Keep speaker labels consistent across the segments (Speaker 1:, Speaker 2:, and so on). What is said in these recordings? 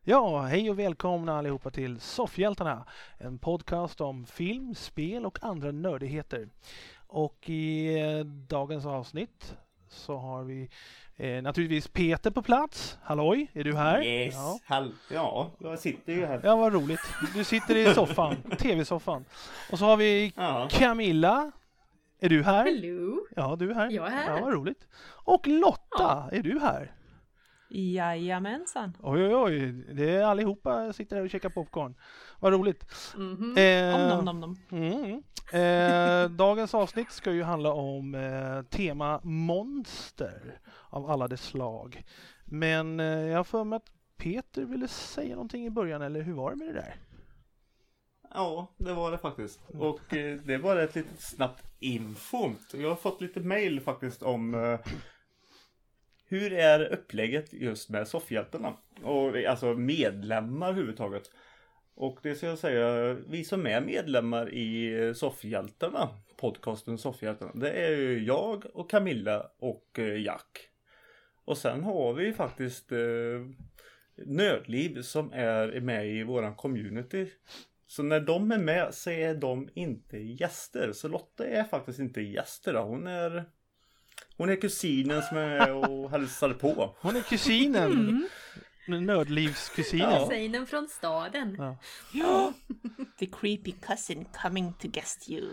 Speaker 1: Ja, hej och välkomna allihopa till Soffhjältarna. En podcast om film, spel och andra nördigheter. Och i dagens avsnitt så har vi naturligtvis Peter på plats. Halloj, är du här?
Speaker 2: Yes, ja, jag sitter ju här.
Speaker 1: Ja, vad roligt. Du sitter i soffan, tv-soffan. Och så har vi Camilla. Är du här?
Speaker 3: Hello.
Speaker 1: Ja, du är här.
Speaker 3: Jag är här.
Speaker 1: Ja, vad roligt. Och Lotta, är du här?
Speaker 4: Jajamensan.
Speaker 1: Oj, det är allihopa sitter här och käkar popcorn. Vad roligt. Dagens avsnitt ska ju handla om tema monster av alla dess slag. Men jag har för mig att Peter ville säga någonting i början, eller hur var det med det där?
Speaker 2: Ja, det var det faktiskt. Och det var ett litet snabbt info. Jag har fått lite mail faktiskt om hur är upplägget just med Soffhjältarna. Och alltså medlemmar överhuvudtaget. Och det ska jag säga, vi som är medlemmar i Soffhjältarna, podcasten Soffhjältarna, det är ju jag och Camilla och Jack. Och sen har vi faktiskt Nördliv som är med i våran community. Så när de är med så är de inte gäster. Så Lotta är faktiskt inte gäster då. Hon är kusinen som är och hälsar på.
Speaker 1: Hon är kusinen. Nördlivskusinen.
Speaker 3: Ja. Kusinen från staden.
Speaker 4: Ja. The creepy cousin coming to guest you.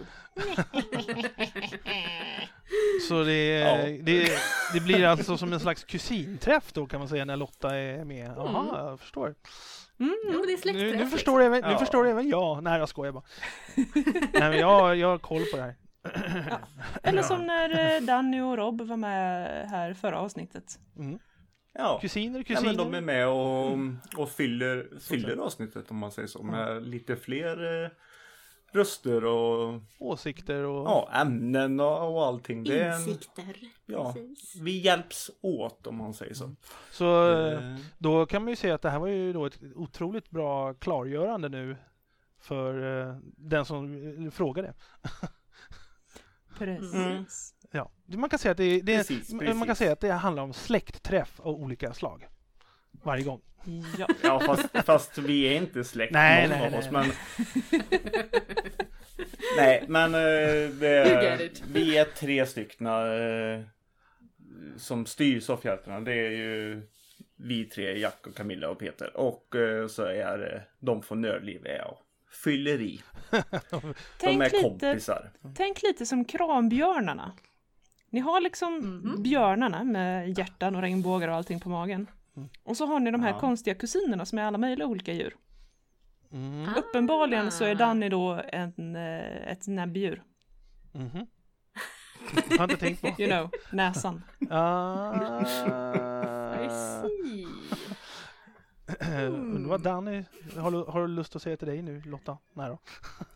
Speaker 1: Så det blir alltså som en slags kusinträff då, kan man säga, när Lotta är med. Jaha, jag förstår.
Speaker 3: Jo, det är släktträff.
Speaker 1: Nu förstår även jag. Nej, jag skojar bara. Nej, men jag har koll på det här.
Speaker 4: Ja. Eller som när Danny och Rob var med här förra avsnittet.
Speaker 2: Ja,
Speaker 1: kusiner.
Speaker 2: Ja, men de är med och fyller avsnittet, om man säger så. Med lite fler röster och
Speaker 1: åsikter och
Speaker 2: ämnen och allting. Det är
Speaker 3: insikter.
Speaker 1: Precis.
Speaker 2: Vi hjälps åt, om man säger så.
Speaker 1: Så då kan man ju säga att det här var ju då ett otroligt bra klargörande nu för den som frågade.
Speaker 4: Precis.
Speaker 1: Ja, man kan säga att man kan säga att det handlar om släktträff av olika slag varje gång.
Speaker 2: Ja, fast vi är inte släkt någon av oss, men nej, men vi är 3 stycken som styr Soffhjältarna. Det är ju vi 3, Jack och Camilla och Peter, och så är de från Nördliv och fyller i. De är kompisar.
Speaker 4: Tänk lite som Krambjörnarna. Ni har liksom björnarna med hjärtan och regnbågar och allting på magen. Och så har ni de här konstiga kusinerna som är alla möjliga olika djur. Uppenbarligen så är Danny då ett näbbdjur.
Speaker 1: Jag har inte tänkt på.
Speaker 4: You know, näsan.
Speaker 3: I see.
Speaker 1: Undrar vad Danny har du lust att säga till dig nu, Lotta? Nej då.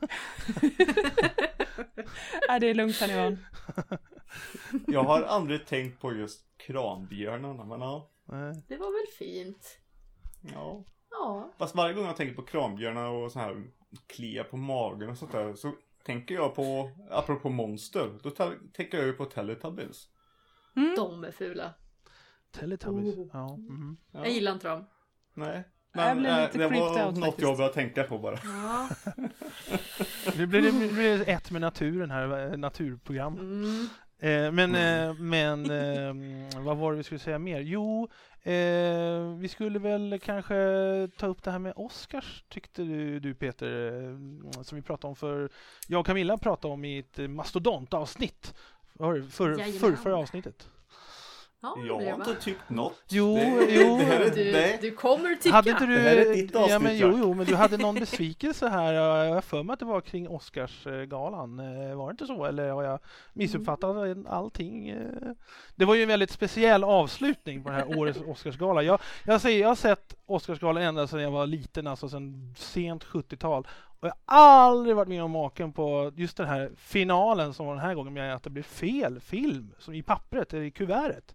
Speaker 4: Det är lugnt här nivån.
Speaker 2: Jag har aldrig tänkt på just krambjörnarna, men
Speaker 3: det var väl fint.
Speaker 2: Ja. Fast varje gång jag tänker på krambjörnar och så här klia på magen och sånt där, så tänker jag på, apropå monster, då tänker jag ju på Teletubbies.
Speaker 3: De är fula.
Speaker 1: Teletubbies,
Speaker 3: ja. Jag gillar inte dem.
Speaker 2: Nej, men det var något jag började tänka på bara.
Speaker 3: Ja.
Speaker 1: Nu blir det ett med naturen här, naturprogram. Men vad var det vi skulle säga mer? Jo, vi skulle väl kanske ta upp det här med Oscars, tyckte du Peter, som vi pratade om jag och Camilla pratade om i ett mastodontavsnitt förra avsnittet.
Speaker 3: Ja,
Speaker 2: jag har inte tyckt något.
Speaker 1: Jo.
Speaker 3: Du kommer tycka.
Speaker 1: Hade inte du,
Speaker 2: det här är ditt avsnitt,
Speaker 1: ja, men men du hade någon besvikelse här. Jag har för mig att det var kring Oscarsgalan. Var det inte så? Eller har jag missuppfattat allting? Det var ju en väldigt speciell avslutning på det här årets Oscarsgala. Jag har sett Oscarsgalan ända sedan jag var liten, alltså sedan sent 70-tal. Och jag har aldrig varit med om maken på just den här finalen som var den här gången, med att det blev fel film som i pappret, eller i kuvertet.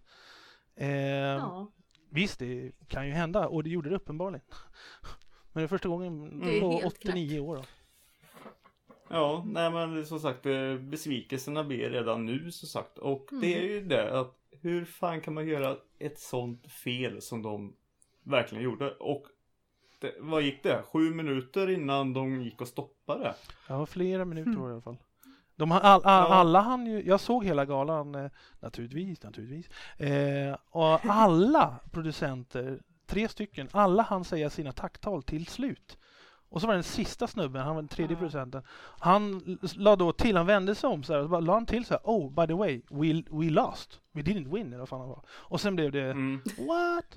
Speaker 1: Visst, det kan ju hända, och det gjorde det uppenbarligen. Men det är första gången på 89 år då.
Speaker 2: Ja, nej, men som sagt, besvikelserna blir redan nu, så sagt. Och det är ju det att hur fan kan man göra ett sånt fel som de verkligen gjorde? Och vad gick det? 7 minuter innan de gick och stoppade?
Speaker 1: Ja, flera minuter var det i alla fall. Alla han ju, jag såg hela galan naturligtvis. Och alla producenter, 3 stycken, alla han säga sina tacktal till slut. Och så var den sista snubben, han var den tredje producenten. Han la då till, han vände sig om så här, och bara la han till så här: oh, by the way, we lost. We didn't win, eller vad fan han var. Och sen blev det, what?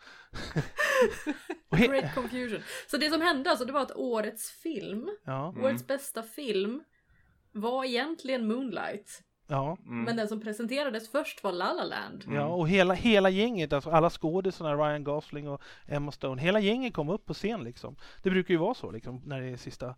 Speaker 3: Great confusion. Så det som hände alltså, det var att årets film, årets bästa film, var egentligen Moonlight.
Speaker 1: Ja.
Speaker 3: Men den som presenterades först var La La Land.
Speaker 1: Ja, och hela gänget, alltså alla skådespelarna, Ryan Gosling och Emma Stone, hela gänget kom upp på scen liksom. Det brukar ju vara så liksom, när det är sista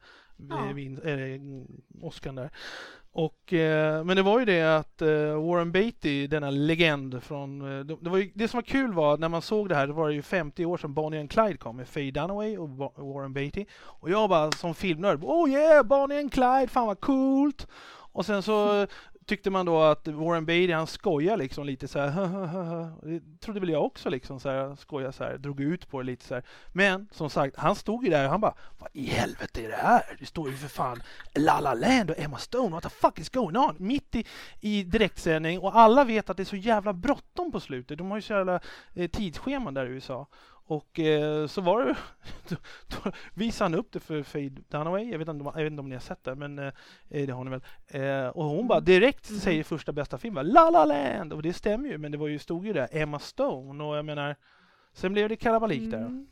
Speaker 1: Oscar där. Och, men det var ju det att Warren Beatty, denna legend från... det var ju, det som var kul var, när man såg det här, det var ju 50 år sedan Bonnie and Clyde kom med Faye Dunaway och Warren Beatty. Och jag bara som filmnörd, oh yeah, Bonnie and Clyde, fan vad coolt! Och sen så tyckte man då att Warren Beatty, han skojar liksom lite så här. Det trodde väl jag också liksom så här, skoja så här, drog ut på det lite så här. Men som sagt, han stod ju där och han bara, vad i helvete är det här? Det står ju för fan La La Land och Emma Stone, what the fuck is going on? Mitt i direktsändning, och alla vet att det är så jävla bråttom på slutet. De har ju så jävla tidsscheman där i USA. Och så var det, då visade han upp det för Faye Dunaway. Jag vet inte om ni har sett det, men det har ni väl. Och hon bara direkt säger första bästa film, La La Land, och det stämmer ju, men det var ju, stod ju där Emma Stone, och jag menar, sen blev det kalabalik där.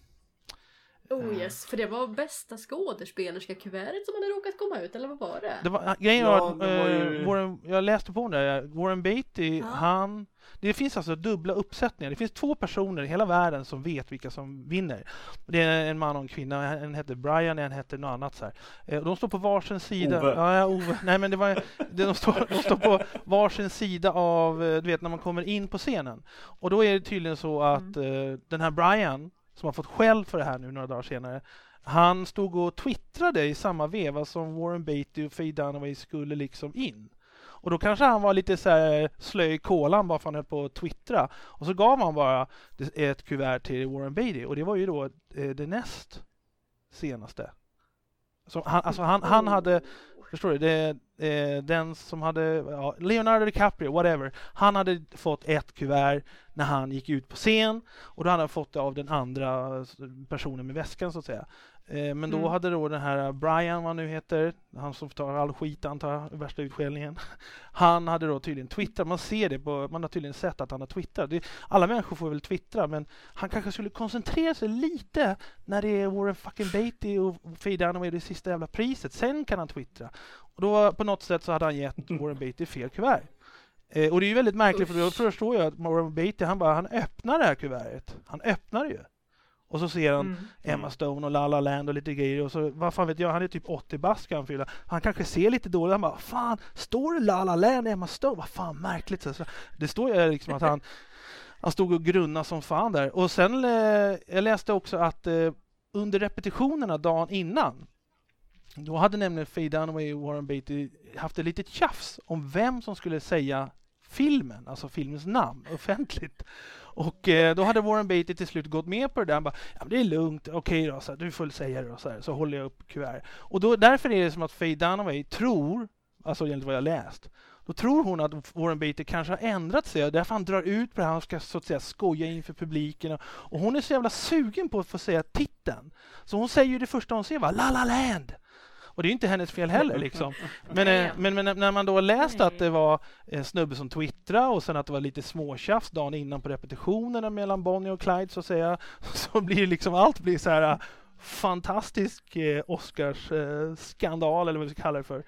Speaker 3: Oh yes, för det var bästa skådespelerska-kuvertet som hade råkat komma ut, eller vad var det?
Speaker 1: Det var, grejen var, jag läste på det, Warren Beatty, det finns alltså dubbla uppsättningar. Det finns 2 personer i hela världen som vet vilka som vinner. Det är en man och en kvinna. En heter Brian, en heter något annat så här. De står på varsin sida.
Speaker 2: Ove.
Speaker 1: Ove. Nej, men de står på varsin sida av, du vet, när man kommer in på scenen. Och då är det tydligen så att den här Brian, som har fått skäll för det här nu några dagar senare, han stod och twittrade i samma veva som Warren Beatty och Faye Dunaway skulle liksom in. Och då kanske han var lite så här slö i kolan bara för han höll på att twittra. Och så gav han bara ett kuvert till Warren Beatty. Och det var ju då det näst senaste. Så han hade, förstår du, den som hade, Leonardo DiCaprio, whatever. Han hade fått ett kuvert när han gick ut på scen. Och då hade han fått det av den andra personen med väskan så att säga. Men då hade då den här Brian, vad nu heter, han som tar all skit, antar värsta utskällningen. Han hade då tydligen twittrat, man ser det på, man har tydligen sett att han har twittrat. Alla människor får väl twittra, men han kanske skulle koncentrera sig lite när det är Warren fucking Beatty och Faye Dunaway det sista jävla priset. Sen kan han twittra. Och då på något sätt så hade han gett Warren Beatty fel kuvert. Och det är ju väldigt märkligt, för då förstår jag att Warren Beatty, han öppnar det här kuvertet. Han öppnar det ju. Och så ser han Emma Stone och La La Land och lite grejer. Och så, vad fan vet jag, han är typ 80 bast kan han fylla. Han kanske ser lite dåligt. Han bara, fan, står det La La Land, Emma Stone? Vad fan, märkligt. Så det står ju liksom att han stod och grunnade som fan där. Och sen, jag läste också att under repetitionerna dagen innan, då hade nämligen Faye Dunaway och Warren Beatty haft ett litet tjafs om vem som skulle säga filmen, alltså filmens namn, offentligt. Och då hade Warren Beatty till slut gått med på det där. Han bara, ja, det är lugnt, okej då, så här, du får säga det och så här, så håller jag upp kuvert. Och då, därför är det som att Faye Dunaway tror, alltså enligt vad jag läst, då tror hon att Warren Beatty kanske har ändrat sig och därför han drar ut på det här, han ska så att säga skoja inför publiken. Och hon är så jävla sugen på att få säga titeln. Så hon säger ju det första hon ser, va? La La Land! Och det är ju inte hennes fel heller liksom. Men när man då läste att det var en snubbe som twittrade och sen att det var lite småtjafs dagen innan på repetitionerna mellan Bonnie och Clyde så att säga, så blir liksom allt blir så här fantastisk Oscars skandal eller vad vi ska kalla det för.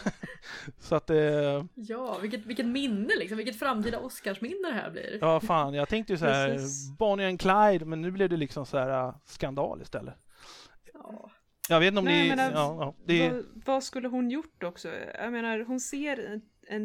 Speaker 1: Så att
Speaker 3: ja, vilket minne liksom, vilket framtida Oscarsminne det här blir.
Speaker 1: Ja, fan, jag tänkte ju så här Bonnie and Clyde, men nu blev det liksom så här skandal istället.
Speaker 3: Ja.
Speaker 1: Jag vet inte om
Speaker 4: vad skulle hon gjort också? Jag menar, hon ser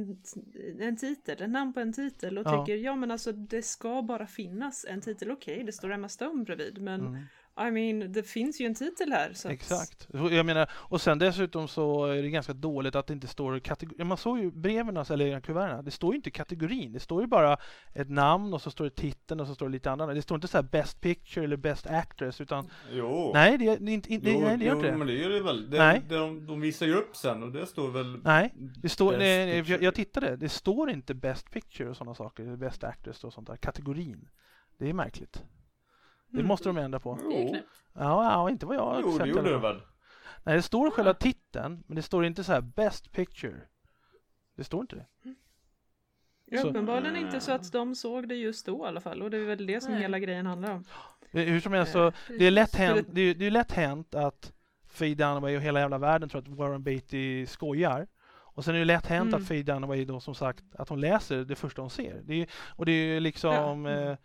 Speaker 4: en titel, en namn på en titel och tycker, ja men alltså det ska bara finnas en titel, okej, det står Emma Stone bredvid, men I mean, det finns ju en titel här. Så
Speaker 1: exakt. Jag menar, och sen dessutom så är det ganska dåligt att det inte står kategori. Man såg ju breven, eller kuverterna. Det står ju inte kategorin. Det står ju bara ett namn och så står det titeln och så står det lite annat. Det står inte så här Best Picture eller Best Actress utan...
Speaker 2: Jo.
Speaker 1: Nej, det gör inte det.
Speaker 2: Men det gör det väl.
Speaker 1: Nej.
Speaker 2: De visar ju upp sen och det står väl...
Speaker 1: Nej, det står... Jag tittade. Det står inte Best Picture och sådana saker. Best Actress och sånt där. Kategorin. Det är märkligt. Det måste de ändra på.
Speaker 3: Det är knäppt.
Speaker 1: Ja, inte vad jag har sett.
Speaker 2: Jo, det gjorde det väl.
Speaker 1: Nej, det står själva titeln, men det står inte så här Best Picture. Det står inte det.
Speaker 4: Ja, uppenbarligen inte så att de såg det just då i alla fall. Och det är väl det som hela grejen handlar om.
Speaker 1: Hur som helst så, det är lätt hänt att Faye Dunaway och hela jävla världen tror att Warren Beatty skojar. Och sen är det lätt hänt att Faye Dunaway då som sagt att hon läser det första hon ser. Det är liksom...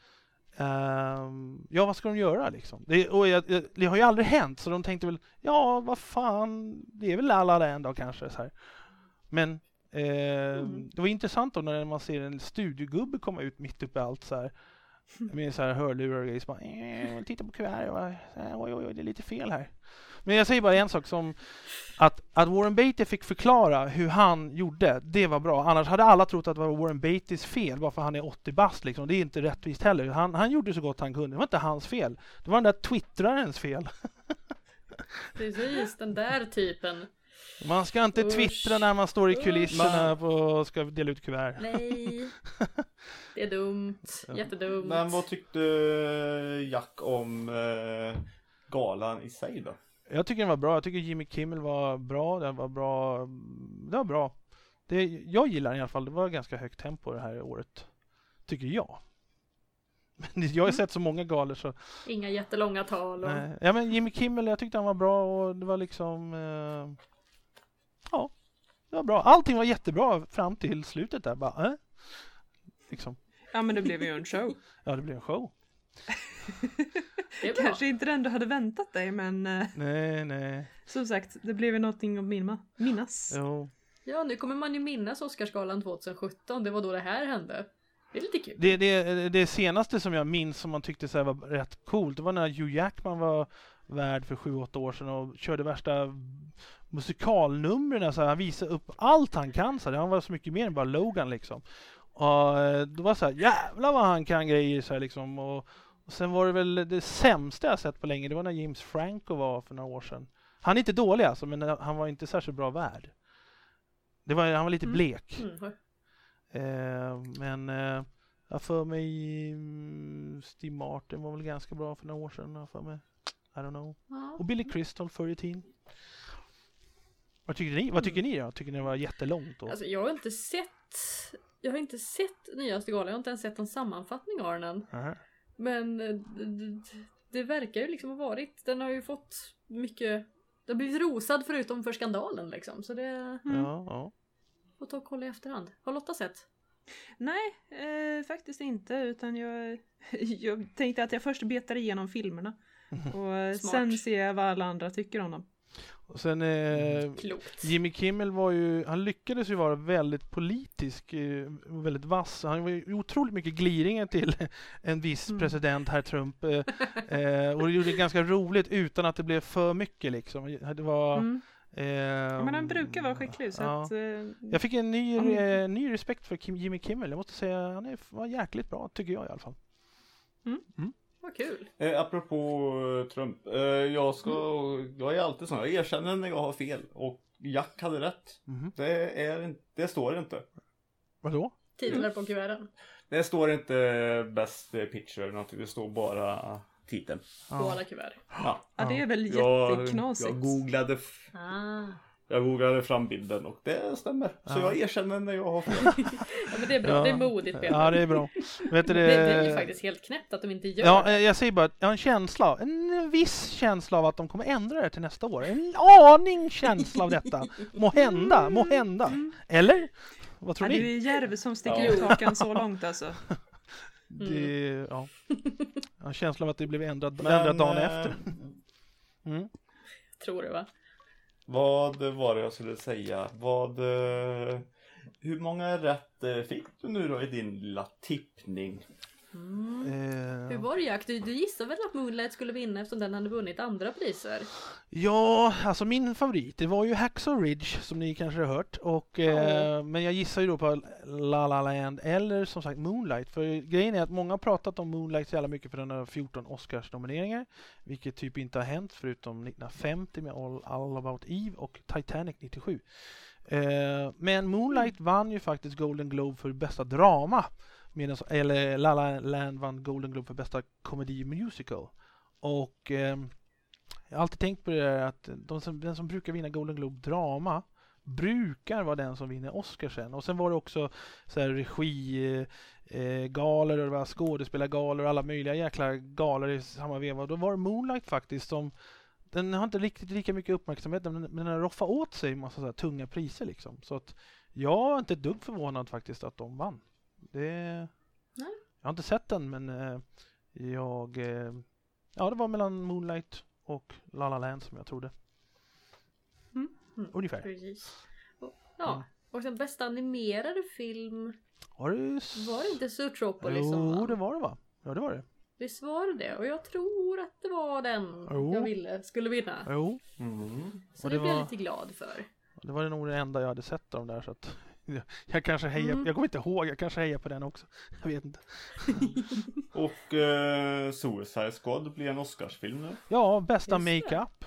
Speaker 1: Ja, vad ska de göra liksom? Det har ju aldrig hänt, så de tänkte väl, ja, vad fan, det är väl alla där en dag kanske så här. Men det var intressant då när man ser en studiogubbe komma ut mitt uppe i allt så här. Med så här hörlurar och grejer, så bara, titta på kuvert, oj, det är lite fel här. Men jag säger bara en sak som att Warren Beatty fick förklara hur han gjorde, det var bra. Annars hade alla trott att det var Warren Beattys fel, varför han är 80 bast liksom. Det är inte rättvist heller. Han gjorde så gott han kunde. Det var inte hans fel. Det var den där twittrarens fel.
Speaker 3: Precis, den där typen.
Speaker 1: Man ska inte twittra när man står i kulisserna och ska dela ut kuvert.
Speaker 3: Nej, det är dumt. Jättedumt.
Speaker 2: Men vad tyckte Jack om galan i sig då?
Speaker 1: Jag tycker den var bra. Jag tycker Jimmy Kimmel var bra. Det var bra. Jag gillar den i alla fall. Det var ganska högt tempo det här året. Tycker jag. Men jag har sett så många galor så...
Speaker 3: Inga jättelånga tal. Och...
Speaker 1: Ja, men Jimmy Kimmel, jag tyckte han var bra och det var liksom... Ja, det var bra. Allting var jättebra fram till slutet där. Bara, liksom.
Speaker 4: Ja, men det blev ju en show.
Speaker 1: Ja, det blev en show.
Speaker 4: Kanske inte den du hade väntat dig, men...
Speaker 1: Nej.
Speaker 4: Som sagt, det blev ju någonting att minnas.
Speaker 1: Jo.
Speaker 3: Ja, nu kommer man ju minnas Oscarsgalan 2017. Det var då det här hände. Det är lite kul.
Speaker 1: Det senaste som jag minns som man tyckte så här var rätt coolt, det var när Hugh Jackman var värd för 7-8 år sedan och körde värsta musikalnumren. Så här, han visade upp allt han kan. Så här. Han var så mycket mer än bara Logan liksom. Och det var så här, jävlar vad han kan grejer så här, liksom. Och sen var det väl det sämsta jag sett på länge. Det var när James Franco var för några år sedan. Han är inte dålig alltså, men han var inte särskilt bra värd. Han var lite blek. Men jag för mig Steve Martin var väl ganska bra för några år sedan. För mig. I don't know. Och Billy Crystal för i tiden. Vad tycker ni då? Tycker ni det var jättelångt då?
Speaker 3: Alltså, jag har inte sett nyaste galan. Jag har inte ens sett en sammanfattning av den än. Men det verkar ju liksom ha varit. Den har ju fått mycket. Det har blivit rosad förutom för skandalen liksom. Så det får ta och kolla i efterhand. Har Lotta sett?
Speaker 4: Nej, faktiskt inte. Utan jag tänkte att jag först betar igenom filmerna. Och sen ser jag vad alla andra tycker om dem.
Speaker 1: Och sen Jimmy Kimmel han lyckades ju vara väldigt politisk, väldigt vass. Han var ju otroligt mycket gliringar till en viss president, herr Trump. Och det gjorde det ganska roligt utan att det blev för mycket liksom. Det var...
Speaker 4: men han brukar vara skicklig så att,
Speaker 1: jag fick en ny respekt för Jimmy Kimmel. Jag måste säga han var jäkligt bra, tycker jag i alla fall.
Speaker 3: Vad kul.
Speaker 2: Apropå Trump. Jag är alltid sån. Jag erkänner när jag har fel. Och Jack hade rätt. Det står inte.
Speaker 1: Vadå?
Speaker 3: Titlar på kuverten.
Speaker 2: Det står inte Best Picture eller någonting. Det står bara titeln.
Speaker 3: På alla kuvert.
Speaker 4: Ja, det är väl jätteknasigt.
Speaker 2: Jag googlade fram bilden och det stämmer. Så jag erkänner när jag har fel.
Speaker 3: Ja, men det är bra, det är modigt, Peter.
Speaker 1: Ja, det är bra. Vet du,
Speaker 3: det är ju faktiskt helt knäppt att de inte gör det.
Speaker 1: Jag säger bara att jag har en viss känsla av att de kommer ändra det till nästa år. En aning känsla av detta. Må hända. Eller? Vad tror ni?
Speaker 4: Du är järv som sticker ut hakan så långt alltså.
Speaker 1: Jag har en känsla av att det blev ändrat dagen efter.
Speaker 3: Tror du, va?
Speaker 2: Vad var det jag skulle säga? Hur många rätt fick du nu då i din lilla tippning?
Speaker 3: Hur var det, Jack? Du gissade väl att Moonlight skulle vinna eftersom den hade vunnit andra priser?
Speaker 1: Ja, alltså min favorit, det var ju Hacksaw Ridge som ni kanske har hört. Men jag gissar ju då på La La Land eller som sagt Moonlight. För grejen är att många har pratat om Moonlight så jävla mycket för den har 14 Oscars-nomineringar. Vilket typ inte har hänt förutom 1950 med All About Eve och Titanic 97. Men Moonlight vann ju faktiskt Golden Globe för bästa drama. Eller La La Land vann Golden Globe för bästa komedi musical. Och jag har alltid tänkt på det där att den som brukar vinna Golden Globe drama brukar vara den som vinner Oscar sen. Och sen var det också så här regigalor och det var skådespelargalor och alla möjliga jäkla galor i samma veva. Och då var det Moonlight faktiskt som den har inte riktigt lika mycket uppmärksamhet men den har roffat åt sig en massa så här tunga priser liksom. Så att jag är inte ett dugg förvånad faktiskt att de vann. Jag har inte sett den men det var mellan Moonlight och La La Land som jag trodde. Ungefär.
Speaker 3: Precis. Och sen bästa animerade film var det inte Zootropolis som vann?
Speaker 1: Jo, det var det va? Ja, det var det.
Speaker 3: Visst var det? Och jag tror att det var den jag ville skulle vinna.
Speaker 1: Jo.
Speaker 3: Så det blev jag lite glad för.
Speaker 1: Det var nog det enda jag hade sett av dem där så att jag kanske hejar, jag kommer inte ihåg, jag kanske hejar på den också. Jag vet inte.
Speaker 2: Och Suicide Squad blir en Oscarsfilm nu.
Speaker 1: Ja, bästa makeup.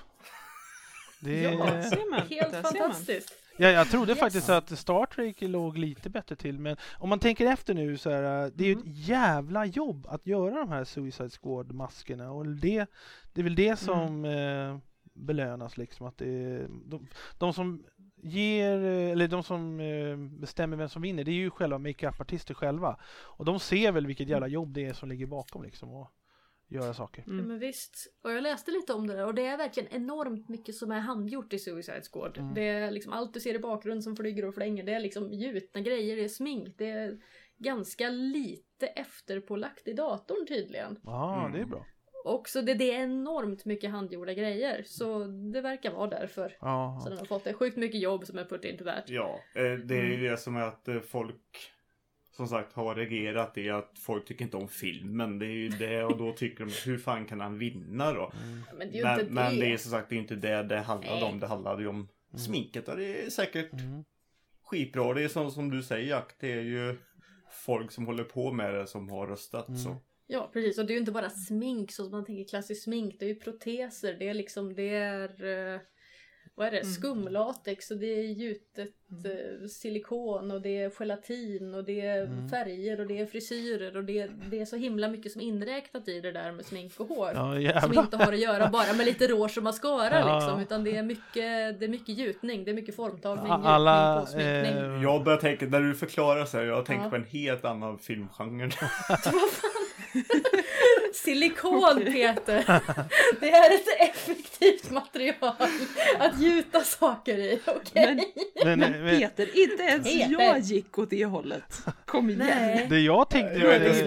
Speaker 3: Helt fantastiskt.
Speaker 1: Ja, jag trodde faktiskt att Star Trek låg lite bättre till, men om man tänker efter nu så är det är ju ett jävla jobb att göra de här Suicide Squad-maskerna och det är väl det som belönas liksom, att de som ger, eller de som bestämmer vem som vinner, det är ju själva make-up-artister själva och de ser väl vilket jävla jobb det är som ligger bakom liksom och göra saker.
Speaker 3: Ja, men visst. Och jag läste lite om det där och det är verkligen enormt mycket som är handgjort i Suicide Squad. Det är liksom allt du ser i bakgrunden som flyger och flänger. Det är liksom gjutna grejer, det är smink. Det är ganska lite efterpålagt i datorn tydligen.
Speaker 1: Ja, det är bra.
Speaker 3: Och så det är enormt mycket handgjorda grejer. Så det verkar vara därför. Så den har fått sjukt mycket jobb som är put into that.
Speaker 2: Ja, det är ju det som är att folk som sagt har reagerat i att folk tycker inte om filmen. Det är ju det och då tycker de hur fan kan han vinna då?
Speaker 3: Men det är ju inte
Speaker 2: men det är som sagt inte det handlade om. Det handlade ju om sminket och det är säkert skitbra. Det är som du säger Jack, det är ju folk som håller på med det som har röstat så.
Speaker 3: Ja, precis. Och det är ju inte bara smink så som man tänker klassisk smink. Det är ju proteser. Det är liksom, vad är det? Skumlatex och det är gjutet silikon och det är gelatin och det är färger och det är frisyrer och det är så himla mycket som inräknat i det där med smink och hår. Som inte har att göra bara med lite rouge och mascara liksom, utan det är mycket gjutning, det är mycket formtagning, gjutning på sminkning.
Speaker 2: Jag börjar tänka, när du förklarar så här, jag tänker på en helt annan filmgenre.
Speaker 3: Vad fan? Silikon, Peter. Det är ett effektivt material att gjuta saker i, okej?
Speaker 4: Men Peter, inte ens jag gick åt det hållet. Kom igen.
Speaker 3: Nej.
Speaker 1: Det jag tänkte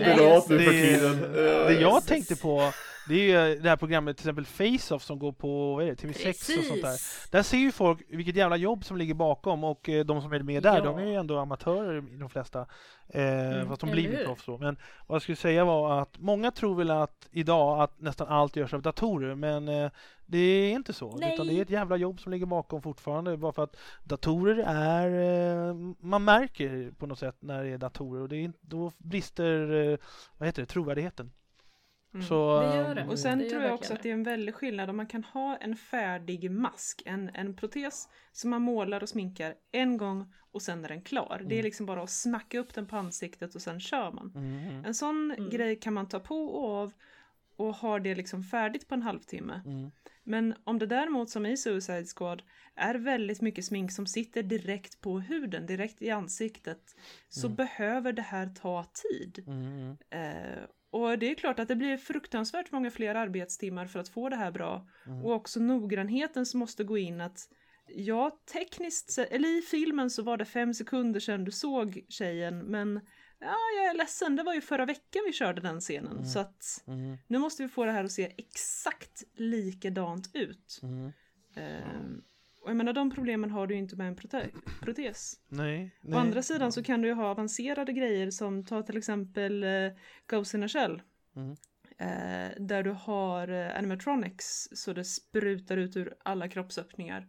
Speaker 1: jag tänkte på det är ju det här programmet till exempel Face-Off som går på TV6 och sånt där. Där ser ju folk vilket jävla jobb som ligger bakom och de som är med där, de är ju ändå amatörer i de flesta. Fast de blir inte så. Men vad jag skulle säga var att många tror väl att idag att nästan allt görs av datorer, men det är inte så. Utan det är ett jävla jobb som ligger bakom fortfarande, bara för att datorer är man märker på något sätt när det är datorer och då brister trovärdigheten. Så,
Speaker 3: det gör det.
Speaker 4: Och sen tror jag också att det är en väldig skillnad om man kan ha en färdig mask, en protes som man målar och sminkar en gång och sen är den klar. Det är liksom bara att smacka upp den på ansiktet och sen kör man. En sån grej kan man ta på och av och ha det liksom färdigt på en halvtimme. Men om det däremot som i Suicide Squad är väldigt mycket smink som sitter direkt på huden, direkt i ansiktet, så behöver det här ta tid. Och det är klart att det blir fruktansvärt många fler arbetstimmar för att få det här bra. Och också noggrannheten som måste gå in att tekniskt eller i filmen så var det 5 sekunder sedan du såg tjejen, men jag är ledsen, det var ju förra veckan vi körde den scenen. Så att nu måste vi få det här att se exakt likadant ut. Och jag menar, de problemen har du ju inte med en protes.
Speaker 1: Nej.
Speaker 4: Å andra sidan så kan du ju ha avancerade grejer som tar till exempel Ghost in a Shell. Där du har animatronics så det sprutar ut ur alla kroppsöppningar.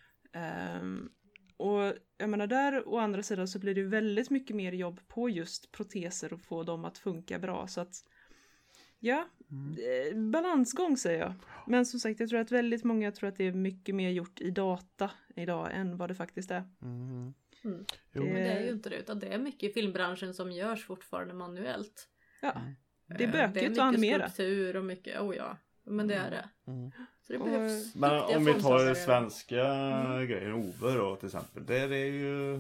Speaker 4: Och jag menar, där å andra sidan så blir det väldigt mycket mer jobb på just proteser och få dem att funka bra. Så att balansgång säger jag. Men som sagt, jag tror att väldigt många tror att det är mycket mer gjort i data idag än vad det faktiskt är.
Speaker 3: Men det är ju inte det, utan det är mycket i filmbranschen som görs fortfarande manuellt.
Speaker 4: Ja, det är bökigt
Speaker 3: det är
Speaker 4: att animera.
Speaker 3: mycket skulptur och mycket, men det är det. Så det behövs.
Speaker 2: Men om vi tar svenska grejer, Ove då till exempel, det är ju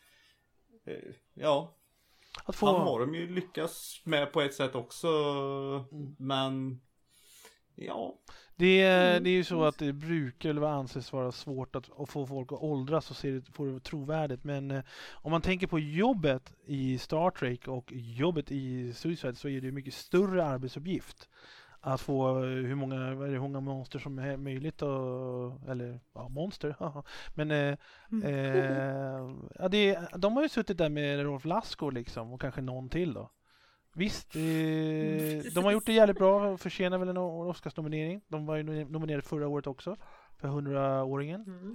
Speaker 2: han har de ju lyckats med på ett sätt också, men
Speaker 1: det är ju så att det brukar eller anses vara svårt att få folk att åldras och få det trovärdigt, men om man tänker på jobbet i Star Trek och jobbet i Suicide så är det mycket större arbetsuppgift att få hur många monster som är möjligt monster. Men de har ju suttit där med Rolf Lassgård liksom och kanske någon till då. Visst, de har gjort det jävligt bra och förtjänar väl en Oscarsnominering. De var ju nominerade förra året också för 100-åringen.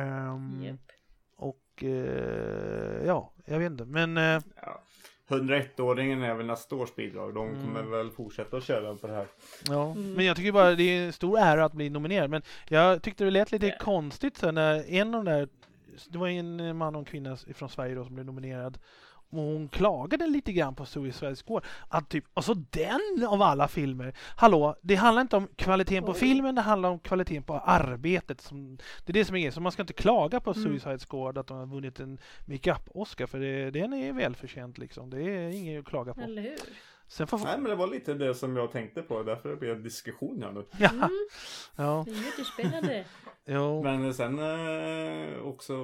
Speaker 1: Jag vet inte, men
Speaker 2: 101-åringen är väl nästa års bidrag. De kommer väl fortsätta att köra på det här.
Speaker 1: Ja, men jag tycker bara det är en stor ära att bli nominerad. Men jag tyckte det lät lite konstigt så när en av de där, det var en man och en kvinna från Sverige då som blev nominerad. Och hon klagade lite grann på Suicide Squad. Att typ, alltså den av alla filmer. Hallå, det handlar inte om kvaliteten på filmen, det handlar om kvaliteten på arbetet. Det är det som är. Så man ska inte klaga på Suicide Squad att de har vunnit en make-up-Oscar. För den är välförtjänt liksom. Det är inget att klaga på.
Speaker 3: Eller hur?
Speaker 2: Nej, men det var lite det som jag tänkte på. Därför det blev en diskussion här nu.
Speaker 1: Ja.
Speaker 3: Det är jättespännande.
Speaker 2: Men sen också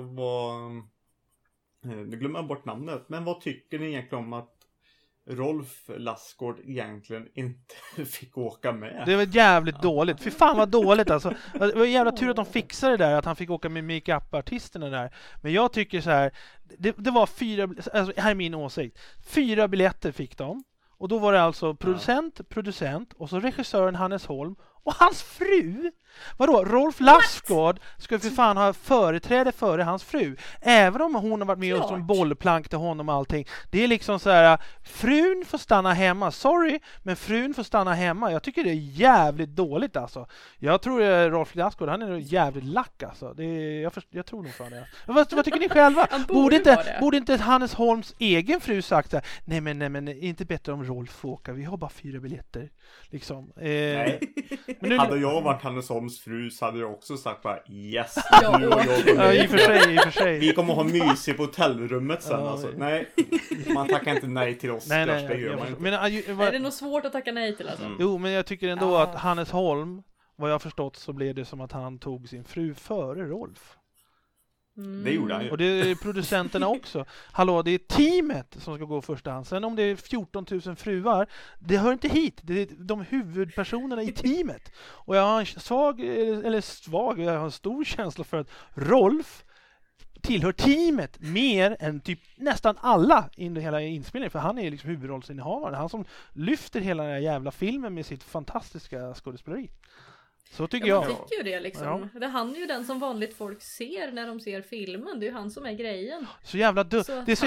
Speaker 2: nu glömmer jag bort namnet. Men vad tycker ni egentligen om att Rolf Lassgård egentligen inte fick åka med?
Speaker 1: Det var jävligt dåligt. Fy fan vad dåligt alltså. Det var jävla tur att de fixade det där, att han fick åka med make-up-artisterna där. Men jag tycker så här, det var 4, alltså här är min åsikt. 4 biljetter fick de. Och då var det alltså producent och så regissören Hannes Holm och hans fru. Vadå? Rolf Lassgård ska för fan ha företräde före hans fru. Även om hon har varit med och som bollplank till honom och allting. Det är liksom så här, frun får stanna hemma. Sorry, men frun får stanna hemma. Jag tycker det är jävligt dåligt alltså. Jag tror Rolf Lassgård, han är jävligt lack alltså. Jag tror nog fan det. Vad tycker ni själva? Borde inte Hannes Holms egen fru sagt så här, nej men inte bättre om Rolf får åka. Vi har bara 4 biljetter. Liksom.
Speaker 2: Nej. Men nu, hade jag varit Hannes Holms fru så hade jag också sagt bara yes.
Speaker 1: I och för sig.
Speaker 2: Vi kommer ha mysigt på hotellrummet sen alltså. Nej, man tackar inte nej till oss.
Speaker 1: Nej,
Speaker 2: det gör man inte.
Speaker 3: Men är det nog svårt att tacka nej till alltså?
Speaker 1: Jo, men jag tycker ändå att Hannes Holm, vad jag har förstått så blev det som att han tog sin fru före Rolf.
Speaker 2: Det gjorde han ju.
Speaker 1: Och det är producenterna också. Hallå, det är teamet som ska gå första hand. Sen om det är 14 000 fruar, det hör inte hit. Det är de huvudpersonerna i teamet. Och jag har jag har en stor känsla för att Rolf tillhör teamet mer än typ nästan alla under hela inspelningen. För han är liksom huvudrollsinnehavaren. Han som lyfter hela den här jävla filmen med sitt fantastiska skådespeleri. Så tycker jag.
Speaker 3: Man tycker ju det liksom. Ja. Det han är ju den som vanligt folk ser när de ser filmen. Det är ju han som är grejen.
Speaker 1: Så jävla dumt.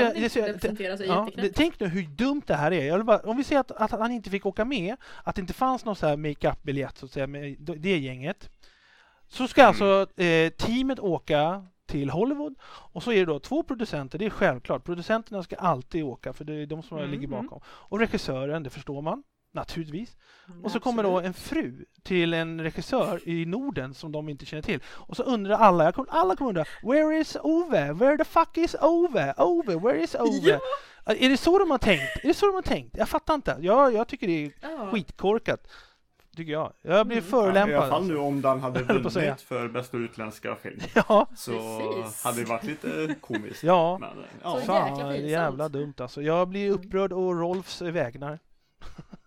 Speaker 1: Tänk nu hur dumt det här är. Om vi säger att han inte fick åka med, att det inte fanns någon så här make-up-biljett så att säga med det gänget. Så ska alltså teamet åka till Hollywood och så är det då 2 producenter, det är självklart. Producenterna ska alltid åka för det är de som ligger bakom. Och regissören, det förstår man. Naturligtvis. Och så kommer då en fru till en regissör i Norden som de inte känner till. Och så undrar alla kommer undra, where is Ove? Where the fuck is Ove? Ove, where is Ove? Ja. Är det så de har tänkt? Jag fattar inte. Jag tycker det är skitkorkat. Tycker jag. Jag blir förolämpad.
Speaker 2: I alla fall nu om den hade vunnit för bästa utländska film.
Speaker 1: Ja.
Speaker 2: Så hade det varit lite komiskt.
Speaker 1: Ja.
Speaker 2: Men,
Speaker 3: så
Speaker 1: jävla dumt alltså. Jag blir upprörd och Rolfs vägnar.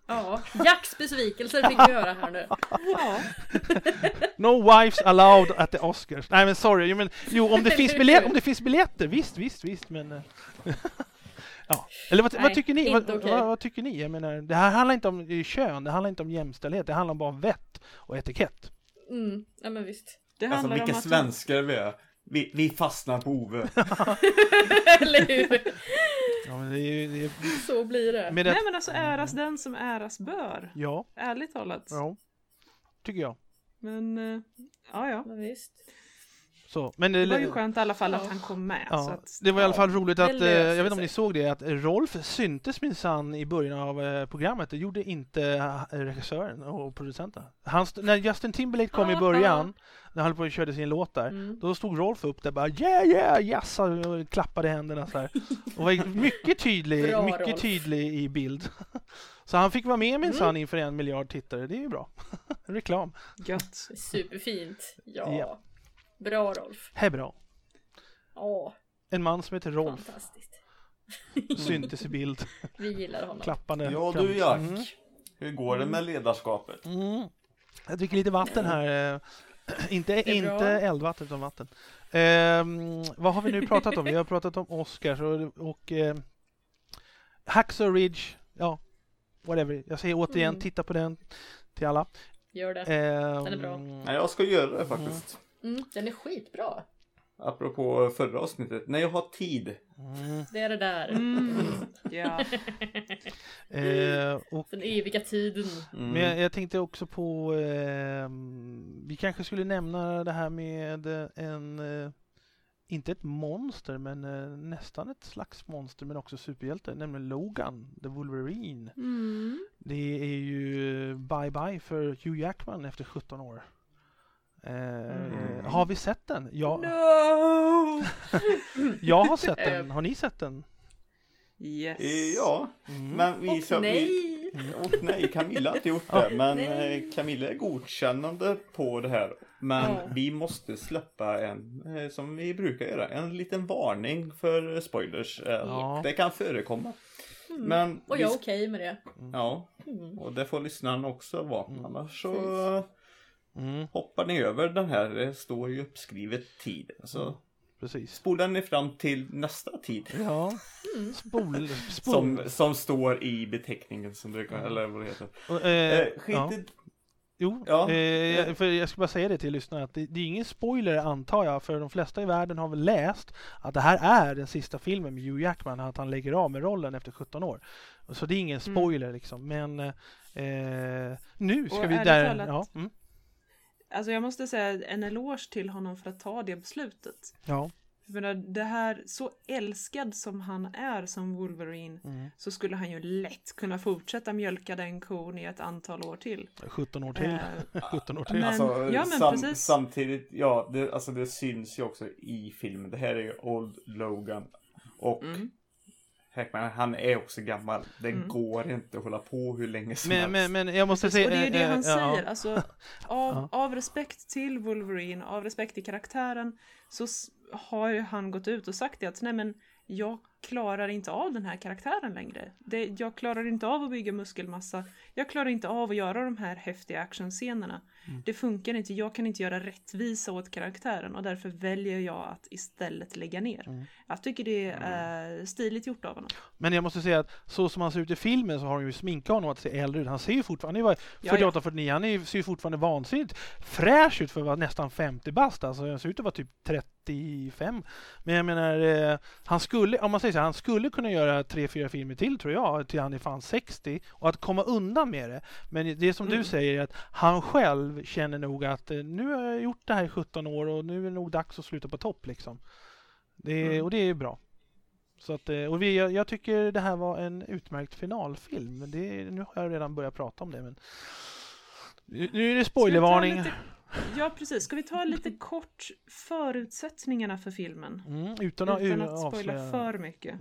Speaker 3: Ja, Jacks besvikelser fick vi höra här nu.
Speaker 4: Ja.
Speaker 1: No wives allowed at the Oscars. Nej men sorry, om det finns biljetter, visst, men ja. Eller vad tycker ni? Vad tycker ni? Jag menar, det här handlar inte om kön, det handlar inte om jämställdhet, det handlar bara om vett och etikett.
Speaker 3: Ja men visst.
Speaker 4: Det
Speaker 2: Alltså
Speaker 4: handlar
Speaker 2: vilka
Speaker 4: om att
Speaker 2: svenskar vi är. Vi fastnar på Ove.
Speaker 3: Eller hur?
Speaker 1: Ja, men det är
Speaker 3: Så blir det.
Speaker 1: med
Speaker 4: Nej men alltså äras den som äras bör.
Speaker 1: Ja,
Speaker 4: Ärligt talat.
Speaker 1: ja, tycker jag.
Speaker 4: Men ja.
Speaker 3: Men visst.
Speaker 1: Så, men
Speaker 4: Det var ju skönt i alla fall att han kom med. Så
Speaker 1: Ja,
Speaker 4: att,
Speaker 1: det var i alla fall roligt att,
Speaker 3: det löser
Speaker 1: jag vet inte om
Speaker 3: sig.
Speaker 1: ni såg det, att Rolf syntes minsann i början av programmet. Det gjorde inte regissören och producenten. När Justin Timberlake kom i början, när han höll på och körde sin låt där, då stod Rolf upp där bara yes, och klappade händerna så här. Och var mycket tydlig i bild. Så han fick vara med minsann inför 1 miljard tittare. Det är ju bra. Reklam.
Speaker 4: gött.
Speaker 3: Superfint. Ja.
Speaker 1: Ja.
Speaker 3: Bra Rolf.
Speaker 1: Hej bra.
Speaker 3: Åh,
Speaker 1: En man som heter Rolf
Speaker 3: fantastiskt.
Speaker 1: syntes i bild.
Speaker 3: Vi gillar honom.
Speaker 1: Klappande.
Speaker 2: Ja
Speaker 1: fram.
Speaker 2: du Jack. Hur går det med ledarskapet?
Speaker 1: Jag dricker lite vatten här. Inte
Speaker 3: bra.
Speaker 1: eldvatten utan vatten. Vad har vi nu pratat om? Vi har pratat om Oscars och Hacksaw Ridge. Ja, whatever. Jag säger återigen, titta på den till alla.
Speaker 3: Gör det. Den är bra.
Speaker 2: Nej, jag ska göra det faktiskt.
Speaker 3: Den är skitbra.
Speaker 2: Apropå förra avsnittet. När jag har tid.
Speaker 3: Det är det där.
Speaker 4: Ja.
Speaker 1: Och
Speaker 3: Den eviga tiden.
Speaker 1: men jag tänkte också på vi kanske skulle nämna det här med inte ett monster men nästan ett slags monster men också superhjälte, nämligen Logan, The Wolverine. Det är ju bye bye för Hugh Jackman efter 17 år. Har vi sett den? Ja.
Speaker 3: No!
Speaker 1: Jag har sett den. Har ni sett den?
Speaker 4: Yes.
Speaker 2: Ja, men vi
Speaker 3: Och nej.
Speaker 2: Och nej, Camilla har inte gjort det. Men Camilla är godkännande på det här. Men vi måste släppa en, som vi brukar göra, en liten varning för spoilers. Det kan förekomma. Men
Speaker 3: Och jag är okej med det.
Speaker 2: Ja, och det får lyssnaren också vara. Annars så hoppar ni över den här. Det står ju uppskrivet tid. Så
Speaker 1: Precis.
Speaker 2: spolar ni fram till nästa tid.
Speaker 1: Ja.
Speaker 2: Som står i beteckningen som du kan, eller vad det heter.
Speaker 1: Jo, för jag ska bara säga det till lyssnarna att det är ingen spoiler antar jag, för de flesta i världen har väl läst att det här är den sista filmen med Hugh Jackman, att han lägger av med rollen efter 17 år. Så det är ingen spoiler liksom, men nu ska vi där...
Speaker 4: Alltså jag måste säga en eloge till honom för att ta det beslutet.
Speaker 1: Ja.
Speaker 4: För det här, så älskad som han är som Wolverine, så skulle han ju lätt kunna fortsätta mjölka den kon i ett antal år till.
Speaker 1: 17 år till. 17 år till.
Speaker 4: Men, precis.
Speaker 2: Samtidigt, det syns ju också i filmen. Det här är ju Old Logan. Och Hackman, han är också gammal. Det går inte att hålla på hur länge som helst.
Speaker 1: Men jag måste säga...
Speaker 4: Och det är det han säger. Alltså, av respekt till Wolverine, av respekt till karaktären, så har han gått ut och sagt det att nej men jag klarar inte av den här karaktären längre. Jag klarar inte av att bygga muskelmassa. Jag klarar inte av att göra de här häftiga actionscenerna. Det funkar inte. Jag kan inte göra rättvisa åt karaktären och därför väljer jag att istället lägga ner. Jag tycker det är stiligt gjort av honom.
Speaker 1: Men jag måste säga att så som han ser ut i filmen så har han ju sminkat honom att se äldre ut. Han ser ju fortfarande, han är 48-49, han ser ju fortfarande vansinnigt fräsch ut för att vara nästan 50 bast. Alltså han ser ut att vara typ 35. Men jag menar, han skulle, om man säger så här, han skulle kunna göra 3-4 filmer till tror jag, till han är fan 60 och att komma undan med det. Men det som du säger är att han själv känner nog att nu har jag gjort det här i 17 år och nu är det nog dags att sluta på topp liksom. Och det är bra. Så att, och jag tycker det här var en utmärkt finalfilm. Men nu har jag redan börjat prata om det. Men nu är det spoilervarning.
Speaker 4: Ja, precis. Ska vi ta lite kort förutsättningarna för filmen?
Speaker 1: Utan att
Speaker 4: spoila för mycket.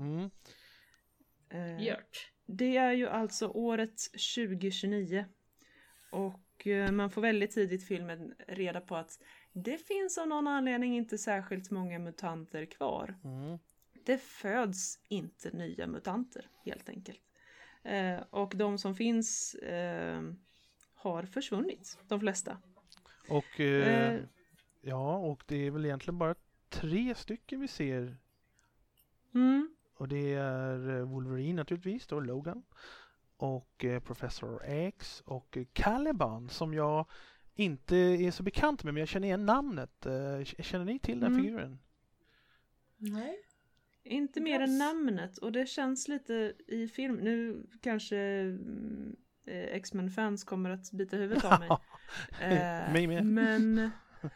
Speaker 4: Det är ju alltså året 2029. Och man får väldigt tidigt i filmen reda på att det finns av någon anledning inte särskilt många mutanter kvar. Det föds inte nya mutanter, helt enkelt. Och de som finns har försvunnit, de flesta.
Speaker 1: Och ja, och det är väl egentligen bara 3 stycken vi ser. Och det är Wolverine naturligtvis, då Logan. Och Professor X och Caliban som jag inte är så bekant med, men jag känner igen namnet. Känner ni till den figuren?
Speaker 3: Nej.
Speaker 4: Inte mer än namnet, och det känns lite i film. Nu kanske X-Men-fans kommer att bita huvudet av mig.
Speaker 1: Mig med.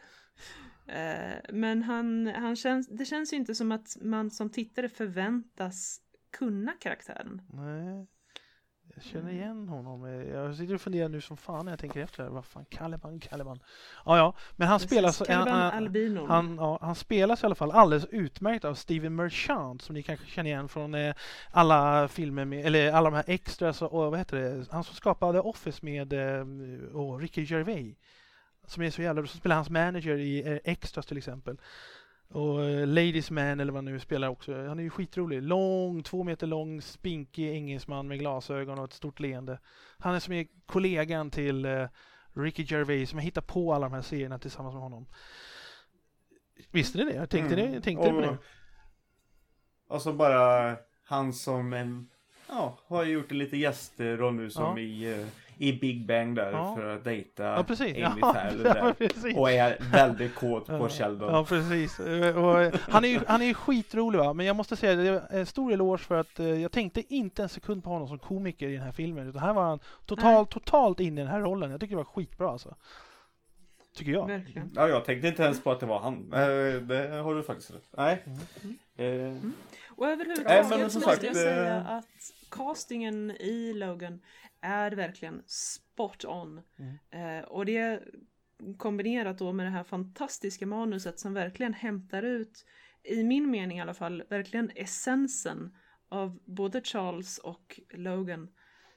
Speaker 4: Men han känns, det känns ju inte som att man som tittare förväntas kunna karaktären.
Speaker 1: Nej. Jag känner igen honom. Jag sitter och funderar nu som fan när jag tänker efter. Vad fan, Caliban. Ja, men han spelas han spelas i alla fall alldeles utmärkt av Steven Merchant, som ni kanske känner igen från alla filmer med, eller alla de här extras och vad heter det? Han som skapade Office med Ricky Gervais. Som är så jävla, som spelar hans manager i Extras till exempel. Och Ladies Man eller vad han nu spelar också. Han är ju skitrolig. 2 meter lång, spinkig engelsman med glasögon och ett stort leende. Han är som är kollegan till Ricky Gervais som har hittat på alla de här serierna tillsammans med honom. Visste ni det? Jag tänkte på det.
Speaker 2: Och så bara han som har gjort lite gästroll nu som i Big Bang där för att dejta Amy Farrell där. Och är väldigt kåt på Sheldon.
Speaker 1: Ja, precis. Och han är ju skitrolig, va? Men jag måste säga det är en stor eloge för att jag tänkte inte en sekund på honom som komiker i den här filmen. Utan här var han totalt inne i den här rollen. Jag tycker det var skitbra alltså. Tycker jag.
Speaker 4: Verkligen.
Speaker 2: Ja, jag tänkte inte ens på att det var han. Det har du faktiskt rätt. Nej.
Speaker 4: Och överhuvudtaget måste jag säga att castingen i Logan är verkligen spot on. Och det är kombinerat då med det här fantastiska manuset som verkligen hämtar ut, i min mening i alla fall, verkligen essensen av både Charles och Logan.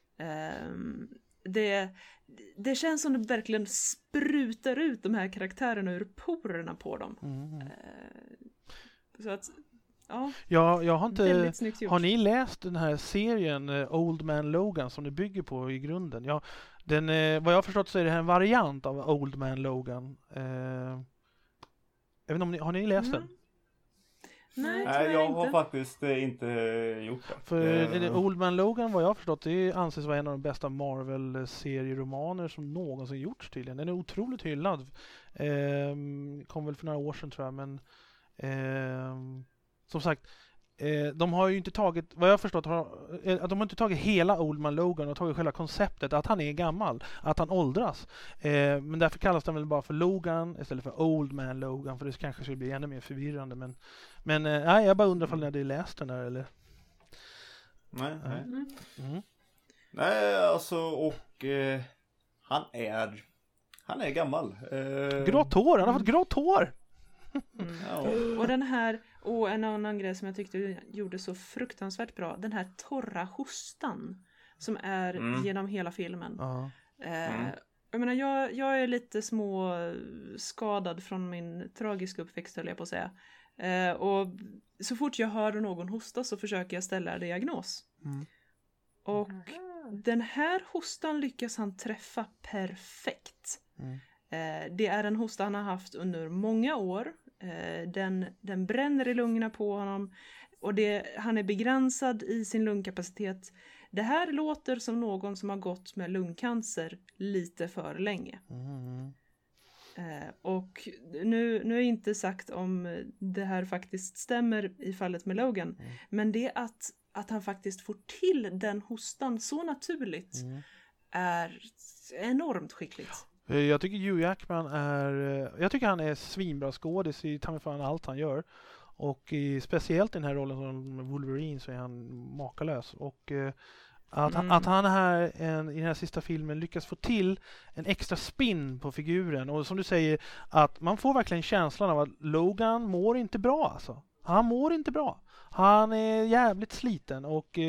Speaker 4: Det känns som det verkligen sprutar ut de här karaktärerna ur porerna på dem. Så att
Speaker 1: jag har inte.
Speaker 4: Har
Speaker 1: ni läst den här serien Old Man Logan som det bygger på i grunden? Ja, vad jag har förstått så är det här en variant av Old Man Logan. Jag vet inte om har ni läst den?
Speaker 4: Nej,
Speaker 2: jag har faktiskt inte gjort det.
Speaker 1: För Old Man Logan, vad jag har förstått, det anses vara en av de bästa Marvel-serieromaner som någonsin gjorts tydligen. Den är otroligt hyllad. Kom väl för några år sedan tror jag, men som sagt, de har ju inte tagit, vad jag har förstått, de har inte tagit hela Old Man Logan och tagit själva konceptet att han är gammal, att han åldras. Men därför kallas den väl bara för Logan istället för Old Man Logan, för det kanske skulle bli ännu mer förvirrande. Men jag bara undrar om ni hade läst den där eller?
Speaker 2: Nej. Nej, alltså, och han är gammal.
Speaker 1: Grått hår, han har fått grått hår!
Speaker 4: Och den här, en annan grej som jag tyckte gjorde så fruktansvärt bra, den här torra hostan som är genom hela filmen. Jag menar, jag är lite skadad från min tragiska uppväxt, höll jag på att säga. Och så fort jag hör någon hosta så försöker jag ställa diagnos. Och den här hostan lyckas han träffa perfekt. Det är en hosta han har haft under många år. Den bränner i lungorna på honom. Och han är begränsad i sin lungkapacitet. Det här låter som någon som har gått med lungcancer lite för länge. Och nu är inte sagt om det här faktiskt stämmer i fallet med Logan. Men det att han faktiskt får till den hostan så naturligt är enormt skickligt.
Speaker 1: Jag tycker Hugh Jackman han är svinbra skådis i fan allt han gör. Och speciellt i den här rollen som Wolverine så är han makalös. Och att han här i den här sista filmen lyckas få till en extra spin på figuren. Och som du säger, att man får verkligen känslan av att Logan mår inte bra alltså. Han mår inte bra. Han är jävligt sliten och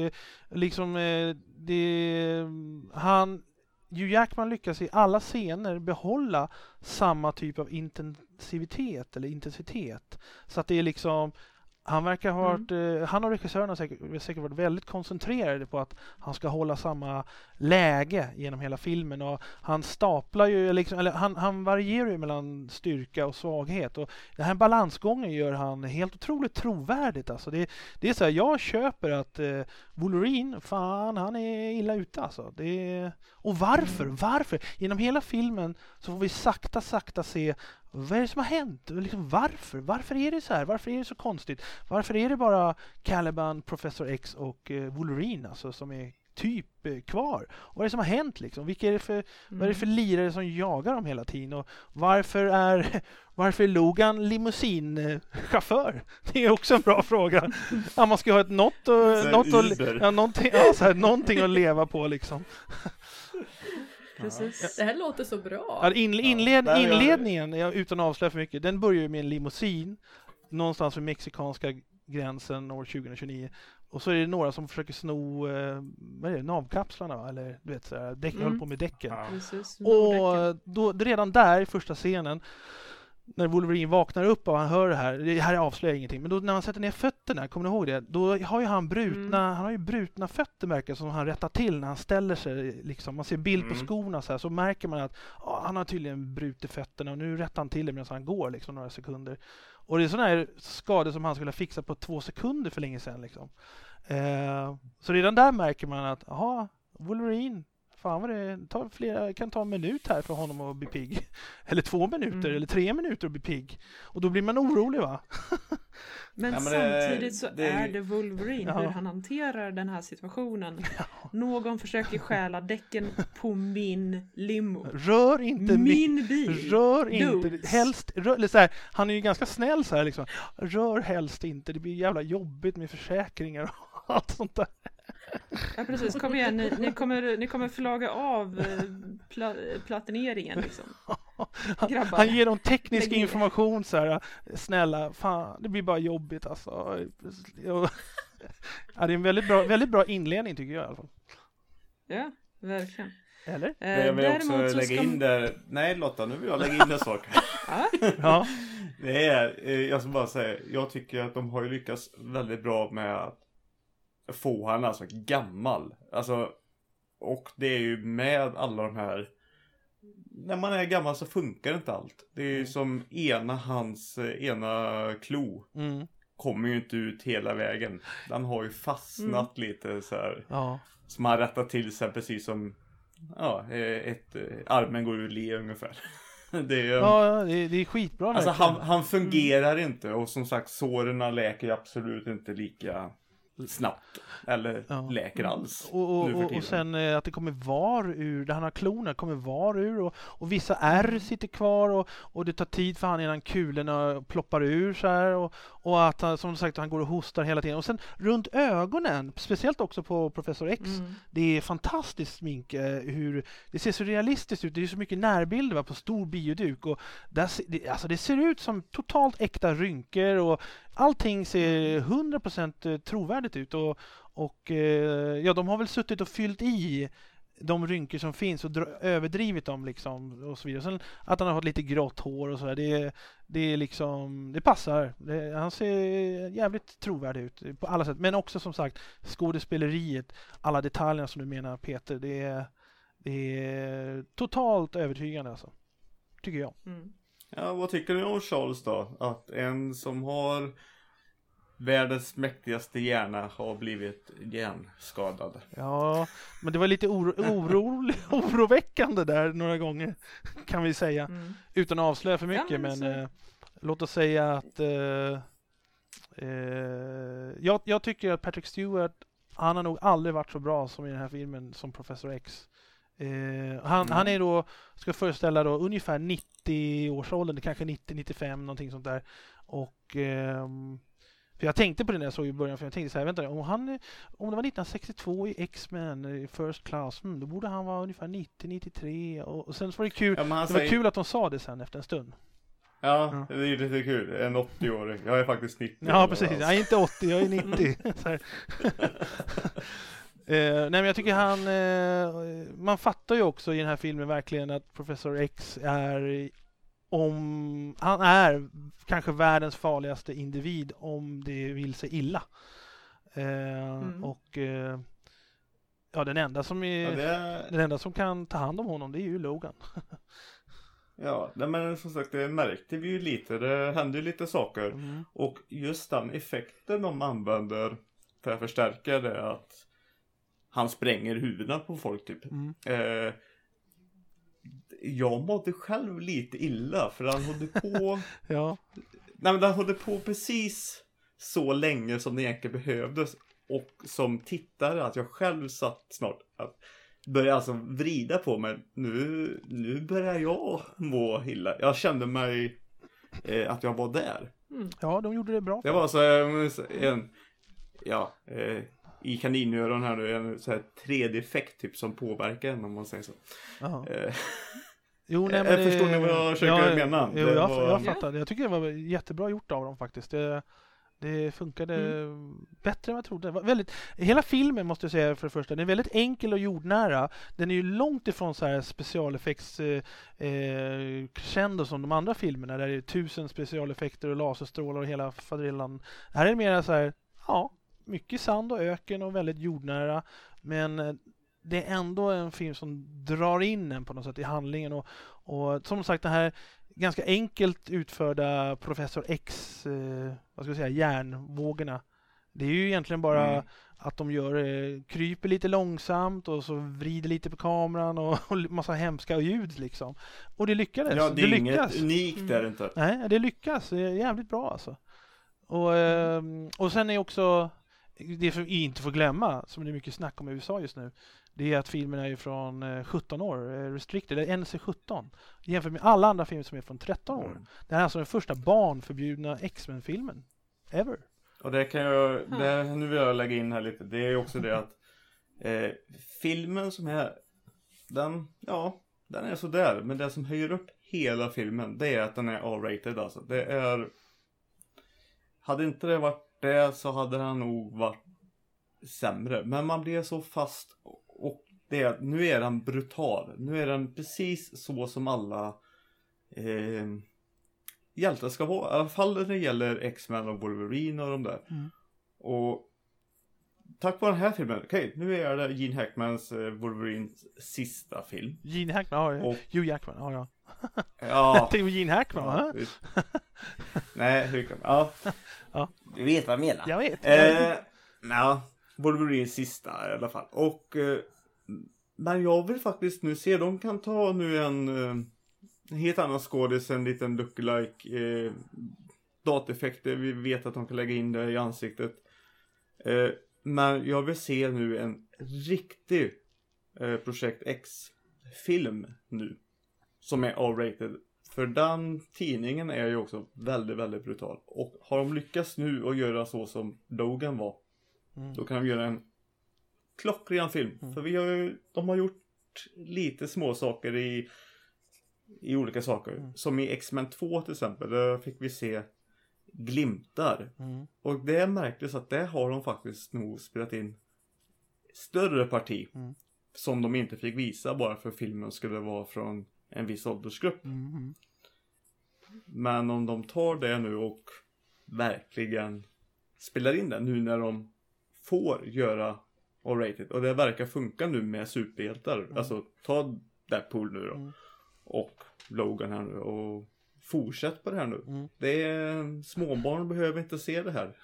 Speaker 1: Hugh Jackman lyckas i alla scener behålla samma typ av intensitet. Så att det är liksom, Han verkar ha varit, han och regissören har säkert varit väldigt koncentrerade på att han ska hålla samma läge genom hela filmen, och han staplar ju liksom, eller han varierar ju mellan styrka och svaghet, och den här balansgången gör han helt otroligt trovärdigt alltså. Det är så här, jag köper att Wolverine, fan han är illa ute alltså. Och varför? Genom hela filmen så får vi sakta se vad är det som har hänt? Liksom varför är det så här? Varför är det så konstigt? Varför är det bara Caliban, Professor X och Wolverine alltså, som är typ kvar? Och vad är det som har hänt liksom? Vad är det för lirare som jagar dem hela tiden? Och varför är Logan limousinchaufför? Det är också en bra fråga. Ja, man ska ha någonting att leva på liksom.
Speaker 4: Precis.
Speaker 3: Det här låter så bra.
Speaker 1: Ja, inledningen, utan att avslöja för mycket, den börjar ju med en limousin någonstans vid mexikanska gränsen år 2029. Och så är det några som försöker sno navkapslarna, eller du vet så här, håller på med däcken.
Speaker 2: Ja.
Speaker 4: Precis,
Speaker 1: Och då redan där i första scenen, när Wolverine vaknar upp och han hör det här avslöjar ingenting, men då när han sätter ner fötterna, kommer ni ihåg det? Då har ju han brutna fötter, märker som han rättar till när han ställer sig liksom. Man ser bild på skorna så märker man att han har tydligen brutit fötterna, och nu rättar han till det medan han går liksom några sekunder. Och det är sådana här skador som han skulle ha fixat på 2 sekunder för länge sedan liksom. Så redan där märker man att Wolverine, fan vad det kan ta en minut här för honom att bli pigg. Eller 2 minuter eller 3 minuter att bli pigg. Och då blir man orolig, va?
Speaker 4: Men samtidigt så är det Wolverine, hur han hanterar den här situationen. Någon försöker stjäla däcken på min limo.
Speaker 1: Rör inte
Speaker 4: min bil.
Speaker 1: Rör inte. Helst, så här, han är ju ganska snäll så här liksom. Rör helst inte. Det blir jävla jobbigt med försäkringar och allt sånt där.
Speaker 4: Ja, precis. Kom igen, ni kommer förlaga av platineringen liksom.
Speaker 1: Han ger dem teknisk information så här, snälla, fan, det blir bara jobbigt alltså. Ja, det är en väldigt bra inledning tycker jag i alla fall.
Speaker 4: Ja, verkligen.
Speaker 1: Eller?
Speaker 2: Jag vill också lägga in det. Nej Lotta, nu vill jag lägga in en sak.
Speaker 1: Ja.
Speaker 2: Det är, jag ska bara säga, jag tycker att de har ju lyckats väldigt bra med att få han alltså gammal. Alltså, och det är ju med alla de här, när man är gammal så funkar inte allt. Det är ju som hans ena klo kommer ju inte ut hela vägen. Den har ju fastnat lite så här. Ja. Som man rättar till sig precis som armen går ur le ungefär. Det är
Speaker 1: skitbra.
Speaker 2: Alltså han fungerar inte, och som sagt såren läker absolut inte lika snabbt eller läker alls.
Speaker 1: Och sen att det kommer var ur, där han har kloner kommer var ur, och vissa ärr sitter kvar, och det tar tid för han innan kulorna ploppar ur så här, och att han, som sagt, han går och hostar hela tiden. Och sen runt ögonen, speciellt också på Professor X, det är fantastiskt smink, hur det ser så realistiskt ut. Det är så mycket närbilder på stor bioduk, och det ser ut som totalt äkta rynkor, och allting ser 100% trovärdigt ut, och de har väl suttit och fyllt i de rynkor som finns och överdrivit dem liksom, och så vidare. Sen att han har fått lite grått hår och så där, det är liksom, det passar. Han ser jävligt trovärdig ut på alla sätt, men också som sagt skådespeleriet, alla detaljerna som du menar Peter, det är totalt övertygande alltså, tycker jag.
Speaker 2: Ja, vad tycker du om Charles då? Att en som har världens mäktigaste hjärna har blivit hjärnskadad.
Speaker 1: Ja, men det var lite oroväckande där några gånger, kan vi säga. Utan att avslöja för mycket, men låt oss säga att jag tycker att Patrick Stewart, han har nog aldrig varit så bra som i den här filmen som Professor X. Han är då, ska föreställa då ungefär 90-årsåldern, kanske 90-95, någonting sånt där. Och för jag tänkte på det när jag såg i början, för jag tänkte så här, vänta, om det var 1962 i X-Men First Class, då borde han vara ungefär 90-93, och sen så var det kul, det var kul att de sa det sen efter en stund.
Speaker 2: Ja, det är lite kul. En 80-åring. Jag är faktiskt 90.
Speaker 1: Ja, precis. Jag är inte 80, jag är 90. Nej, men jag tycker man fattar ju också i den här filmen verkligen att Professor X är han är kanske världens farligaste individ om det vill sig illa. Och den enda som kan ta hand om honom, det är ju Logan.
Speaker 2: Ja, men som sagt, det märkte vi ju lite. Det hände ju lite saker. Och just den effekten de använder för att förstärka det är att han spränger huvudena på folk typ. Jag mådde själv lite illa för han höll på Nej, men han höll på precis så länge som det egentligen behövdes. Och som tittare att jag själv satt snart att började alltså vrida på mig. Nu börjar jag må illa. Jag kände mig att jag var där.
Speaker 1: Ja, de gjorde det bra.
Speaker 2: Det var så i kaninöron här nu, en så här 3D-effekt typ som påverkar en, om man säger så.
Speaker 1: Jo, nej,
Speaker 2: men förstår ni vad jag försöker mena?
Speaker 1: Jo, jag fattar. Jag tycker det var jättebra gjort av dem faktiskt. Det funkade bättre än jag trodde. Det var väldigt, hela filmen måste jag säga för det första, den är väldigt enkel och jordnära. Den är ju långt ifrån så här specialeffekts crescendo som de andra filmerna där det är 1000 specialeffekter och laserstrålar och hela fadrillan. Här är det mer så här, mycket sand och öken och väldigt jordnära, men det är ändå en film som drar in en på något sätt i handlingen och som sagt den här ganska enkelt utförda Professor X hjärnvågorna. Det är ju egentligen bara att de kryper lite långsamt och så vrider lite på kameran och massa hemska ljud liksom. Och det lyckades.
Speaker 2: Ja, det är inget unikt där inte.
Speaker 1: Nej, det lyckas. Det är jävligt bra alltså. Och sen är också det som vi inte får glömma, som det är mycket snack om i USA just nu, det är att filmen är från 17 år, restricted, eller NC-17, jämfört med alla andra filmer som är från 13 år. Det här är alltså den första barnförbjudna X-Men-filmen ever.
Speaker 2: Och det kan nu vill jag lägga in här lite, det är också det att filmen som är, den är så där, men det som höjer upp hela filmen, det är att den är R-rated alltså. Det är, hade inte det varit det så hade han nog varit sämre. Men man blir så fast och nu är den brutal. Nu är den precis så som alla hjältar ska vara. I alla fall när det gäller X-Men och Wolverine och de där. Och tack vare den här filmen, nu är det Gene Hackmans Wolverines sista film.
Speaker 1: Gene Hackman, Hugh Jackman,
Speaker 2: ja.
Speaker 1: Jag tänkte Gene Hackman,
Speaker 2: Nej, du vet vad jag menar.
Speaker 1: Jag vet.
Speaker 2: Wolverines sista i alla fall. Och men jag vill faktiskt nu se, de kan ta nu en helt annan skådis, en liten lookalike dateffekter, vi vet att de kan lägga in det i ansiktet. Men jag vill se nu en riktig Projekt X-film nu som är R-rated. För den tidningen är ju också väldigt, väldigt brutal. Och har de lyckats nu att göra så som Logan var, då kan de göra en klockren film. För de har gjort lite små saker i olika saker. Som i X-Men 2 till exempel, där fick vi se glimtar. Och det märktes att det har de faktiskt nog spelat in större parti som de inte fick visa bara för filmen skulle vara från en viss åldersgrupp. Men om de tar det nu och verkligen spelar in det nu när de får göra R-rated, och det verkar funka nu med superhjältar. Alltså ta Deadpool nu då och Logan här nu och fortsätt på det här nu. Det är småbarn behöver inte se det här.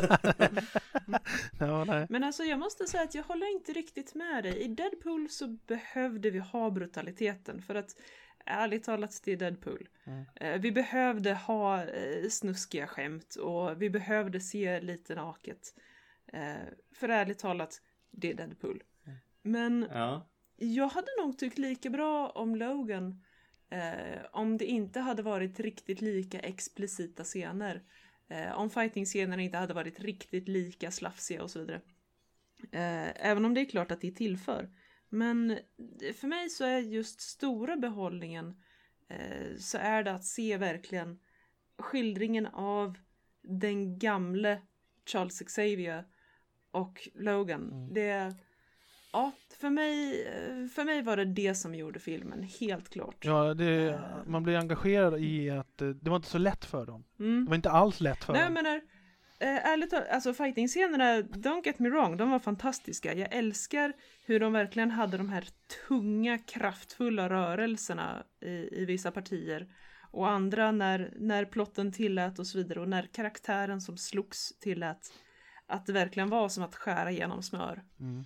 Speaker 4: Nej. Men alltså jag måste säga att jag håller inte riktigt med dig. I Deadpool så behövde vi ha brutaliteten för att ärligt talat det är Deadpool. Vi behövde ha snuskiga skämt och vi behövde se lite naket. För ärligt talat det är Deadpool. Men jag hade nog tyckt lika bra om Logan om det inte hade varit riktigt lika explicita scener. Om fighting-scenerna inte hade varit riktigt lika slafsiga och så vidare. Även om det är klart att det tillför. Men för mig så är just stora behållningen så är det att se verkligen skildringen av den gamle Charles Xavier och Logan. Ja, för mig var det som gjorde filmen, helt klart.
Speaker 1: Ja, man blir engagerad i att det var inte så lätt för dem. Det var inte alls lätt för dem.
Speaker 4: Nej, men ärligt talat, alltså fighting-scenerna, don't get me wrong, de var fantastiska. Jag älskar hur de verkligen hade de här tunga, kraftfulla rörelserna i vissa partier. Och andra när plotten tillät och så vidare. Och när karaktären som slogs tillät att det verkligen var som att skära igenom smör.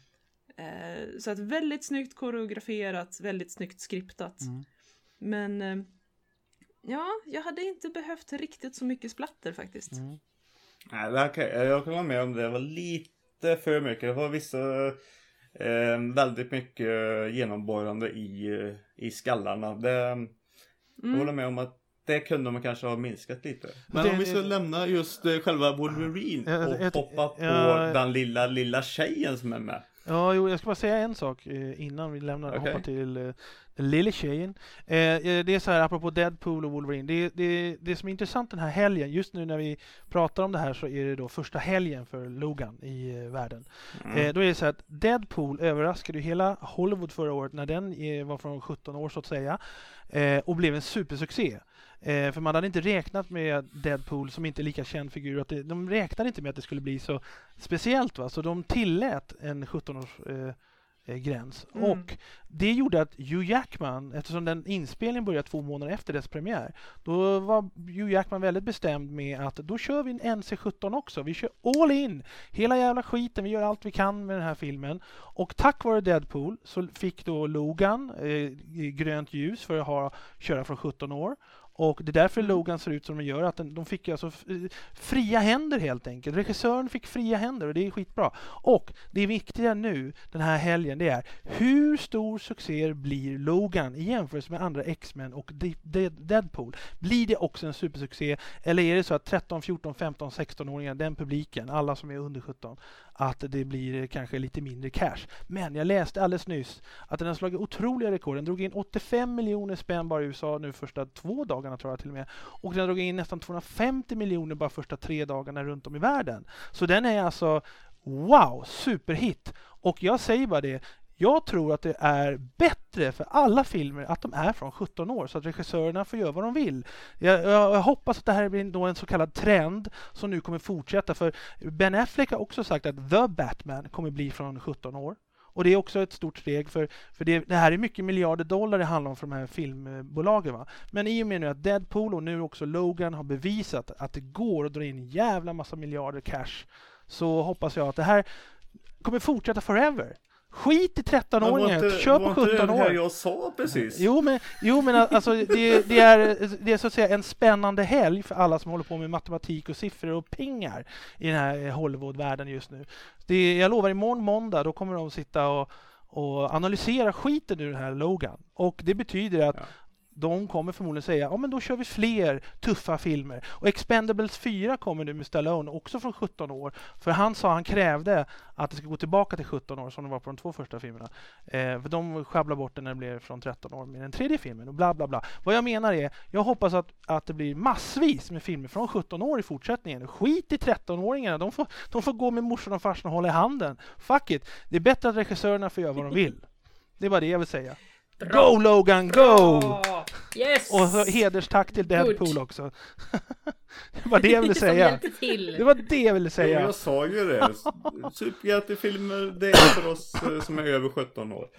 Speaker 4: Så att väldigt snyggt koreograferat, väldigt snyggt skriptat. Men ja, jag hade inte behövt riktigt så mycket splatter faktiskt.
Speaker 2: Nej, jag kan vara med om det var lite för mycket. Det var vissa väldigt mycket genomborrande i skallarna. Jag håller med om att det kunde man kanske ha minskat lite. Men om vi ska lämna just själva Wolverine och hoppa på den lilla tjejen som är med.
Speaker 1: Ja, jag ska bara säga en sak innan vi hoppar till den lilla tjejen. Det är så här, apropå Deadpool och Wolverine. Det som är intressant den här helgen, just nu när vi pratar om det här, så är det då första helgen för Logan i världen. Då är det så att Deadpool överraskade ju hela Hollywood förra året när den var från 17 år så att säga. Och blev en supersuccé. För man hade inte räknat med Deadpool, som inte är lika känd figur, att de räknade inte med att det skulle bli så speciellt, va? Så de tillät en 17-års gräns. Och det gjorde att Hugh Jackman, eftersom den inspelningen började 2 månader efter dess premiär, då var Hugh Jackman väldigt bestämd med att då kör vi en NC-17 också. Vi kör all in, hela jävla skiten, vi gör allt vi kan med den här filmen. Och tack vare Deadpool så fick då Logan grönt ljus för att köra från 17 år. Och det är därför Logan ser ut som de gör, att de fick alltså fria händer helt enkelt. Regissören fick fria händer och det är skitbra. Och det viktiga nu den här helgen, det är hur stor succé blir Logan i jämförelse med andra X-Men och Deadpool. Blir det också en supersuccé, eller är det så att 13, 14, 15, 16-åringar, den publiken, alla som är under 17, att det blir kanske lite mindre cash. Men jag läste alldeles nyss att den har slagit otroliga rekord. Den drog in 85 miljoner spänn bara i USA nu första 2 dagarna tror jag till och med. Och den drog in nästan 250 miljoner bara första 3 dagarna runt om i världen. Så den är alltså, wow, superhit. Och jag säger bara det, jag tror att det är bättre för alla filmer att de är från 17 år så att regissörerna får göra vad de vill. Jag hoppas att det här blir då en så kallad trend som nu kommer fortsätta, för Ben Affleck har också sagt att The Batman kommer bli från 17 år. Och det är också ett stort steg för det här är mycket miljarder dollar det handlar om för de här filmbolagen. Va? Men i och med nu att Deadpool och nu också Logan har bevisat att det går att dra in en jävla massa miljarder cash, så hoppas jag att det här kommer fortsätta forever. Skit i 13-åringar, kör på 17 år.
Speaker 2: Jag sa precis.
Speaker 1: Jo men alltså det är så att säga en spännande helg för alla som håller på med matematik och siffror och pengar i den här Hollywood-världen just nu. Jag lovar, imorgon måndag då kommer de sitta och analysera skiten ur den här Logan. Och det betyder att de kommer förmodligen säga, men då kör vi fler tuffa filmer. Och Expendables 4 kommer nu med Stallone, också från 17 år. För han krävde att det ska gå tillbaka till 17 år som det var på de 2 första filmerna. För de sjabblar bort det när det blev från 13 år med den 3:e filmen och bla bla bla. Vad jag menar är, jag hoppas att det blir massvis med filmer från 17 år i fortsättningen. Skit i 13-åringarna, de får gå med morsan och farsan och hålla i handen. Fuck it, det är bättre att regissörerna får göra vad de vill. Det är bara det jag vill säga. Bra. Go Logan, go!
Speaker 3: Yes!
Speaker 1: Och så hederstack till Deadpool också. Det var det jag ville säga. Det var det jag ville säga.
Speaker 2: Jag sa ju det. Superhjältefilmer, det är för oss som är över 17 år.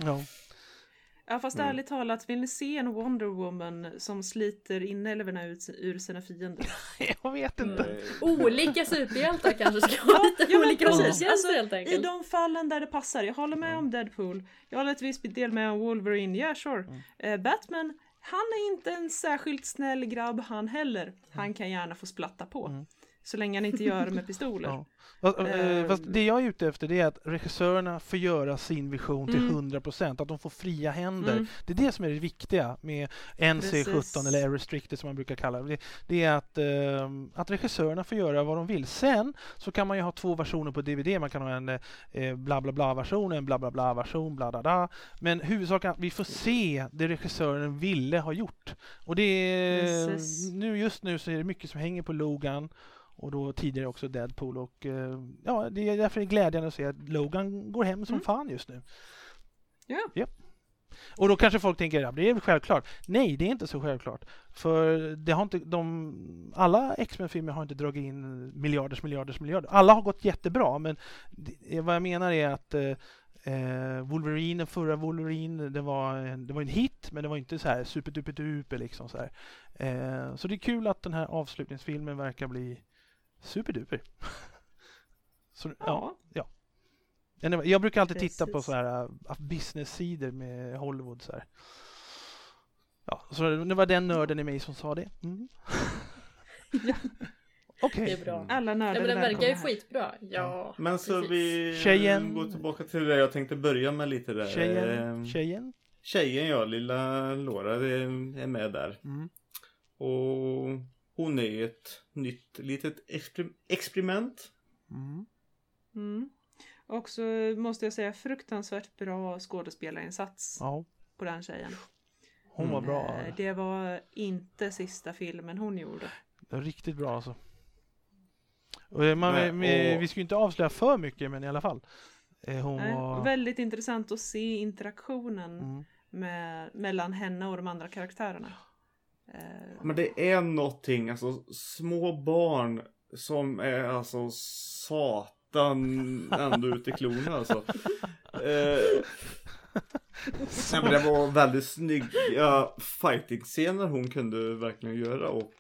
Speaker 4: Ja, fast ärligt talat, vill ni se en Wonder Woman som sliter inälvorna ur sina fiender?
Speaker 1: Jag vet inte.
Speaker 3: Olika superhjältar kanske ska ha lite olika åtgärder helt enkelt.
Speaker 4: I de fallen där det passar. Jag håller med om Deadpool. Jag håller ett visst del med om Wolverine. Ja, sure. Batman, han är inte en särskilt snäll grabb han heller. Han kan gärna få splatta på. Så länge han inte gör det med pistoler.
Speaker 1: Fast det jag är ute efter det är att regissörerna får göra sin vision till 100%. Att de får fria händer. Det är det som är det viktiga med NC-17 eller Restricted som man brukar kalla det. Det är att regissörerna får göra vad de vill. Sen så kan man ju ha 2 versioner på DVD. Man kan ha en bla bla bla version, en bla bla bla version, bla bla bla. Men huvudsaken är att vi får se det regissören ville ha gjort. Och det är, just nu så är det mycket som hänger på Logan. Och då tidigare också Deadpool. Och det är därför glädjande att se att Logan går hem som fan just nu.
Speaker 4: Ja.
Speaker 1: Yep. Och då kanske folk tänker, ja, det är väl självklart. Nej, det är inte så självklart. För det har inte, alla X-Men-filmer har inte dragit in miljarder. Alla har gått jättebra, men vad jag menar är att Wolverine, förra Wolverine, det var en hit, men det var inte så här superduper liksom så här. Så det är kul att den här avslutningsfilmen verkar bli superduper. Så, ja. Jag brukar alltid titta på så här business-sidor med Hollywood så här. Ja, så det var den nörden i mig som sa det.
Speaker 3: Ja.
Speaker 1: Okej.
Speaker 3: Det är bra.
Speaker 4: Alla nördar.
Speaker 3: Men den verkar ju skitbra. Ja.
Speaker 2: Men så
Speaker 3: precis.
Speaker 2: vi
Speaker 1: Tjejen.
Speaker 2: går tillbaka till det jag tänkte börja med lite där.
Speaker 1: Tjejen,
Speaker 2: ja, lilla Laura är med där. Och hon är ett nytt litet experiment.
Speaker 4: Och så måste jag säga fruktansvärt bra skådespelarinsats på den tjejen.
Speaker 1: Hon var bra.
Speaker 4: Det var inte sista filmen hon gjorde.
Speaker 1: Det var riktigt bra alltså. Och vi ska ju inte avslöja för mycket, men i alla fall. Var
Speaker 4: väldigt intressant att se interaktionen mellan henne och de andra karaktärerna.
Speaker 2: Men det är någonting, alltså små barn som är alltså ändå ut i klorna alltså. Men det var väldigt snygga fighting-scener hon kunde verkligen göra och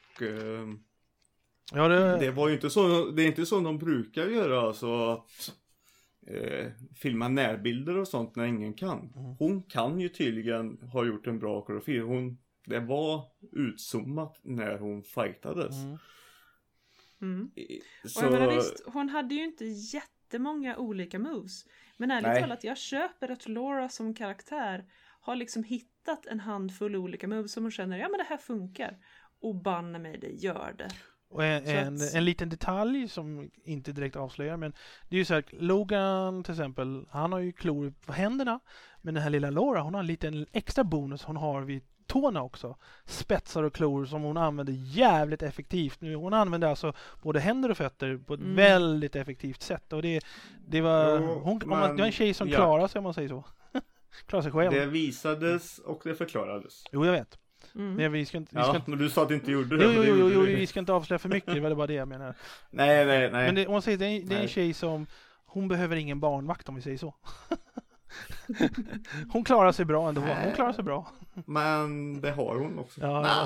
Speaker 2: det var ju inte så, det är inte så de brukar göra alltså att filma närbilder och sånt när ingen kan. Hon kan ju tydligen ha gjort en bra koreografi. Det var utzoomat när hon fightades.
Speaker 4: Så... Och jag menar, visst, hon hade ju inte jättemånga olika moves. Men ärligt talat, jag köper att Laura som karaktär har liksom hittat en handfull olika moves som hon känner, ja men det här funkar. Och banne mig, det gör det.
Speaker 1: Och en liten detalj som inte direkt avslöjar, men det är ju så här, Logan till exempel, han har ju klor på händerna, men den här lilla Laura, hon har en liten extra bonus hon har vid tårna också. Spetsar och klor som hon använder jävligt effektivt. Nu hon använder alltså både händer och fötter på ett väldigt effektivt sätt, och det var en tjej som klarar sig, om man säger så. Klarar sig själv.
Speaker 2: Det visades och det förklarades.
Speaker 1: Jo, jag vet. Men vi ska inte...
Speaker 2: men du sa att du inte gjorde det.
Speaker 1: Jo, vi ska inte avslöja för mycket, det var bara det jag menar.
Speaker 2: Nej.
Speaker 1: Men det är en tjej som, hon behöver ingen barnvakt, om vi säger så. Hon klarar sig bra ändå. Hon klarar sig bra.
Speaker 2: Men det har hon också.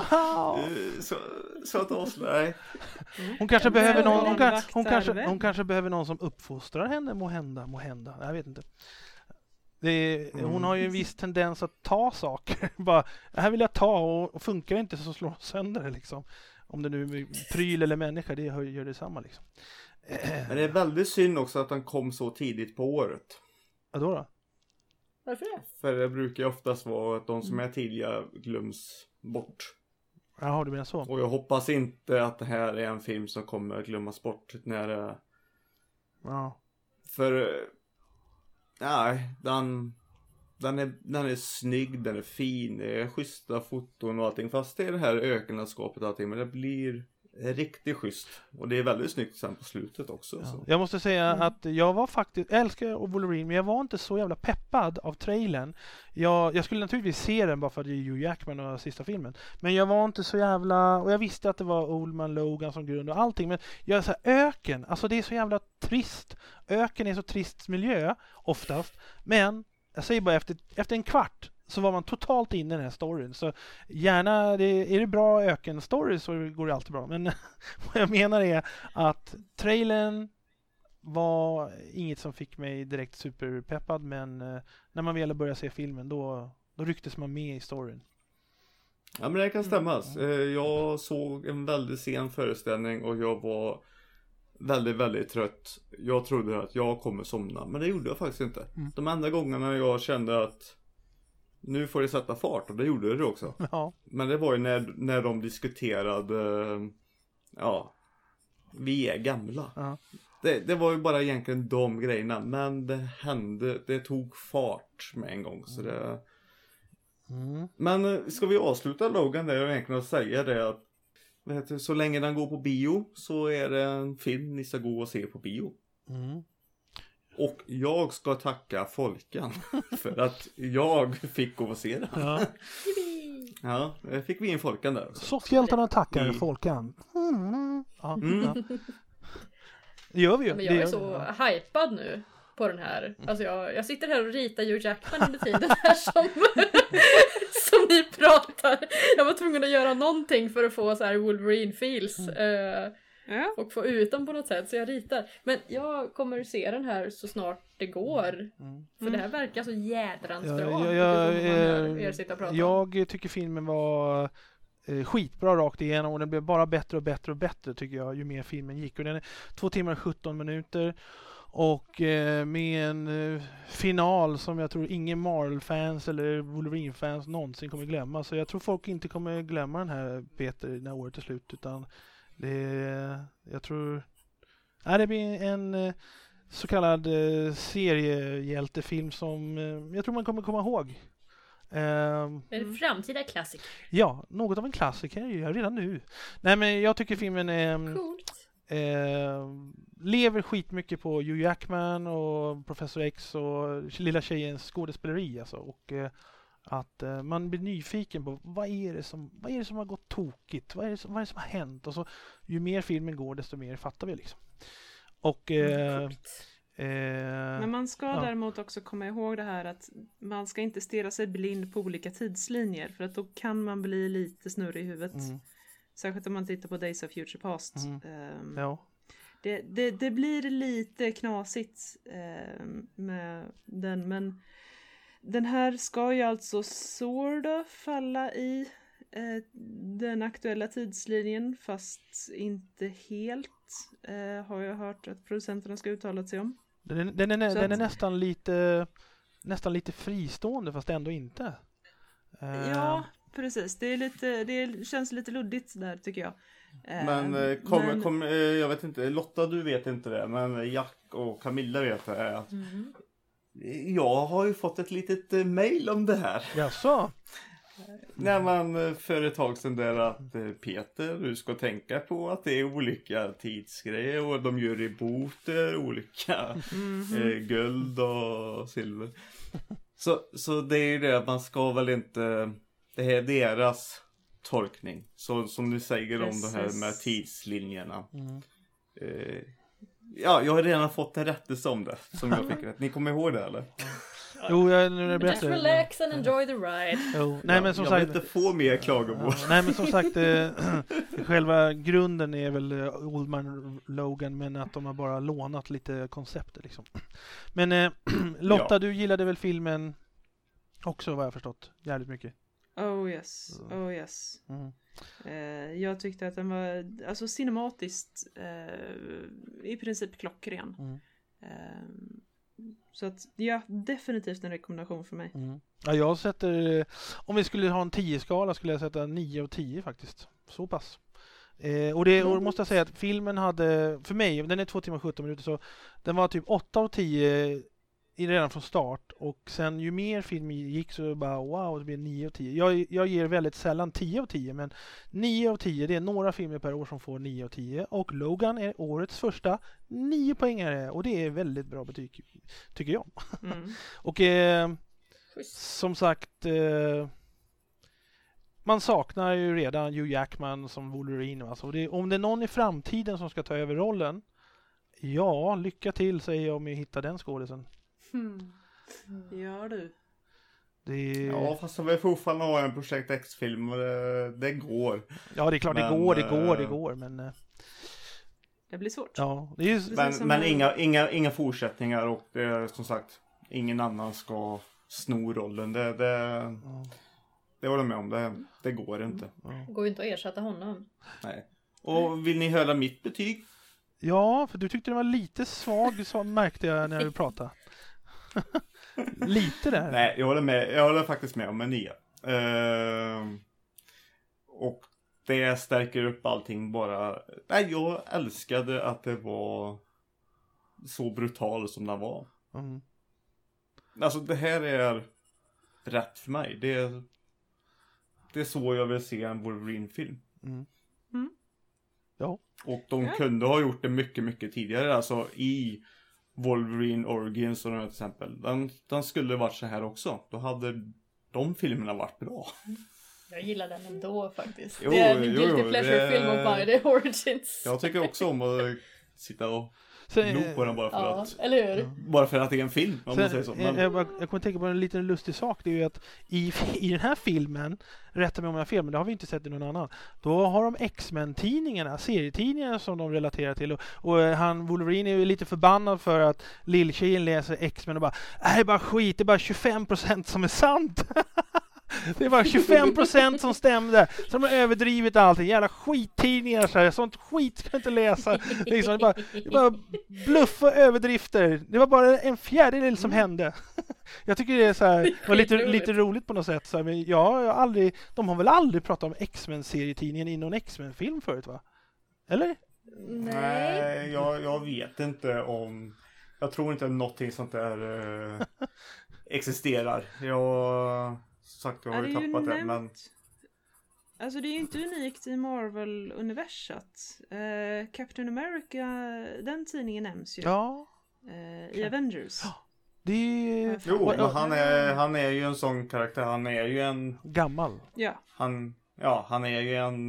Speaker 2: Så att avslöja.
Speaker 1: Hon kanske behöver någon, hon kanske behöver någon som uppfostrar henne, måhända. Jag vet inte. Hon har ju en viss tendens att ta saker. Bara, det här vill jag ta, och funkar det inte så slår hon sönder det liksom. Om det nu är pryl eller människa, det gör det samma liksom.
Speaker 2: Men det är väldigt synd också att han kom så tidigt på året.
Speaker 1: Ja, då?
Speaker 3: Varför det?
Speaker 2: För det brukar oftast vara att de som är tidiga glöms bort.
Speaker 1: Jaha, du menar så.
Speaker 2: Och jag hoppas inte att det här är en film som kommer att glömmas bort när för den är snygg, den är fin, det är schyssta foton och allting, fast det är det här ökenlandskapet och allting, men det blir riktigt schysst. Och det är väldigt snyggt sen på slutet också.
Speaker 1: Ja.
Speaker 2: Så.
Speaker 1: Jag måste säga att jag var faktiskt, älskar Wolverine, men jag var inte så jävla peppad av trailern. Jag skulle naturligtvis se den bara för att det är Hugh Jackman och sista filmen. Men jag var inte så jävla, och jag visste att det var Oldman Logan som grund och allting, men jag är så här, öken, alltså det är så jävla trist. Öken är så trist miljö oftast, men jag säger bara efter en kvart så var man totalt inne i den här storyn. Så gärna, är det bra öken-story så går det alltid bra. Men vad jag menar är att trailern var inget som fick mig direkt superpeppad, men när man väl började se filmen då rycktes man med i storyn.
Speaker 2: Ja, men det kan stämmas. Jag såg en väldigt sen föreställning och jag var väldigt, väldigt trött. Jag trodde att jag kommer somna, men det gjorde jag faktiskt inte. De enda gångerna jag kände att nu får det sätta fart, och det gjorde det också.
Speaker 1: Ja.
Speaker 2: Men det var ju när de diskuterade vi är gamla.
Speaker 1: Ja.
Speaker 2: Det var ju bara egentligen de grejerna, men det hände, det tog fart med en gång. Så det... Men ska vi avsluta Logan där och egentligen säga det att så länge den går på bio så är det en film ni ska gå och se på bio. Och jag ska tacka Folkan för att jag fick gå och se det.
Speaker 1: Ja.
Speaker 2: Ja, fick vi in Folkan där också.
Speaker 1: Soffhjältarna tackar Folkan. Ja. Det gör vi ju.
Speaker 3: Men jag är så hypad nu på den här. Alltså jag sitter här och ritar Hugh Jackman under tiden här som ni pratar. Jag var tvungen att göra någonting för att få så här Wolverine feels. Och få ut dem på något sätt. Så jag ritar. Men jag kommer se den här så snart det går. För det här verkar så jädrans bra.
Speaker 1: Jag tycker filmen var skitbra rakt igenom. Och den blev bara bättre och bättre och bättre tycker jag. Ju mer filmen gick. Och den är 2 timmar och 17 minuter. Och med en final som jag tror ingen Marvel-fans eller Wolverine-fans någonsin kommer glömma. Så jag tror folk inte kommer glömma den här Peter när året är slut. Utan jag tror det blir en så kallad seriehjältefilm som jag tror man kommer komma ihåg.
Speaker 3: En framtida klassiker.
Speaker 1: Ja, något av en klassiker redan nu. Nej, men jag tycker filmen lever skitmycket på Hugh Jackman och Professor X och lilla tjejens skådespeleri alltså. Och att man blir nyfiken på vad är det som har gått tokigt? Vad är det som har hänt? Och så ju mer filmen går desto mer fattar vi liksom. Och
Speaker 4: men man ska däremot också komma ihåg det här att man ska inte stirra sig blind på olika tidslinjer för att då kan man bli lite snurrig i huvudet. Särskilt om man tittar på Days of Future Past. Det blir lite knasigt med den, men den här ska ju alltså sort of falla i den aktuella tidslinjen, fast inte helt, har jag hört att producenterna ska uttala sig om.
Speaker 1: Den är nästan lite fristående fast ändå inte.
Speaker 4: Ja, precis. Det känns lite luddigt där tycker jag.
Speaker 2: Men jag vet inte, Lotta du vet inte det, men Jack och Camilla vet det. Att jag har ju fått ett litet mejl om det här.
Speaker 1: Jaså?
Speaker 2: När man för ett tag sedan där att Peter, du ska tänka på att det är olika tidsgrejer och de gör rebooter, olika guld och silver. Så det är ju det att man ska väl inte, det här är deras tolkning. Så som du säger om det här med tidslinjerna. Jag har redan fått en rättelse om det som jag fick rätt. Ni kommer ihåg det eller?
Speaker 1: Jo, nu
Speaker 3: Just relax and enjoy the ride.
Speaker 1: Jo, nej, men som
Speaker 2: jag
Speaker 1: sagt,
Speaker 2: vill inte få mer klagomål.
Speaker 1: Nej, men som sagt, själva grunden är väl Oldman Logan, men att de har bara lånat lite koncepter liksom. Men Lotta, du gillade väl filmen också, vad jag förstått, jävligt mycket.
Speaker 4: Oh yes. Jag tyckte att den var alltså cinematiskt i princip klockren. Så att definitivt en rekommendation för mig.
Speaker 1: Ja, jag sätter, om vi skulle ha en 10-skala skulle jag sätta 9 av 10 faktiskt. Så pass. Och måste jag säga att filmen hade, för mig, den är 2 timmar och 17 minuter, så den var typ 8 av 10 redan från start, och sen ju mer film gick så bara wow, det blir 9 av 10. Jag ger väldigt sällan 10 av 10, men 9 av 10, det är några filmer per år som får 9 av 10, och Logan är årets första 9-poängare, och det är väldigt bra betyg tycker jag. Och som sagt, man saknar ju redan Hugh Jackman som Wolverine, alltså. Om det är någon i framtiden som ska ta över rollen, ja, lycka till säger jag om jag hittar den skådisen.
Speaker 4: Ja du.
Speaker 2: Ja, fast jag vill fortfarande ha en Projekt X-film och det går.
Speaker 1: Ja, det är klart, det går, men
Speaker 4: det blir svårt.
Speaker 1: Ja, det är
Speaker 2: men inga fortsättningar, och som sagt, ingen annan ska sno rollen. Det håller jag med om. Det går inte.
Speaker 3: Det går ju inte att ersätta honom.
Speaker 2: Nej. Och vill ni höra mitt betyg?
Speaker 1: Ja, för du tyckte det var lite svag, så märkte jag när du pratade. Lite där.
Speaker 2: Nej, jag håller faktiskt med om en 9. Och det stärker upp allting bara. Nej, jag älskade att det var så brutal som den var. Alltså det här är rätt för mig. Det är så jag vill se en Wolverine-film.
Speaker 1: Ja.
Speaker 2: Och de kunde ha gjort det mycket, mycket tidigare. Alltså i Wolverine Origins och till exempel. Den skulle varit så här också. Då hade de filmerna varit bra.
Speaker 3: Jag gillar den ändå faktiskt.
Speaker 2: Jo,
Speaker 3: det är min
Speaker 2: jo,
Speaker 3: guilty pleasure-film om Friday Origins.
Speaker 2: Jag tycker också om att sitta och glo på den bara för att...
Speaker 3: eller hur?
Speaker 2: Bara för att det är en film, om man säger så. Men...
Speaker 1: Jag kommer tänka på en liten lustig sak. Det är ju att i den här filmen, rätta mig om jag har fel, men det har vi inte sett i någon annan. Då har de X-Men-tidningarna, serietidningarna som de relaterar till. Och han, Wolverine, är ju lite förbannad för att lilltjejen läser X-Men och bara det är bara skit, det är bara 25% som är sant. Det var 25% som stämde. Så de har överdrivit allting. Jävla skittidningar så här. Sånt skit ska jag inte läsa. Liksom, det bara bluff och överdrifter. Det var bara en fjärdedel som hände. Jag tycker det är så här, var lite roligt på något sätt. Så här, men de har väl aldrig pratat om X-Men-serietidningen i någon X-Men-film förut, va? Eller?
Speaker 2: Nej, jag vet inte om... Jag tror inte att någonting sånt där existerar. Jag har ju tappat det, men...
Speaker 4: Alltså det är ju inte unikt i Marvel-universat. Captain America, den tidningen nämns ju.
Speaker 1: Ja.
Speaker 4: I Avengers.
Speaker 1: Det är...
Speaker 2: Jo, men han är ju en sån karaktär. Han är ju en...
Speaker 1: Gammal.
Speaker 4: Ja.
Speaker 2: Han är ju en...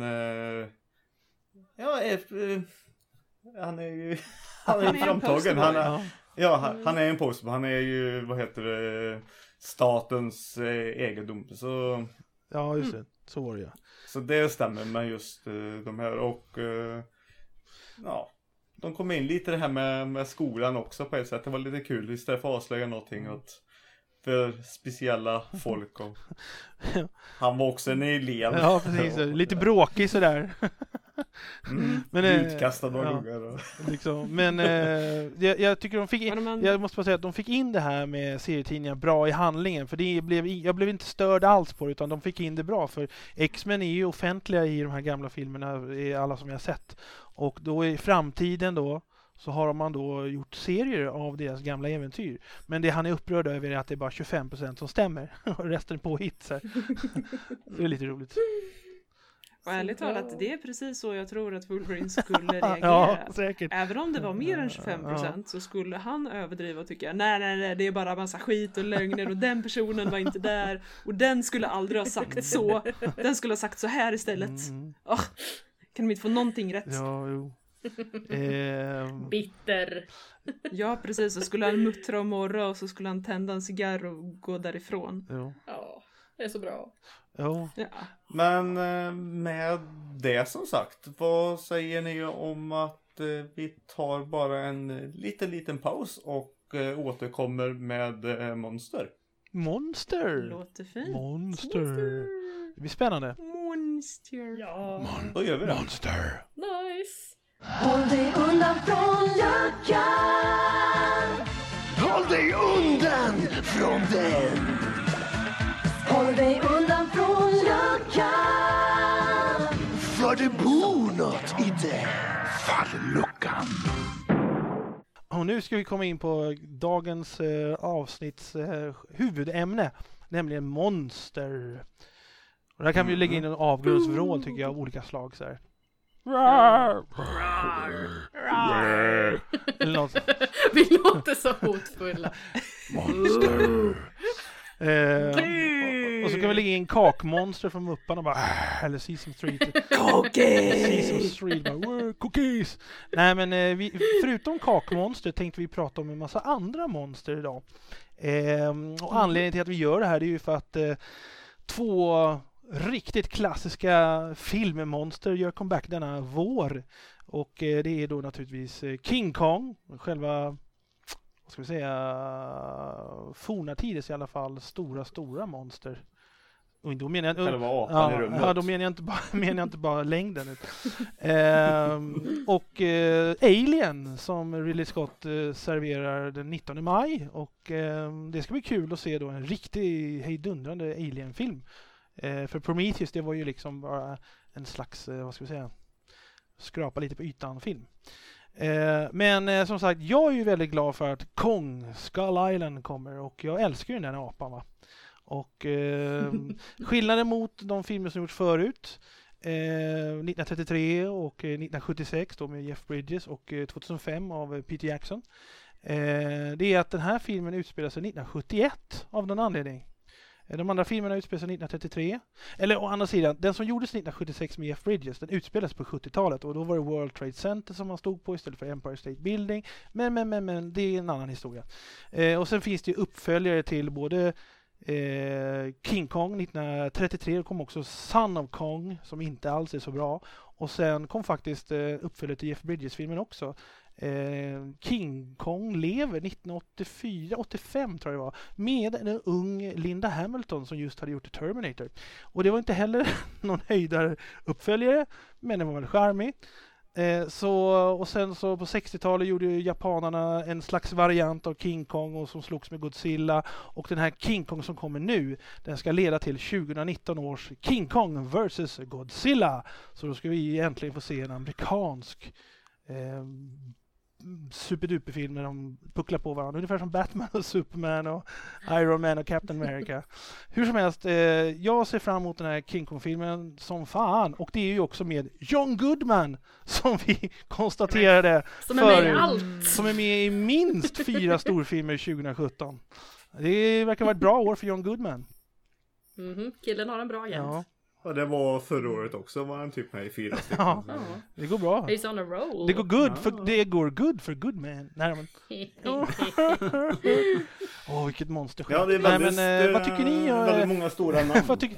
Speaker 2: han är ju framtagen. Han är en postman. Han är ju, statens egendom. Så...
Speaker 1: Ja, just det. Så var det, ja.
Speaker 2: Så det stämmer med just de här. Och de kom in lite det här med skolan också på ett sätt. Det var lite kul istället för att avslöja någonting för speciella folk. Och han var också en elev.
Speaker 1: Ja, precis. Lite bråkig sådär.
Speaker 2: Men utkastad av luggar.
Speaker 1: Liksom. Men jag tycker de fick in, jag måste bara säga att de fick in det här med serietidningar bra i handlingen, för jag blev inte störd alls på det, utan de fick in det bra, för X-Men är ju offentliga i de här gamla filmerna, i alla som jag har sett, och då i framtiden då så har man då gjort serier av deras gamla äventyr. Men det han är upprörd över är att det är bara 25% som stämmer och resten är påhitt. Så det är lite roligt.
Speaker 4: Och ärligt talat, det är precis så jag tror att Wolverine skulle reagera.
Speaker 1: Ja, säkert.
Speaker 4: Även om det var mer än 25% så skulle han överdriva och tycka nej, det är bara massa skit och lögner och den personen var inte där och den skulle aldrig ha sagt så. Den skulle ha sagt så här istället. Kan de inte få någonting rätt?
Speaker 1: Ja, jo.
Speaker 3: Bitter.
Speaker 4: Ja, precis. Så skulle han muttra och morra och så skulle han tända en cigarr och gå därifrån.
Speaker 3: Ja, det är så bra.
Speaker 1: Ja.
Speaker 2: Men med det som sagt, vad säger ni om att vi tar bara en liten paus och återkommer med Monster?
Speaker 1: Monster?
Speaker 4: Låter fint.
Speaker 1: Monster. Det blir spännande.
Speaker 4: Monster.
Speaker 3: Ja.
Speaker 2: Då gör vi det.
Speaker 1: Monster.
Speaker 3: Nice.
Speaker 5: Håll dig undan från luckan.
Speaker 6: Håll dig undan från den.
Speaker 5: Håll dig undan från luckan.
Speaker 6: För det bor något i den falluckan.
Speaker 1: Och nu ska vi komma in på dagens avsnitts huvudämne, nämligen monster. Och där kan vi lägga in en avgrundsvrål tycker jag av olika slag så här. Eller något sånt.
Speaker 3: Vi låter så hotfulla.
Speaker 1: Monster. Och så kan vi lägga in kakmonster från Mupparna bara eller Sesame Street. Sesame Street bara cookies. Nej men förutom kakmonster tänkte vi prata om en massa andra monster idag. Och anledningen till att vi gör det här är ju för att två riktigt klassiska filmmonster gör comeback denna vår. Och det är då naturligtvis King Kong, själva, vad ska vi säga, forna tiders i alla fall, stora monster. Och då menar jag, då menar jag inte bara längden. Och Alien som Ridley Scott serverar den 19 maj. Och det ska bli kul att se då en riktig hejdundrande Alien-film. För Prometheus, det var ju liksom bara en slags, vad ska vi säga, skrapa lite på ytan-film. Men som sagt, jag är ju väldigt glad för att Kong Skull Island kommer, och jag älskar ju den där apan, va. Och skillnaden mot de filmer som gjorts förut, 1933 och 1976 då med Jeff Bridges och 2005 av Peter Jackson, Det är att den här filmen utspelar sig 1971 av någon anledning. De andra filmerna utspelar sig 1933. Eller å andra sidan, den som gjordes 1976 med Jeff Bridges, den utspelades på 70-talet och då var det World Trade Center som man stod på istället för Empire State Building. Men det är en annan historia. Och sen finns det ju uppföljare till både King Kong 1933, kom också Son of Kong som inte alls är så bra. Och sen kom faktiskt uppföljare till Jeff Bridges-filmen också. King Kong lever 1984-85 tror jag det var, med en ung Linda Hamilton som just hade gjort Terminator. Och det var inte heller någon höjdare uppföljare, men det var väl charmig. Och sen så på 60-talet gjorde ju japanerna en slags variant av King Kong och som slogs med Godzilla, och den här King Kong som kommer nu, den ska leda till 2019 års King Kong vs Godzilla. Så då ska vi äntligen få se en amerikansk superduperfilm när de pucklar på varandra, ungefär som Batman och Superman och Iron Man och Captain America. Hur som helst, jag ser fram emot den här King Kong-filmen som fan, och det är ju också med John Goodman som vi konstaterade
Speaker 3: som är med i allt.
Speaker 1: Som är med i minst 4 storfilmer 2017. Det verkar vara ett bra år för John Goodman.
Speaker 3: Killen har en bra agent.
Speaker 1: Ja.
Speaker 2: Ja, det var förra året också, var han typ med i 4 stycken.
Speaker 1: Ja, det går bra.
Speaker 3: He's on a roll.
Speaker 1: Det går good för Goodman. Nej, men vilket monster.
Speaker 2: Ja, det är väldigt,
Speaker 1: men vad tycker ni?
Speaker 2: Väldigt många stora namn.
Speaker 1: Vad tycker...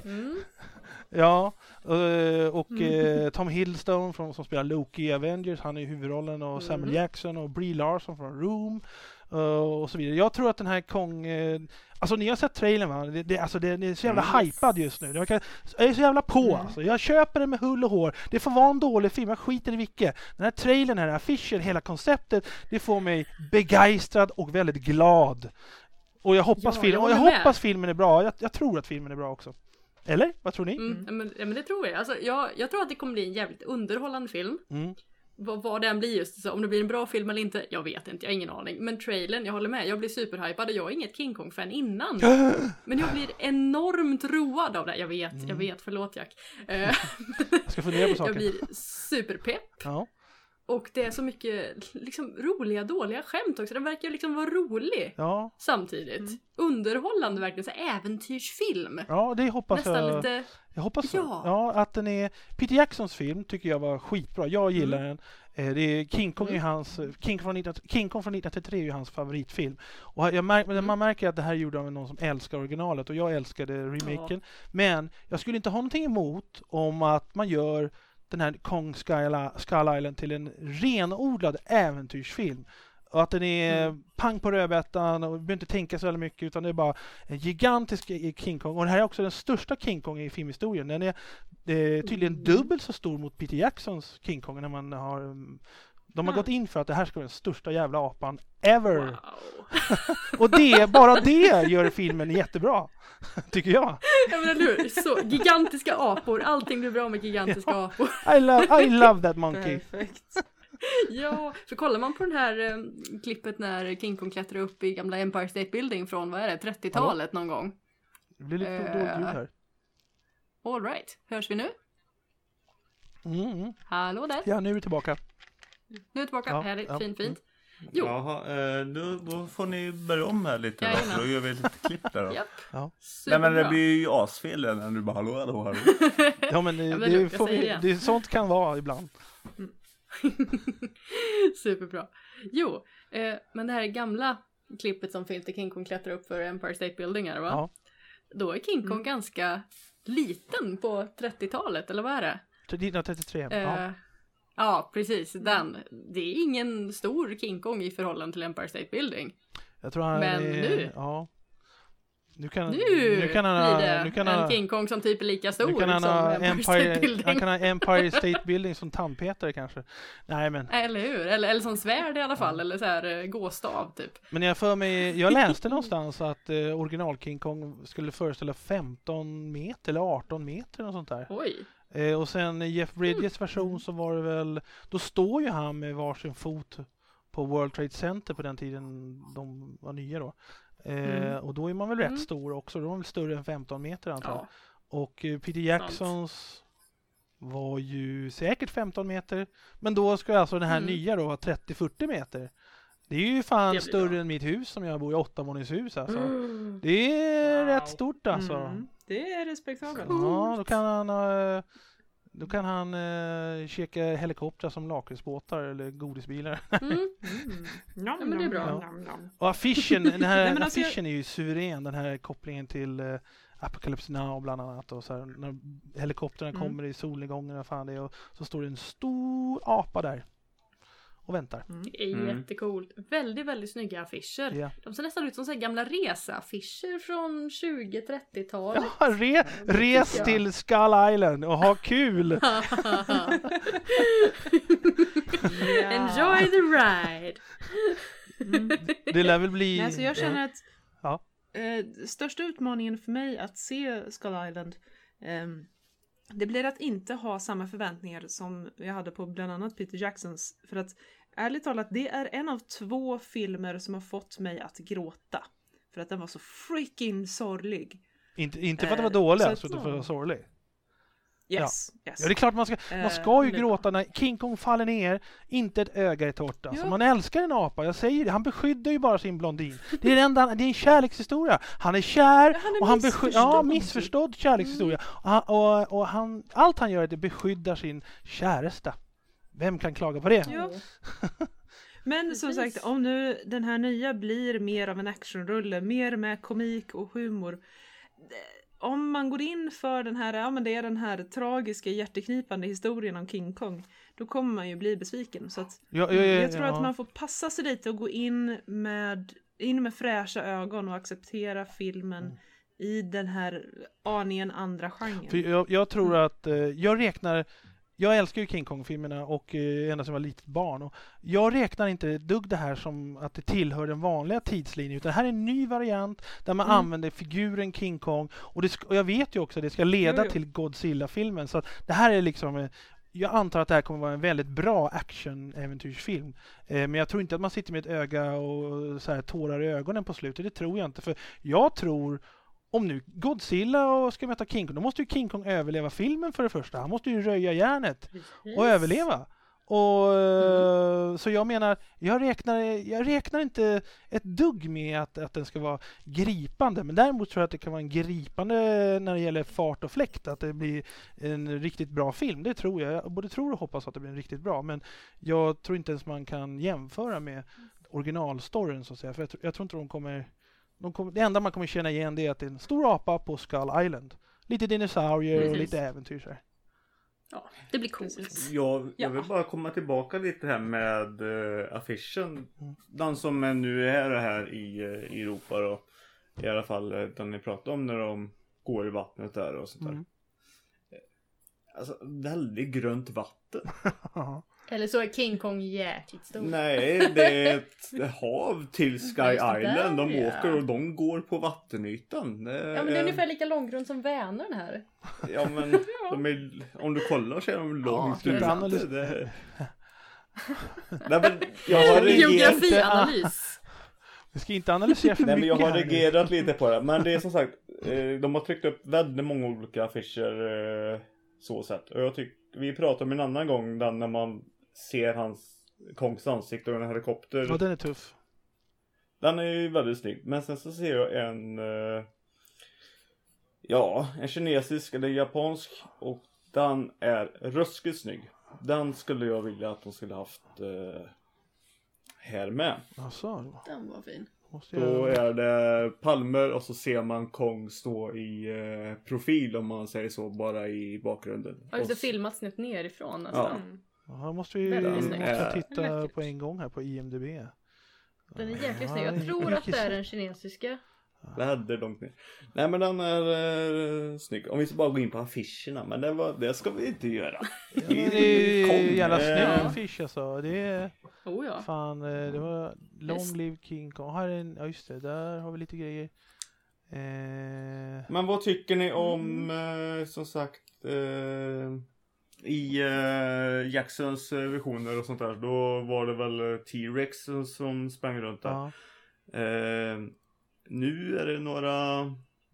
Speaker 1: Ja, och Tom Hiddleston som spelar Loki i Avengers, han är i huvudrollen, och Samuel Jackson och Brie Larson från Room och så vidare. Jag tror att den här Kong, alltså ni har sett trailern, va? Det är så jävla hypad just nu. Jag är så jävla på alltså. Jag köper det med hull och hår. Det får vara en dålig film, jag skiter i vilket. Den här trailern, den här affischen, hela konceptet, det får mig begeistrad och väldigt glad. Och jag hoppas filmen är bra. Jag tror att filmen är bra också. Eller? Vad tror ni?
Speaker 3: Men det tror jag. Alltså, jag tror att det kommer bli en jävligt underhållande film. Vad den blir just så. Om det blir en bra film eller inte, jag vet inte, jag har ingen aning. Men trailern, jag håller med, jag blir superhypad och jag är inget King Kong-fan innan. Men jag blir enormt road av det. Jag vet, förlåt Jack.
Speaker 1: Jag ska fundera på saker.
Speaker 3: Jag blir superpepp.
Speaker 1: Ja.
Speaker 3: Och det är så mycket liksom roliga, dåliga skämt också. Den verkar liksom vara rolig samtidigt. Underhållande verkligen, så äventyrsfilm.
Speaker 1: Ja, det hoppas
Speaker 3: nästan
Speaker 1: jag.
Speaker 3: Lite...
Speaker 1: Jag hoppas att den är... Peter Jacksons film tycker jag var skitbra. Jag gillar den. Det är King Kong King Kong från 1933 är ju hans favoritfilm. Och man märker att det här gjorde av någon som älskar originalet, och jag älskade remaken. Men jag skulle inte ha någonting emot om att man gör den här Kong Skull Island till en renodlad äventyrsfilm. Och att den är pang på rödbetan och vi behöver inte tänka så väldigt mycket, utan det är bara en gigantisk King Kong. Och det här är också den största King Kong i filmhistorien. Den är tydligen dubbelt så stor mot Peter Jacksons King Kong när man har... De har gått in för att det här ska vara den största jävla apan ever. Wow. Och bara det gör filmen jättebra, tycker jag.
Speaker 3: Ja, men eller så gigantiska apor, allting blir bra med gigantiska apor.
Speaker 1: I love that monkey.
Speaker 4: Perfekt.
Speaker 3: Ja, för kollar man på den här klippet när King Kong klättrar upp i gamla Empire State Building från, 30-talet någon gång.
Speaker 1: Det blir lite dåligt ljud här.
Speaker 3: All right, hörs vi nu? Hallå där.
Speaker 1: Ja, nu är vi tillbaka.
Speaker 3: Nu är vi tillbaka, härligt, fint. Jo.
Speaker 2: Jaha, då får ni börja om här lite då. Då gör vi lite klipp där då.
Speaker 3: Japp.
Speaker 1: Ja.
Speaker 2: Nej, men det blir ju asfel när du bara hallå.
Speaker 1: Ja, men det sånt kan vara ibland.
Speaker 3: Superbra. Jo, men det här gamla klippet som finns där King Kong klättrar upp för Empire State Building här, va? Ja. Då är King Kong ganska liten på 30-talet, eller vad är det?
Speaker 1: 1933,
Speaker 3: ja, precis. Det är ingen stor King Kong i förhållande till Empire State Building.
Speaker 1: Jag tror
Speaker 3: nu...
Speaker 1: Ja. Nu
Speaker 3: kan en King Kong som typ är lika stor som Empire State Building.
Speaker 1: Han kan ha Empire State Building som tandpetare kanske. Nej, men...
Speaker 3: Eller hur? Eller som svärd i alla fall. Eller så här gåstav typ.
Speaker 1: Men jag läste någonstans att original King Kong skulle föreställa 15 meter eller 18 meter och sånt där.
Speaker 3: Oj.
Speaker 1: Och sen i Jeff Bridges version så var det väl... Då står ju han med varsin fot på World Trade Center på den tiden de var nya då. Och då är man väl rätt stor också. Då är man väl större än 15 meter antar jag. Och Peter Jacksons var ju säkert 15 meter. Men då ska alltså den här nya då vara 30-40 meter. Det är ju fan
Speaker 3: Det blir
Speaker 1: större
Speaker 3: bra.
Speaker 1: än mitt hus som jag bor i 8-våningshus alltså. Det är
Speaker 4: Wow.
Speaker 1: rätt stort alltså.
Speaker 4: Det är respektabelt.
Speaker 1: Ja, då kan han käka helikoptrar som lakritsbåtar eller godisbilar.
Speaker 4: Ja,
Speaker 3: men det är bra.
Speaker 1: Ja. Och affischen, den här
Speaker 4: Nej, men alltså
Speaker 1: affischen är ju suverän, den här kopplingen till Apocalypse Now bland annat. Och så här, när helikoptrarna kommer i solnedgången och fan det är, och så står det en stor apa där och väntar.
Speaker 3: Det är jättecoolt. Väldigt, väldigt snygga affischer.
Speaker 1: Ja.
Speaker 3: De ser nästan ut som så här gamla reseaffischer från 20-30-talet.
Speaker 1: Ja, res
Speaker 3: jag.
Speaker 1: till Skull Island och ha kul!
Speaker 3: Enjoy the ride!
Speaker 1: Det lär väl bli...
Speaker 4: Nej, alltså jag känner att
Speaker 1: Ja.
Speaker 4: största utmaningen för mig att se Skull Island det blir att inte ha samma förväntningar som jag hade på bland annat Peter Jacksons. För att ärligt talat, det är en av 2 filmer som har fått mig att gråta. För att den var så freaking sorglig.
Speaker 1: Inte för att det var dålig,
Speaker 4: så
Speaker 1: alltså, utan för att det var sorglig.
Speaker 4: Yes.
Speaker 1: Ja, det är klart man ska ju gråta när King Kong faller ner, inte ett öga är torrt. Alltså.
Speaker 4: Ja.
Speaker 1: Man älskar en apa, jag säger det. Han beskyddar ju bara sin blondin. Det är en kärlekshistoria. Han är kär och han missförstådd kärlekshistoria. Och allt han gör är att beskydda sin käresta. Vem kan klaga på det?
Speaker 4: Ja. Men som sagt, om nu den här nya blir mer av en actionrulle, mer med komik och humor. Om man går in för den här, men det är den här tragiska, hjärteknipande historien om King Kong, då kommer man ju bli besviken. Så att jag tror att man får passa sig lite och gå in med fräscha ögon och acceptera filmen i den här aningen andra genren.
Speaker 1: För jag tror att jag älskar ju King Kong-filmerna och ända sedan jag var litet barn. Och jag räknar inte ett dugg det här som att det tillhör den vanliga tidslinjen. Utan det här är en ny variant där man använder figuren King Kong. Och jag vet ju också att det ska leda till Godzilla-filmen. Så att det här är liksom... Jag antar att det här kommer vara en väldigt bra action-äventyrsfilm. Men jag tror inte att man sitter med ett öga och så här, tårar i ögonen på slutet. Det tror jag inte. För jag tror... Om nu Godzilla ska möta King Kong, då måste ju King Kong överleva filmen för det första. Han måste ju röja järnet och överleva. Och så jag menar, jag räknar inte ett dugg med att den ska vara gripande. Men däremot tror jag att det kan vara en gripande när det gäller fart och fläkt. Att det blir en riktigt bra film. Det tror jag. Jag både tror och hoppas att det blir en riktigt bra. Men jag tror inte ens man kan jämföra med originalstoryn så att säga. För jag tror inte de kommer... Det enda man kommer känna igen det är att det är en stor apa på Skull Island. Lite dinosaurier och lite äventyr så här.
Speaker 3: Ja, det blir coolt.
Speaker 2: Jag vill bara komma tillbaka lite här med affischen. Den som nu är här i Europa då. I alla fall den ni pratar om när de går i vattnet där och sånt där. Alltså väldigt grönt vatten.
Speaker 3: Eller så är King Kong jäkligt stor.
Speaker 2: Nej, det är ett hav till Sky Island. De åker och de går på vattenytan.
Speaker 3: Ja, men det är ungefär lika långgrunt som Vänern här.
Speaker 2: Ja, men om du kollar så är de långt ut.
Speaker 3: Geografianalys.
Speaker 1: Vi ska inte analysera för mycket.
Speaker 2: Men jag har
Speaker 1: här
Speaker 2: reagerat lite på det. Men det är som sagt, de har tryckt upp väldigt många olika affischer så sett. Och jag tycker, vi pratade om en annan gång när man ser Kongs ansikte och en helikopter.
Speaker 1: Ja, den är tuff.
Speaker 2: Den är ju väldigt snygg. Men sen så ser jag en kinesisk eller japansk. Och den är ruskigt snygg. Den skulle jag vilja att de skulle haft här med.
Speaker 1: Alltså,
Speaker 3: Den var fin.
Speaker 2: Då är det palmer och så ser man Kong stå i profil om man säger så, bara i bakgrunden.
Speaker 3: Ja, just det, filmat snett nerifrån nästan.
Speaker 1: Ja, måste vi titta på en gång här på IMDb.
Speaker 3: Den är jäkligt snygg. Jag tror att det är den kinesiska.
Speaker 2: Det hade långt ner. Nej, men den är snygg. Om vi ska bara gå in på affischerna. Men det ska vi inte göra.
Speaker 1: Det är jävla snygg affisch alltså. Det är... Fan, det var Long Live King Kong. Här är ja just det, där har vi lite grejer.
Speaker 2: Men vad tycker ni om som sagt i Jacksons visioner och sånt där? Då var det väl T-Rex som sprang runt där. Nu är det några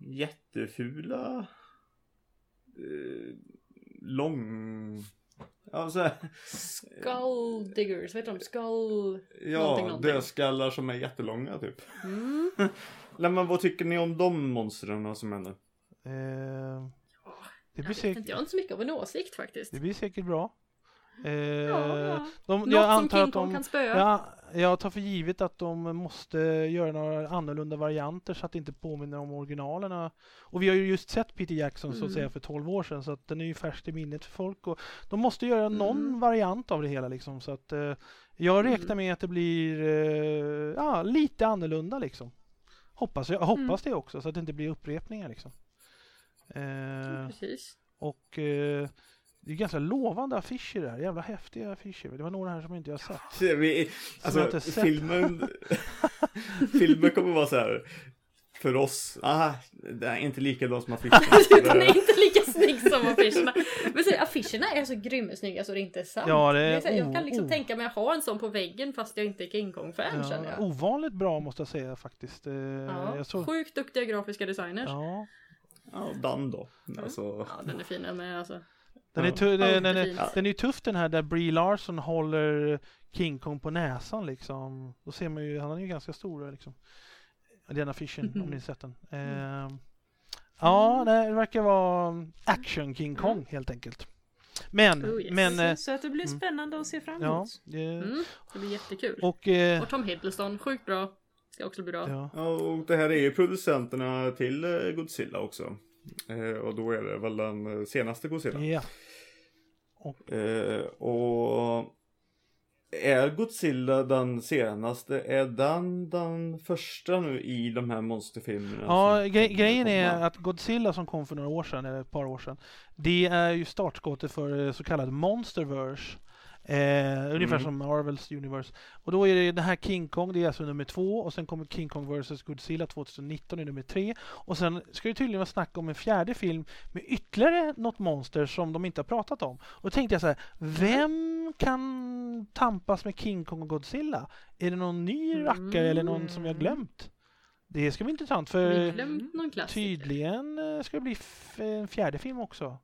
Speaker 2: jättefula Ja, så här.
Speaker 3: Skull diggers, vet du om skull...
Speaker 2: Ja, dödskallar som är jättelånga typ. Nej, men vad tycker ni om de monstren som händer?
Speaker 1: Det blir
Speaker 3: Jag
Speaker 1: säkert,
Speaker 3: har inte så mycket av en åsikt faktiskt.
Speaker 1: det blir säkert bra.
Speaker 3: Ja.
Speaker 1: Jag
Speaker 3: Något
Speaker 1: antar
Speaker 3: som King
Speaker 1: att
Speaker 3: Kong
Speaker 1: de,
Speaker 3: kan spöa.
Speaker 1: ja, jag tar för givet att de måste göra några annorlunda varianter så att det inte påminner om originalerna. Och vi har ju just sett Peter Jackson så att säga för 12 år sedan, så att den är ju färskt i minnet för folk. Och de måste göra någon variant av det hela liksom, så att jag räknar med att det blir lite annorlunda liksom. Hoppas det också, så att det inte blir upprepningar liksom.
Speaker 3: Precis.
Speaker 1: Och det är ganska lovande affischer där. Jävla häftiga affischer. Det var några här som inte jag har sett.
Speaker 2: Alltså filmen kommer vara så här för oss. Det är inte lika bra som affischerna.
Speaker 3: Den är inte lika snygg som affischerna. Men så, affischerna är så grymmesnygga så det är inte sant.
Speaker 1: Ja,
Speaker 3: Jag kan liksom tänka mig att ha en sån på väggen fast jag inte är King Kong-fan, känner jag.
Speaker 1: Ovanligt bra måste jag säga faktiskt.
Speaker 3: Sjukt duktiga grafiska designers.
Speaker 2: Ja, Dan då. Alltså.
Speaker 3: Ja, den är fin med alltså.
Speaker 1: Den är ju tuff den här där Brie Larson håller King Kong på näsan liksom. Då ser man ju, han är ju ganska stor liksom. Den affischen, om ni sett den. Det verkar vara action King Kong helt enkelt. Men
Speaker 4: så att det blir spännande att se fram emot.
Speaker 3: Det blir jättekul.
Speaker 1: Och
Speaker 3: Tom Hiddleston, sjukt bra. Ska också bli bra.
Speaker 2: Ja, och det här är ju producenterna till Godzilla också. Och då är det väl den senaste Godzilla.
Speaker 1: Ja.
Speaker 2: Och är Godzilla den senaste? Är den första nu i de här monsterfilmerna?
Speaker 1: Ja, grejen är att Godzilla som kom för några år sedan, eller ett par år sedan, det är ju startskottet för så kallad Monsterverse. Ungefär som Marvels Universe. Och då är det den här King Kong, det är alltså nummer 2. Och sen kommer King Kong vs Godzilla 2019 i nummer 3. Och sen ska det tydligen vara snack om en fjärde film med ytterligare något monster som de inte har pratat om. Och då tänkte jag så här, vem kan tampas med King Kong och Godzilla? Är det någon ny rackare eller någon som jag glömt? Det ska bli intressant, för tydligen ska det bli en fjärde film också.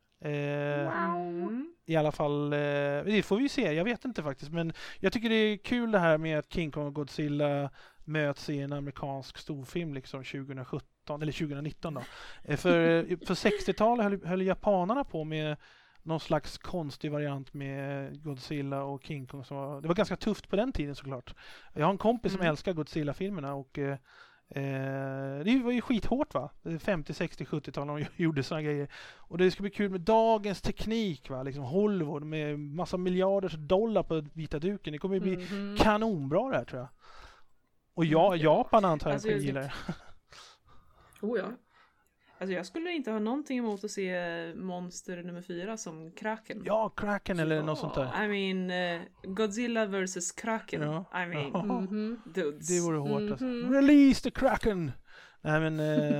Speaker 1: I alla fall, det får vi se, jag vet inte faktiskt, men jag tycker det är kul det här med att King Kong och Godzilla möts i en amerikansk storfilm liksom 2017 eller 2019 då. För 60-talet höll japanerna på med någon slags konstig variant med Godzilla och King Kong. Det var ganska tufft på den tiden såklart. Jag har en kompis som älskar Godzilla-filmerna och det var ju skithårt va? 50, 60, 70-tal när de gjorde såna grejer. Och det ska bli kul med dagens teknik va? Liksom Hollywood med massa miljarders dollar på vita duken. Det kommer ju bli kanonbra det här tror jag. Och Japan antar jag gillar det.
Speaker 3: Ja.
Speaker 4: Alltså jag skulle inte ha någonting emot att se monster nummer 4 som Kraken.
Speaker 1: Ja, Kraken eller något sånt där.
Speaker 4: I mean, Godzilla vs Kraken. I mean, dudes.
Speaker 1: Det vore hårt alltså. Release the Kraken! Nej men,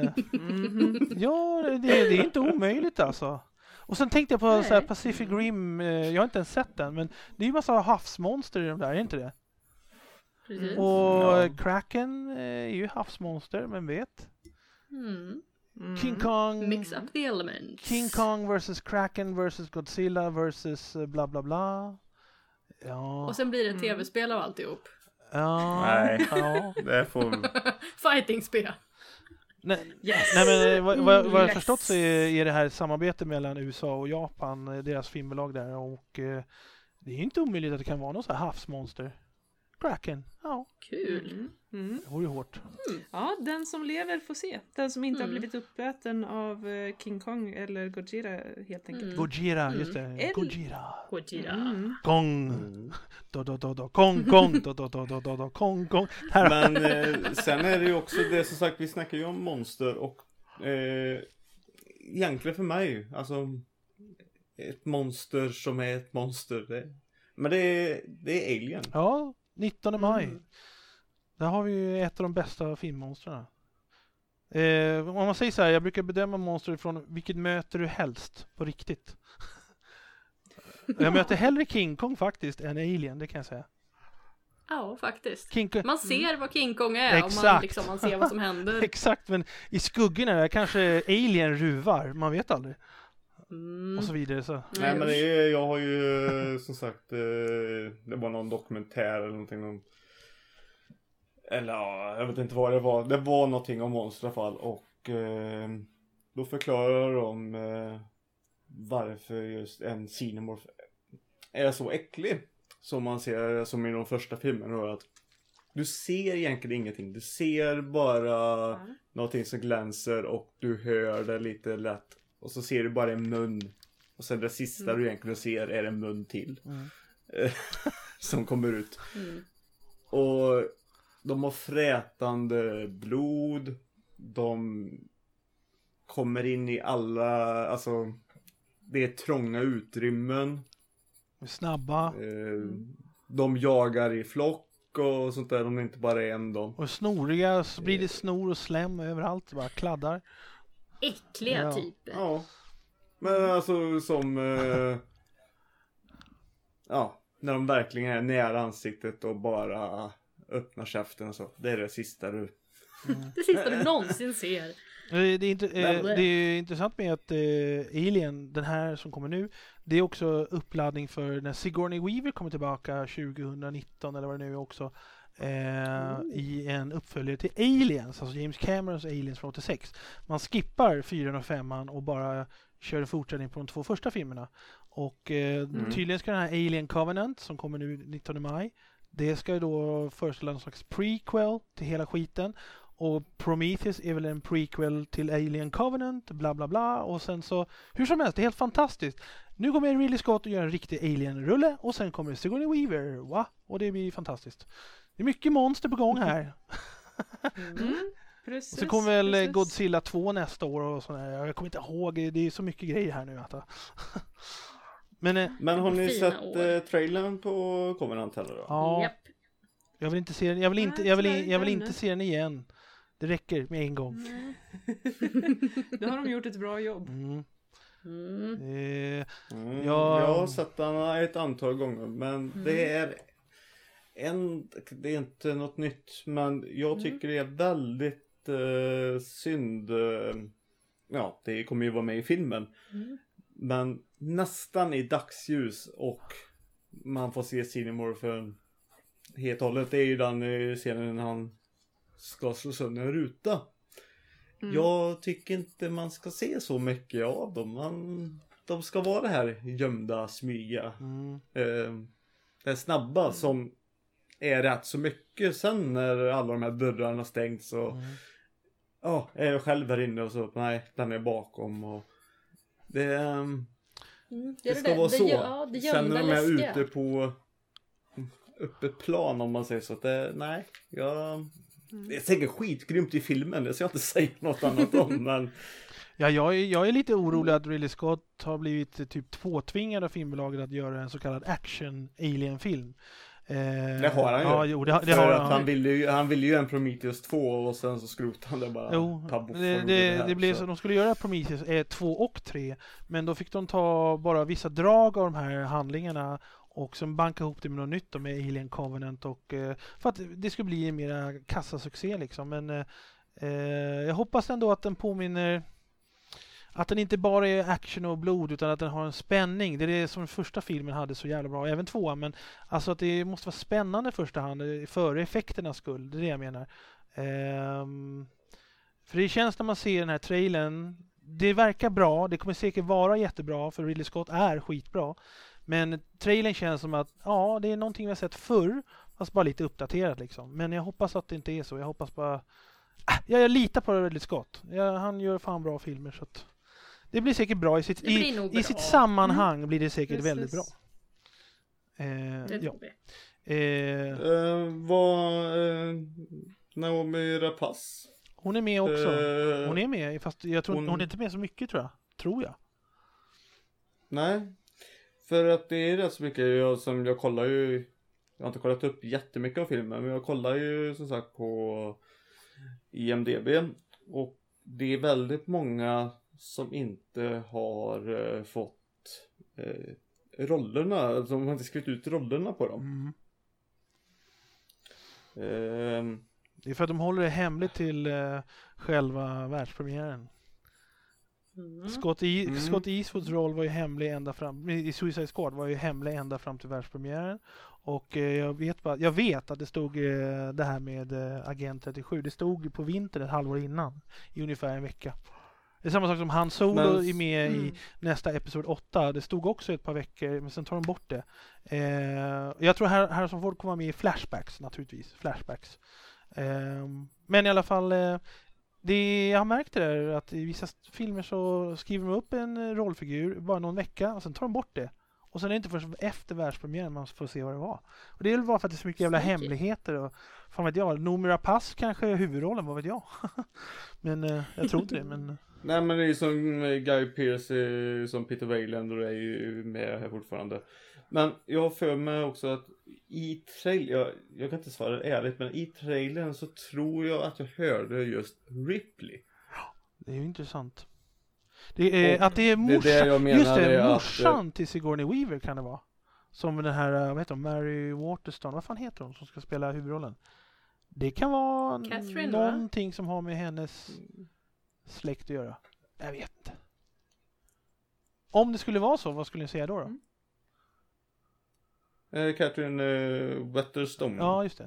Speaker 1: ja det är inte omöjligt alltså. Och sen tänkte jag på så här Pacific Rim, jag har inte ens sett den, men det är ju massa havsmonster i de där, är inte det?
Speaker 3: Precis.
Speaker 1: Och Kraken är ju havsmonster, men vet. King Kong,
Speaker 3: mix up the elements.
Speaker 1: King Kong vs Kraken vs Godzilla vs bla bla bla. Ja.
Speaker 3: Och sen blir det ett tv-spel av alltihop.
Speaker 1: Ja.
Speaker 2: Nej,
Speaker 1: ja.
Speaker 2: det får
Speaker 3: Fighting-spel.
Speaker 1: Nej, men vad jag har förstått så är det här ett samarbete mellan USA och Japan, deras filmbolag där, och det är inte omöjligt att det kan vara någon så här havsmonster. Kraken, ja.
Speaker 3: Kul.
Speaker 1: Det vore ju hårt.
Speaker 4: Ja, den som lever får se. Den som inte har blivit uppäten av King Kong eller Gojira helt enkelt.
Speaker 1: Gojira, just det.
Speaker 3: Gojira.
Speaker 1: Kong. Kong.
Speaker 2: Men sen är det ju också det, som sagt, vi snackar ju om monster och egentligen för mig, alltså ett monster som är ett monster. Men det är Alien.
Speaker 1: Ja, 19 maj. Där har vi ju ett av de bästa filmmonsterna. Om man säger så här, jag brukar bedöma monster från vilket möter du helst på riktigt. Jag möter hellre King Kong faktiskt än Alien, det kan jag säga.
Speaker 3: Ja, faktiskt.
Speaker 1: Man
Speaker 3: ser vad King Kong är.
Speaker 1: Exakt.
Speaker 3: Om man ser vad som händer.
Speaker 1: Exakt, men i skuggorna där kanske Alien ruvar, man vet aldrig. och så vidare. Så.
Speaker 2: Nej, men jag har ju som sagt, det var någon dokumentär eller någonting om, eller ja, jag vet inte vad det var. Det var någonting om monster i alla fall. Och då förklarar de varför just en xenomorph är så äcklig. Som man ser som i de första filmerna. Att du ser egentligen ingenting. Du ser bara någonting som glänser och du hör det lite lätt. Och så ser du bara en mun. Och sen det sista du egentligen ser är en mun till. Som kommer ut. Och de har frätande blod. De kommer in i alla, alltså det är trånga utrymmen.
Speaker 1: Snabba.
Speaker 2: De jagar i flock och sånt där, de är inte bara en då.
Speaker 1: Och snoriga, så blir det snor och slem överallt, bara kladdar.
Speaker 3: Äckliga typer.
Speaker 2: Ja. Men alltså som när de verkligen är nära ansiktet och bara öppnar käften och så. Det är det sista du
Speaker 3: Det sista du någonsin ser.
Speaker 1: Det är intressant med att Alien, den här som kommer nu, det är också uppladdning för när Sigourney Weaver kommer tillbaka 2019 eller vad det nu är också, i en uppföljare till Aliens, alltså James Camerons Aliens från 86. Man skippar 4 och 5 och bara kör en fortsättning på de 2 första filmerna. Och tydligen ska den här Alien Covenant som kommer nu 19 maj, det ska ju då föreställa någon slags prequel till hela skiten. Och Prometheus är väl en prequel till Alien Covenant, bla bla bla. Och sen så, hur som helst, det är helt fantastiskt. Nu kommer Ridley Scott och gör en riktig Alien-rulle. Och sen kommer Sigourney Weaver, va? Och det blir fantastiskt. Det är mycket monster på gång här.
Speaker 4: Precis,
Speaker 1: och så kommer väl Godzilla 2 nästa år och sådär. Jag kommer inte ihåg, det är så mycket grejer här nu. Men
Speaker 2: har ni sett trailern på Covenant heller då?
Speaker 1: Ja.
Speaker 3: Japp.
Speaker 1: Jag vill inte se den. Jag vill inte se den igen. Det räcker med en gång.
Speaker 4: Då har de gjort ett bra jobb.
Speaker 2: Jag har sett den ett antal gånger, men det är inte något nytt, men jag tycker det är väldigt synd. Ja, det kommer ju vara med i filmen. Men nästan i dagsljus och man får se Xenomorphen helt och hållet. Det är ju den scenen när han ska slå sönder en ruta. Jag tycker inte man ska se så mycket av dem. De ska vara det här gömda, smyga. Det snabba som är rätt så mycket. Sen när alla de här dörrarna stängs så är jag själv här inne och så nej, den är bakom och det ska vara så. Sen när de är ute på öppet plan om man säger så att nej, det är säkert skitgrymt i filmen, det ska jag inte säga något annat om, men
Speaker 1: ja, jag är lite orolig att Ridley Scott har blivit typ påtvingad av filmbolaget att göra en så kallad action alien-film.
Speaker 2: Det har han ju.
Speaker 1: Ja, jo, det har han.
Speaker 2: Han ville ju en Prometheus 2 och sen så skrotade han det bara.
Speaker 1: Jo, det blev så de skulle göra Prometheus 2 och 3, men då fick de ta bara vissa drag av de här handlingarna och sen banka ihop det med något nytt med Alien Covenant och för att det skulle bli en mera kassasuccé liksom. Men jag hoppas ändå att den påminner, att den inte bara är action och blod utan att den har en spänning. Det är det som första filmen hade så jävla bra, även 2, men alltså att det måste vara spännande i första hand före effekternas skull, det är det jag menar. För det känns när man ser den här trailern, det verkar bra, det kommer säkert vara jättebra för Ridley Scott är skitbra. Men trailern känns som att det är någonting vi har sett förr, fast bara lite uppdaterat liksom. Men jag hoppas att det inte är så. Jag hoppas bara jag litar på Ridley Scott. Han gör fan bra filmer så att det blir säkert bra i sitt sammanhang blir det säkert väldigt bra.
Speaker 2: Naomi Rapace.
Speaker 1: Hon är med också. Hon är med, fast jag tror hon är inte med så mycket tror jag.
Speaker 2: Nej. För att det är rätt så mycket jag kollar ju. Jag har inte kollat upp jättemycket av filmen, men jag kollar ju som sagt på IMDb och det är väldigt många som inte har fått rollerna, som har inte skrivit ut rollerna på dem.
Speaker 1: Det är för att de håller det hemligt till själva världspremiären. Scott Eastwoods roll var ju hemlig ända fram i Suicide Squad var ju hemlig ända fram till världspremiären. Och jag vet att det stod det här med Agent 37. Det stod på vintern ett halvår innan i ungefär en vecka. Det är samma sak som Han Solo är med i nästa episod 8. Det stod också ett par veckor, men sen tar de bort det. Jag tror här som folk kommer med i flashbacks naturligtvis. Men i alla fall, jag har märkt det där att i vissa filmer så skriver de upp en rollfigur bara någon vecka och sen tar de bort det. Och sen är det inte först efter världspremiären man får se vad det var. Och det är väl bara för att det är så mycket jävla hemligheter och fan vet jag, Noomi Rapace kanske är huvudrollen, vad vet jag. Men jag tror inte det, men...
Speaker 2: Nej, men det är ju som Guy Pearce som Peter Weyland och det är ju med här fortfarande. Men jag har för mig också att i trailern, jag kan inte svara ärligt, men i trailern så tror jag att jag hörde just Ripley.
Speaker 1: Det är ju intressant. Det är, att det är morsan,
Speaker 2: det jag menar,
Speaker 1: just det,
Speaker 2: är
Speaker 1: morsan
Speaker 2: att,
Speaker 1: till Sigourney Weaver kan det vara. Som den här, vad heter hon, Mary Waterston, vad fan heter hon som ska spela huvudrollen? Det kan vara
Speaker 3: Catherine,
Speaker 1: någonting som har med hennes släkt att göra. Jag vet inte. Om det skulle vara så, vad skulle ni säga då?
Speaker 2: Catherine Waterston.
Speaker 1: Ja, just det.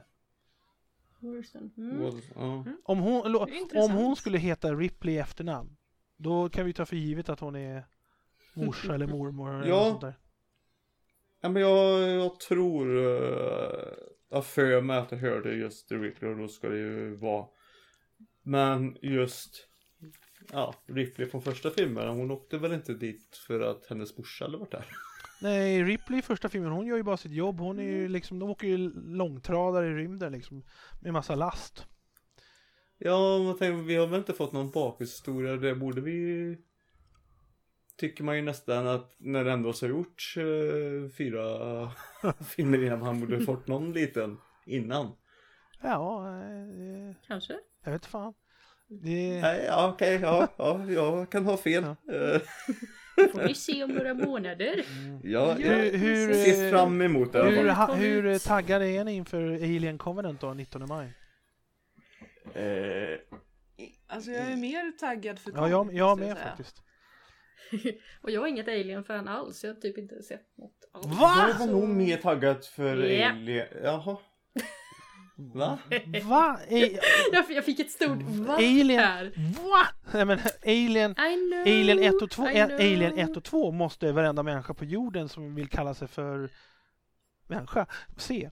Speaker 1: Om hon skulle heta Ripley i efternamn, då kan vi ta för givet att hon är morsa eller mormor eller något sånt där.
Speaker 2: Ja, men jag tror jag för mig att jag hörde just Ripley och då ska det ju vara. Men just Ripley från första filmen, hon åkte väl inte dit för att hennes morsa hade varit där.
Speaker 1: Nej, Ripley i första filmen, hon gör ju bara sitt jobb. Hon är ju liksom, de åker ju långtradare i rymden liksom, med massa last.
Speaker 2: Ja, man tänker, vi har väl inte fått någon bakhistoria. Det borde vi... Tycker man ju nästan att när det ändå så har gjort 4 filmer innan, han borde fått någon liten innan.
Speaker 1: Ja,
Speaker 3: kanske.
Speaker 1: Jag vet fan.
Speaker 2: Nej, okej, jag kan ha fel.
Speaker 1: Ja.
Speaker 3: Får vi se om några månader.
Speaker 2: Ja, hur ser fram emot det.
Speaker 1: Hur taggade är ni inför Alien Covenant då, 19 maj?
Speaker 4: Alltså jag är mer taggad för
Speaker 1: ja, jag med faktiskt.
Speaker 3: Och jag är inget Alien-fan alls. Jag har typ inte sett något alls.
Speaker 1: Va?
Speaker 2: Jag var nog mer taggad för Alien. Jaha. Va?
Speaker 1: Va?
Speaker 3: Jag fick ett stort va
Speaker 1: Alien
Speaker 3: här.
Speaker 1: Va? Nej, men Alien 1 och 2 Alien 1 och 2 måste varenda människa på jorden som vill kalla sig för människa se.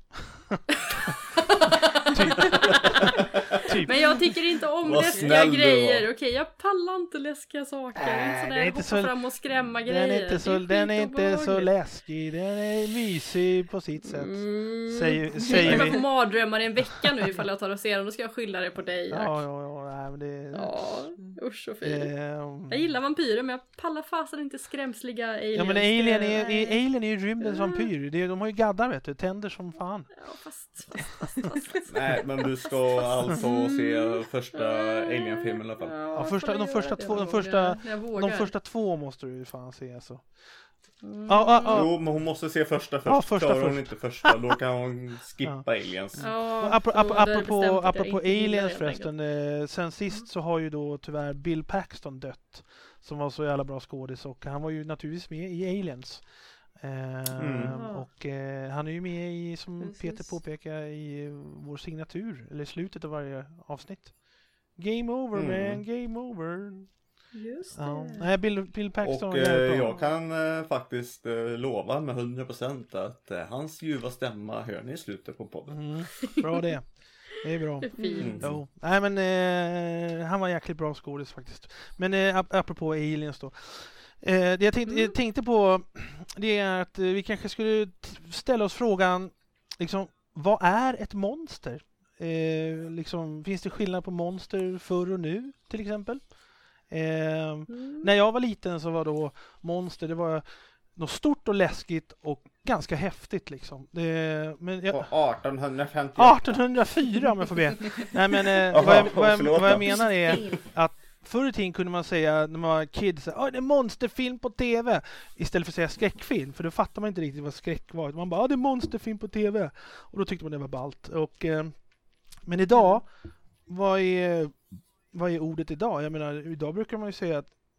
Speaker 1: typ.
Speaker 3: Men jag tycker inte om läskiga grejer. Okej, jag pallar inte läskiga saker. Det är inte så hoppa fram och skrämma grejer.
Speaker 1: Den är inte så läskig. Den är mysig på sitt sätt. Säger
Speaker 3: jag
Speaker 1: vi.
Speaker 3: får mardrömmar i en vecka nu ifall jag tar och ser den. Då ska jag skylla det på dig.
Speaker 1: Ja, men det...
Speaker 3: Ja, usch och fy. Jag gillar vampyrer, men jag pallar fasen inte skrämsliga aliens.
Speaker 1: Ja, men Alien är ju rymdens vampyr. De har ju gaddar, vet du. Tänder som fan.
Speaker 3: Ja, fast.
Speaker 2: Nej, men du ska alltså se första Alien-filmen i alla fall.
Speaker 1: Ja, de första 2 måste du ju fan se alltså.
Speaker 2: Jo, men hon måste se första först.
Speaker 1: Ja,
Speaker 2: Klarar hon inte första, då kan hon skippa Aliens.
Speaker 1: Apropå Aliens förresten, sen sist så har ju då tyvärr Bill Paxton dött. Som var så jävla bra skådis, och han var ju naturligtvis med i Aliens. Och han är ju med i, som Peter påpekar, i vår signatur, eller slutet av varje avsnitt. Game over man, game over.
Speaker 3: Just det.
Speaker 1: Nej, Bill Paxton.
Speaker 2: Och jag kan faktiskt lova med 100% att hans ljuva stämma hör ni i slutet på podden.
Speaker 1: Bra det. Det är bra.
Speaker 3: Det är fint.
Speaker 1: Nej, men han var jäkligt bra skådis faktiskt. Men apropå Aliens då. Det jag tänkte på, det är att vi kanske skulle ställa oss frågan, liksom, vad är ett monster? Liksom, finns det skillnad på monster förr och nu till exempel? När jag var liten så var då monster, det var något stort och läskigt och ganska häftigt liksom. Men
Speaker 2: på 1854
Speaker 1: om jag får be. Nej, men vad jag menar är att förr i tiden kunde man säga när man var kid, det är monsterfilm på tv istället för att säga skräckfilm, för då fattar man inte riktigt vad skräck var. Man bara, det är monsterfilm på tv, och då tyckte man det var ballt. Men idag, vad är ordet idag? Jag menar, idag brukar man ju säga att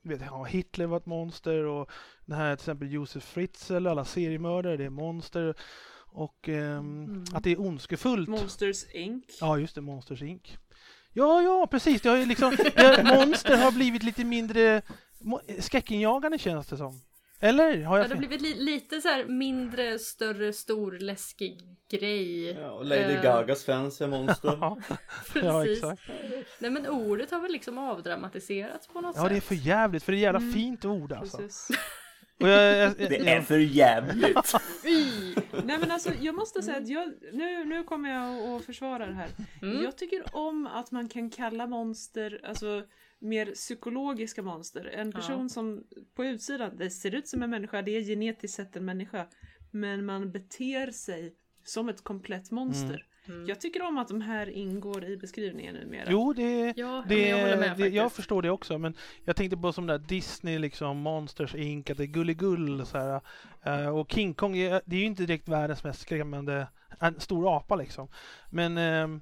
Speaker 1: Hitler var ett monster och den här till exempel Josef Fritzl, alla seriemördare, det är monster. Och att det är ondskefullt.
Speaker 4: Monsters Inc.
Speaker 1: Ja, just det, Monsters Inc. Ja, precis. Det har ju liksom, monster har blivit lite mindre skräckinjagande, känns det som. Eller? Har jag
Speaker 3: det har blivit lite så här mindre, större, stor, läskig grej.
Speaker 2: Ja, Lady Gagas fans är monster.
Speaker 3: Precis.
Speaker 1: Ja, exakt.
Speaker 3: Nej, men ordet har väl liksom avdramatiserats på något sätt.
Speaker 1: Ja, det är för jävligt, för det är jävla fint ord alltså.
Speaker 4: Precis.
Speaker 1: Och
Speaker 2: Det är för jävligt.
Speaker 4: Nej, men alltså, jag måste säga att nu kommer jag att försvara det här. Jag tycker om att man kan kalla monster, alltså mer psykologiska monster. En person som på utsidan, det ser ut som en människa, det är genetiskt sett en människa. Men man beter sig som ett komplett monster. Jag tycker om att de här ingår i beskrivningen numera.
Speaker 1: Jo,
Speaker 3: jag håller med faktiskt.
Speaker 1: Jag förstår det också, men jag tänkte på som där Disney liksom, Monsters Inc, att det är gullegull så här. Och King Kong, det är ju inte direkt världens mest skrämmande, en stor apa liksom. Men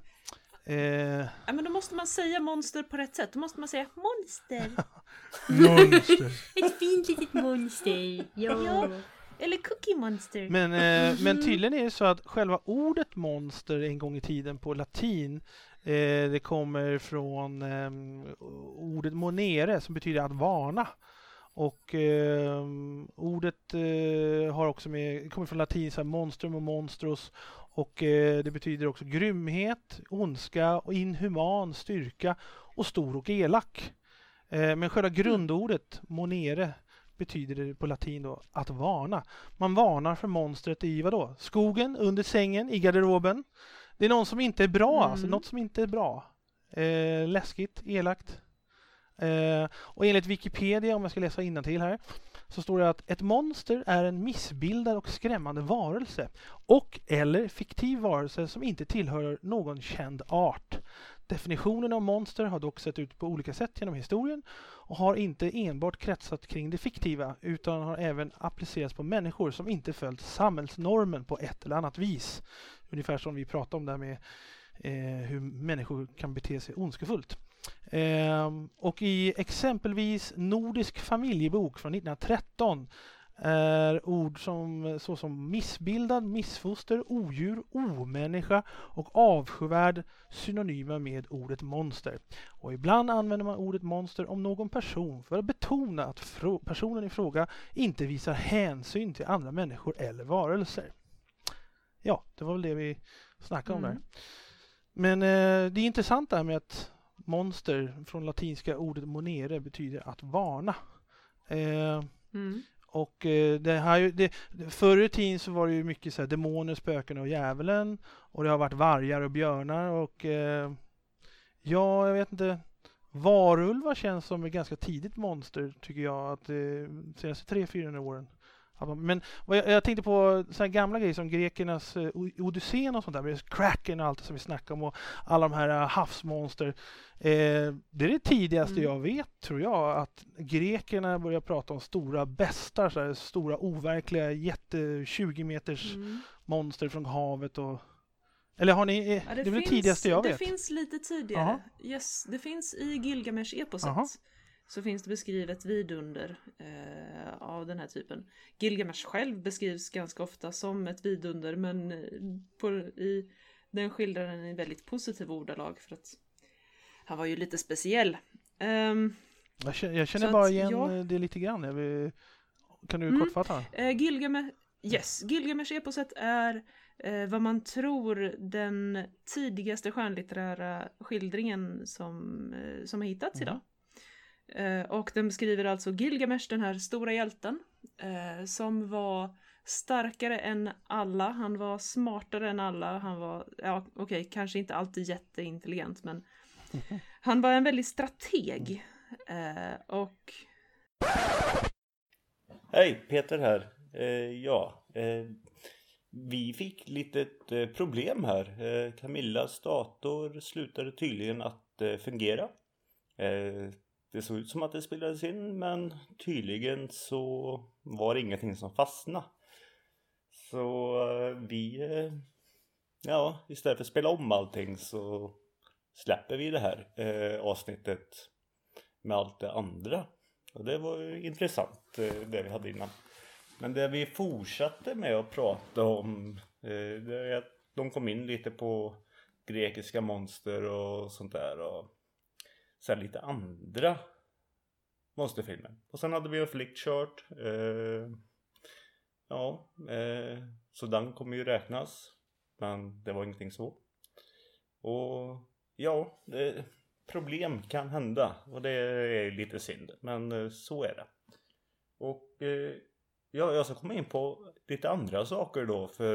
Speaker 4: ja, men då måste man säga monster på rätt sätt. Då måste man säga monster.
Speaker 1: monster.
Speaker 3: Ett fint litet monster. Ja.
Speaker 4: Eller Cookie Monster.
Speaker 1: Men tydligen är det så att själva ordet monster en gång i tiden på latin, det kommer från ordet monere som betyder att varna. Och ordet har också kommer från latin så här, monstrum och monstros, och det betyder också grymhet, ondska och inhuman, styrka och stor och elak. Men själva grundordet monere betyder det på latin då att varna. Man varnar för monstret i vadå? Skogen, under sängen, i garderoben. Det är någon som inte är bra, alltså något som inte är bra. Läskigt, elakt. Och enligt Wikipedia, om jag ska läsa innantill här, så står det att ett monster är en missbildad och skrämmande varelse och eller fiktiv varelse som inte tillhör någon känd art. Definitionen av monster har dock sett ut på olika sätt genom historien och har inte enbart kretsat kring det fiktiva utan har även applicerats på människor som inte följt samhällsnormen på ett eller annat vis. Ungefär som vi pratade om där med hur människor kan bete sig ondskefullt. Och i exempelvis Nordisk familjebok från 1913 är ord såsom missbildad, missfoster, odjur, omänniska och avskyvärd synonyma med ordet monster. Och ibland använder man ordet monster om någon person för att betona att personen i fråga inte visar hänsyn till andra människor eller varelser. Ja, det var väl det vi snackade om där. Men det är intressant där med att monster från latinska ordet monere betyder att varna. Och det här, förr i tiden så var det ju mycket så här, demoner, spöken och djävulen, och det har varit vargar och björnar och ja, jag vet inte, varulvar känns som ett ganska tidigt monster tycker jag, att senaste 300-400 åren. Men jag tänkte på så här gamla grejer som grekernas Odysseen och sånt där, med Kraken och allt som vi snackar om och alla de här havsmonster. Det är det tidigaste jag vet, tror jag, att grekerna börjar prata om stora bestar, så här, stora overkliga 20 meters monster från havet och... Eller har ni... det är det tidigaste jag vet.
Speaker 4: Det finns lite tidigare. Yes, det finns i Gilgamesh-eposet. Så finns det beskrivet vidunder av den här typen. Gilgamesh själv beskrivs ganska ofta som ett vidunder, men i den skildrar den i väldigt positiv ordalag för att han var ju lite speciell.
Speaker 1: Jag känner bara igen det lite grann. Kan du kortfatta?
Speaker 4: Gilgamesh-eposet är vad man tror den tidigaste skönlitterära skildringen som har hittats idag. Och den beskriver alltså Gilgamesh, den här stora hjälten, som var starkare än alla, han var smartare än alla, han var, kanske inte alltid jätteintelligent, men han var en väldigt strateg. Och...
Speaker 2: Hej, Peter här. Vi fick litet problem här. Camillas dator slutade tydligen att fungera. Det såg ut som att det spelades in, men tydligen så var det ingenting som fastnade. Så istället för att spela om allting så släpper vi det här avsnittet med allt det andra. Och det var ju intressant det vi hade innan. Men det vi fortsatte med att prata om, det är att de kom in lite på grekiska monster och sånt där. Och sen lite andra monsterfilmer. Och sen hade vi en flickchart. Så den kommer ju räknas. Men det var ingenting så. Och ja, problem kan hända. Och det är lite synd. Men så är det. Och jag ska komma in på lite andra saker då. För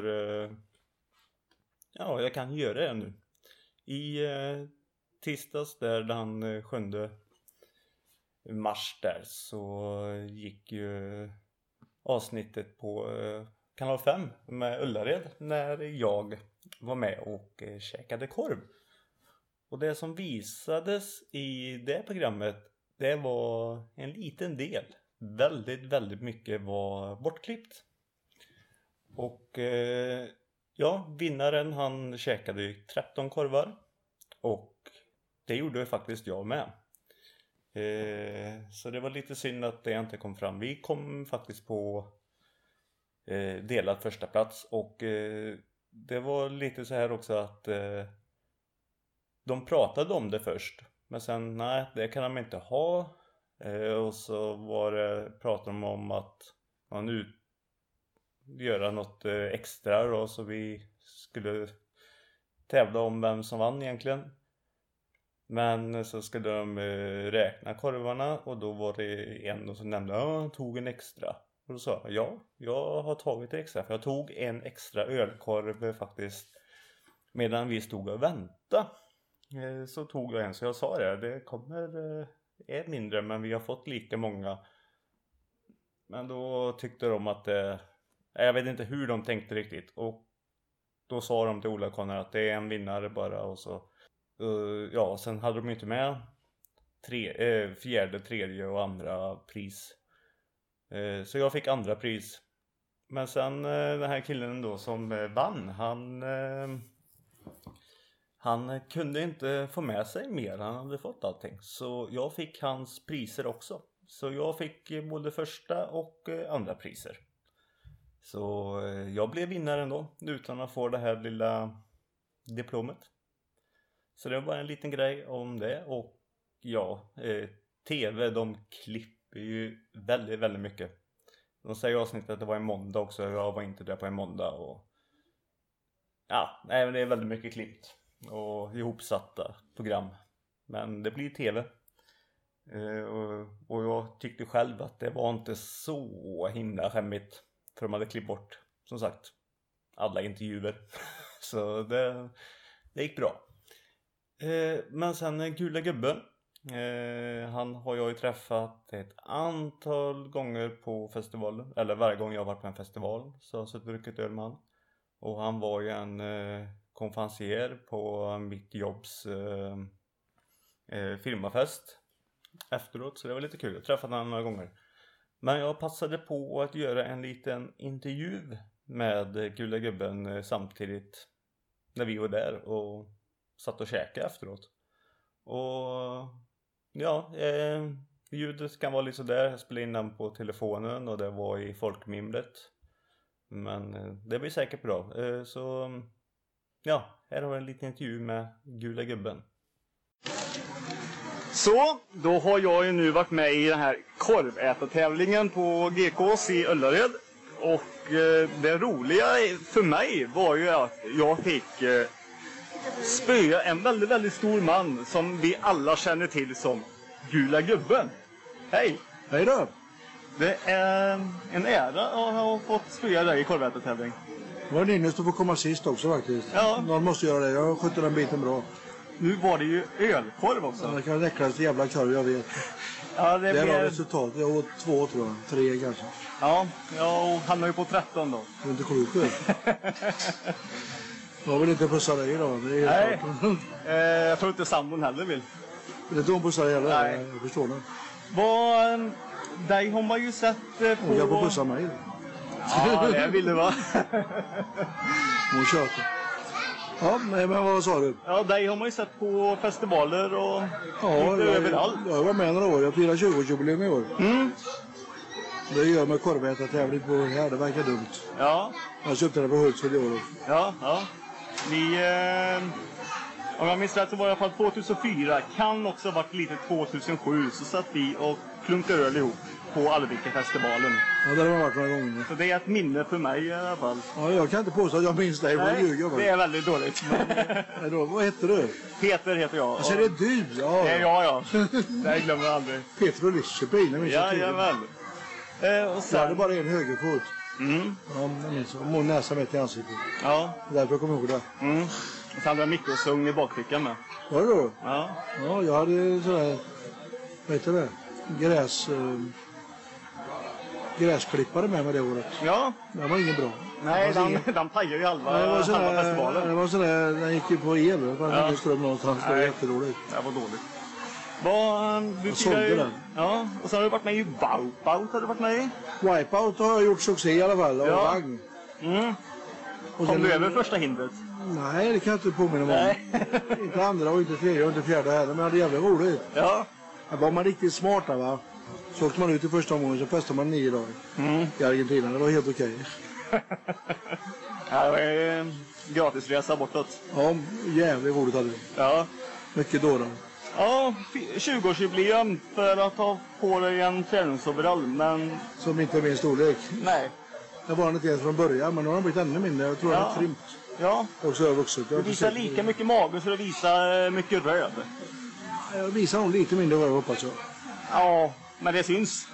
Speaker 2: jag kan göra det nu. I tisdags där den 7 mars där så gick ju avsnittet på kanal 5 med Ullared när jag var med och käkade korv. Och det som visades i det programmet, det var en liten del. Väldigt, väldigt mycket var bortklippt. Och vinnaren han käkade ju 13 korvar. Och det gjorde faktiskt jag med. Så det var lite synd att det inte kom fram. Vi kom faktiskt på delad första plats. Och det var lite så här också att de pratade om det först. Men sen, nej, det kan de inte ha. Och så pratade de om att man göra något extra då. Så vi skulle tävla om vem som vann egentligen. Men så skulle de räkna korvarna. Och då var det en som nämnde att han tog en extra. Och då sa jag har tagit extra. För jag tog en extra ölkorv faktiskt. Medan vi stod och väntade. Så tog jag en. Så jag sa det kommer är mindre. Men vi har fått lika många. Men då tyckte de att jag vet inte hur de tänkte riktigt. Och då sa de till Ola Conner att det är en vinnare bara. Och så sen hade de inte med fjärde, tredje och andra pris. Så jag fick andra pris. Men sen den här killen då som vann, han kunde inte få med sig mer. Han hade fått allting. Så jag fick hans priser också. Så jag fick både första och andra priser. Så jag blev vinnare ändå utan att få det här lilla diplomet. Så det var bara en liten grej om det. Och tv, de klipper ju väldigt, väldigt mycket. De säger i avsnittet att det var en måndag också. Jag var inte där på en måndag. Och det är väldigt mycket klippt. Och ihopsatta program. Men det blir tv. Och jag tyckte själv att det var inte så himla skämmigt. För de hade klippt bort, som sagt, alla intervjuer. Så det gick bra. Men sen Gula Gubben. Han har jag ju träffat ett antal gånger på festivalen. Eller varje gång jag har varit på en festival så har jag suttit och druckit öl med han. Och han var ju en konferencier på mitt jobbs firmafest efteråt. Så det var lite kul. Jag träffade honom några gånger. Men jag passade på att göra en liten intervju med Gula Gubben samtidigt när vi var där och satt och käkade efteråt. Och ljudet kan vara lite sådär. Jag spelade in den på telefonen och det var i folkmimret. Men det blir säkert bra. Så här har vi en liten intervju med Gula Gubben.
Speaker 7: Så, då har jag ju nu varit med i den här korvätartävlingen på GKs i Ullared. Och det roliga för mig var ju att jag fick spöa en väldigt, väldigt stor man som vi alla känner till som Gula Gubben. Hej!
Speaker 8: Hej då!
Speaker 7: Det är en ära att ha fått spöa dig i korvätartävling.
Speaker 8: Det var en ynnest att få komma sist också faktiskt.
Speaker 7: Ja.
Speaker 8: Någon måste göra det, jag skötte den biten bra.
Speaker 7: Nu var det ju ölkorv också.
Speaker 8: Det kan räcka till jävla korv, jag vet.
Speaker 7: Ja,
Speaker 8: det var resultat. Jag åt 2 tror jag. 3 kanske.
Speaker 7: Ja, och han är ju på 13 då.
Speaker 8: Du är inte sjuk själv. Jag vill inte pussa dig då. Det är
Speaker 7: jag tror inte sambon heller vill.
Speaker 8: Vill inte hon pussa dig heller? Nej. Jag förstår det.
Speaker 7: Dig har man ju sett på...
Speaker 8: Hon kan få pussa mig.
Speaker 7: Ja, det vill det vara.
Speaker 8: Hon tjöter. Ja, men vad sa du?
Speaker 7: Ja, dig har man ju sett på festivaler och
Speaker 8: Ja,
Speaker 7: lite överallt.
Speaker 8: jag var med några år. Jag firar 20-årsjubileum i år.
Speaker 7: Mm.
Speaker 8: Det gör med korvätartävling på här. Det verkar dumt.
Speaker 7: Ja,
Speaker 8: Jag köpte det på Hultsfred i år.
Speaker 7: ja. Vi, om jag minns rätt så var det i alla fall 2004. Kan också ha varit lite 2007. Så satt vi och klunkade öl ihop på Arvika-festivalen.
Speaker 8: Ja, det har varit några gånger.
Speaker 7: Så det är ett minne för mig i alla fall.
Speaker 8: Ja, jag kan inte påstå att jag minns dig. Vad ljuger
Speaker 7: Det är väldigt dåligt. Men
Speaker 8: Vad heter du?
Speaker 7: Peter heter jag.
Speaker 8: Alltså, är det du? Ja.
Speaker 7: Det är jag. Det glömmer jag aldrig.
Speaker 8: Peter och Lischepin.
Speaker 7: Jajamän. Och
Speaker 8: Jag
Speaker 7: sen...
Speaker 8: hade bara en högerfot.
Speaker 7: Mm.
Speaker 8: Ja, jag minns. Och näsan mitt i ansiktet.
Speaker 7: Ja.
Speaker 8: Därför jag kommer ihåg det.
Speaker 7: Mm. Och sen hade jag mikrosugn i bakfickan med.
Speaker 8: Var det då?
Speaker 7: Ja.
Speaker 8: Ja, jag hade sådär... Vad heter det? Gräsklippare med mig det året.
Speaker 7: Ja.
Speaker 8: Det var ingen bra.
Speaker 7: Nej, den pajar ju halva festivalen.
Speaker 8: Det var sådär, den gick ju på el. Det fanns
Speaker 7: Ja.
Speaker 8: ingen ström någonstans. Det var jätteroligt.
Speaker 7: Det var dåligt. Du
Speaker 8: Jag sålde den.
Speaker 7: Ja, och sen har du varit med i Wipeout, har du varit med i?
Speaker 8: Wipeout har jag gjort succé i alla fall. Och
Speaker 7: Ja.
Speaker 8: vagn.
Speaker 7: Mm.
Speaker 8: Och
Speaker 7: Kom
Speaker 8: sen-
Speaker 7: du över första hindret?
Speaker 8: Nej, det kan jag inte påminna mig om. Inte andra och inte tredje och inte fjärde heller. Men det hade jävligt roligt.
Speaker 7: Ja.
Speaker 8: Var man riktigt smart där, va? Så åkte man ut i första omgången så festade man 9 dagar i Argentina. Det var helt okej.
Speaker 7: Ja, det var en gratisresa bortåt.
Speaker 8: Ja, jävligt roligt hade vi.
Speaker 7: Ja.
Speaker 8: Mycket dårar.
Speaker 7: Ja, 20-årsjubileum för att ha på dig en träningsoverall, men
Speaker 8: Som inte är min storlek.
Speaker 7: nej.
Speaker 8: Det var den inte ens från början, men nu har den blivit ännu mindre. Jag tror den
Speaker 7: Ja.
Speaker 8: har krympt.
Speaker 7: Ja,
Speaker 8: Också jag har vuxit.
Speaker 7: du visar lika mycket mage så du visar mycket röd.
Speaker 8: Jag visar nog lite mindre röv, hoppas jag.
Speaker 7: Ja, men det syns.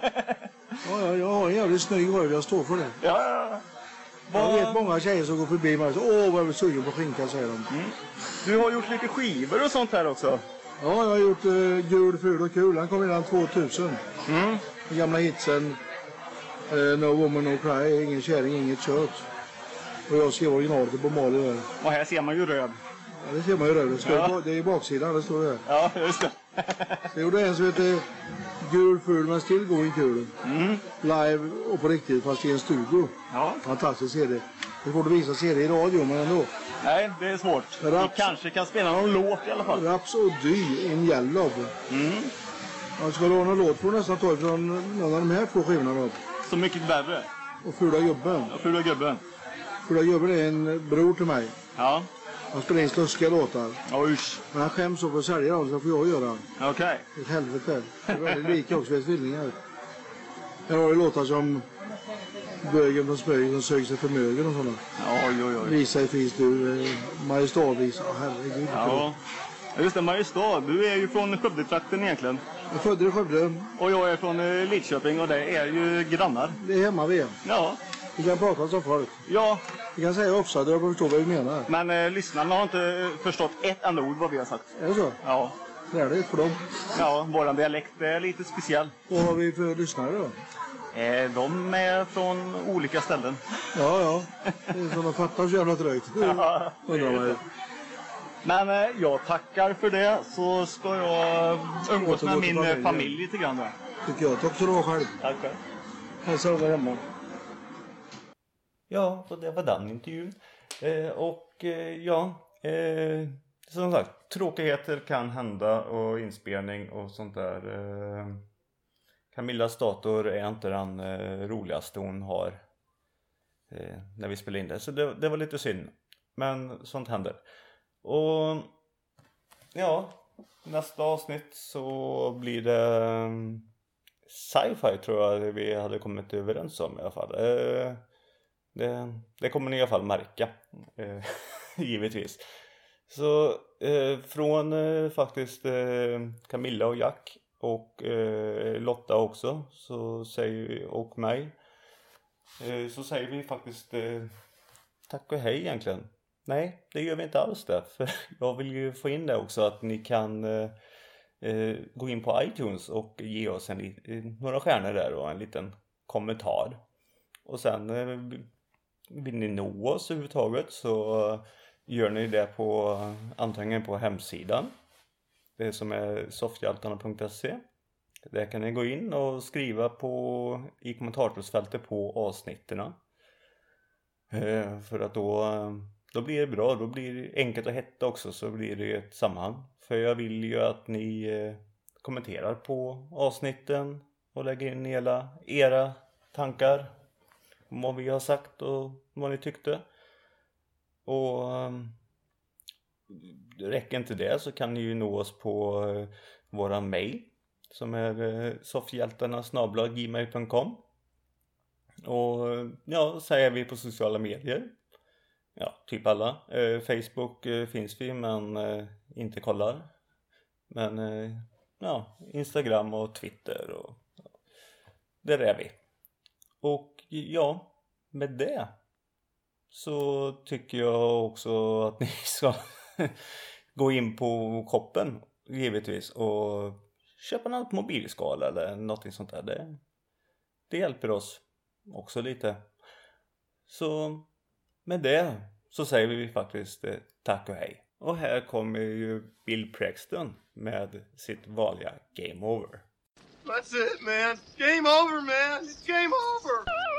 Speaker 8: Ja, jag har en jävligt snygg röv. Jag står för det.
Speaker 7: Ja.
Speaker 8: Jag vet många tjejer som går förbi mig och säger åh, vad jag vill sugen på skinka, säger de.
Speaker 7: Du har gjort lite skivor och sånt här också.
Speaker 8: Ja, jag har gjort Gul, ful och kul. Han kom redan 2000.
Speaker 7: Mm.
Speaker 8: Den gamla hitsen No Woman No Cry, Ingen kärring, inget kött. Och jag skrev originalet på Mali där.
Speaker 7: Och här ser man ju röd.
Speaker 8: Ja, det ser man ju där.
Speaker 7: Ja.
Speaker 8: Det är i baksidan, det står det.
Speaker 7: Ja, just det.
Speaker 8: Så jag gjorde en som heter Gul, ful men still going kul. Live och på riktigt, fast i en studio.
Speaker 7: Ja.
Speaker 8: Fantastisk CD. Det får du visa CD i radio, men ändå.
Speaker 7: Nej, det är svårt. Vi
Speaker 8: Raps.
Speaker 7: kanske kan spela någon låt i alla fall.
Speaker 8: Rhapsody in Yellow. Jag ska låna låt på nästan ta från någon av de här 2 skivorna då.
Speaker 7: Så mycket värre.
Speaker 8: Och Fula gubben.
Speaker 7: Och Fula gubben.
Speaker 8: Fula gubben är en bror till mig.
Speaker 7: Ja.
Speaker 8: Han spelar in sluskiga låtar.
Speaker 7: Oj.
Speaker 8: Men han skäms så för att sälja dem, så får jag göra.
Speaker 7: Okej.
Speaker 8: Ett helvete. Det är väldigt lika också, vi är tvillingar. Här har vi låtar som Bögen från Spögen som sög sig förmögen och sådana.
Speaker 7: Oj, oj, oj.
Speaker 8: Visa i fis du, Majestadvisa. Herregud.
Speaker 7: Ja. Just det, Mariestad. Du är ju från Skövde-trakten egentligen.
Speaker 8: Jag födde i Skövde.
Speaker 7: Och jag är från Lidköping och det är ju grannar.
Speaker 8: Det är hemma vi är.
Speaker 7: Ja.
Speaker 8: Vi kan prata som folk.
Speaker 7: Ja,
Speaker 8: Vi kan säga också, jag förstår vad vi menar.
Speaker 7: men lyssnarna har inte förstått ett enda ord vad vi har sagt.
Speaker 8: Är det så?
Speaker 7: Ja.
Speaker 8: Det är det för dem.
Speaker 7: Ja, våran dialekt är lite speciell.
Speaker 8: Vad har vi för lyssnare då?
Speaker 7: De är från olika ställen.
Speaker 8: Ja, ja. Det är som de fattar så jävla trögt.
Speaker 7: Ja.
Speaker 8: Undrar man ju.
Speaker 7: Men jag tackar för det, så ska jag umgås med
Speaker 8: Återgå till
Speaker 7: min
Speaker 8: familjen.
Speaker 7: familj lite grann då.
Speaker 8: Tycker jag. Tack så du ha själv.
Speaker 7: Tack själv.
Speaker 8: Hälsa alla hemma.
Speaker 2: Ja, så det var den intervjun. Som sagt, tråkigheter kan hända och inspelning och sånt där. Camillas dator är inte den roligaste hon har när vi spelar in det. Så det var lite synd. Men sånt händer. Och ja, nästa avsnitt så blir det sci-fi, tror jag vi hade kommit överens om i alla fall. Det kommer ni i alla fall märka. Givetvis. Så från faktiskt Camilla och Jack och Lotta också, så säger vi, och mig, så säger vi faktiskt tack och hej egentligen. Nej, det gör vi inte alls det. För jag vill ju få in det också, att ni kan gå in på iTunes och ge oss några stjärnor där och en liten kommentar. Och sen vill ni nå oss överhuvudtaget, så gör ni det på antingen på hemsidan, det som är softhjaltarna.se. Där kan ni gå in och skriva i kommentarsfältet på avsnitterna. För att då Då blir det bra. Då blir det enkelt att hetta också. Så blir det ett sammanhang. För jag vill ju att ni kommenterar på avsnitten. Och lägger in era tankar. Om vad vi har sagt och vad ni tyckte. Och räcker inte det så kan ni ju nå oss på våran mail. Som är soffhjältarna@gmail.com. Och ja, säger vi på sociala medier. Ja, typ alla. Facebook finns vi men inte kollar. Men ja, Instagram och Twitter och där är vi. Och ja, med det så tycker jag också att ni ska gå in på shoppen givetvis och köpa något mobilskal eller något sånt där. Det hjälper oss också lite. Så med det så säger vi faktiskt tack och hej. Och här kommer ju Bill Paxton med sitt vanliga Game Over.
Speaker 6: That's it, man. Game over, man. It's game over.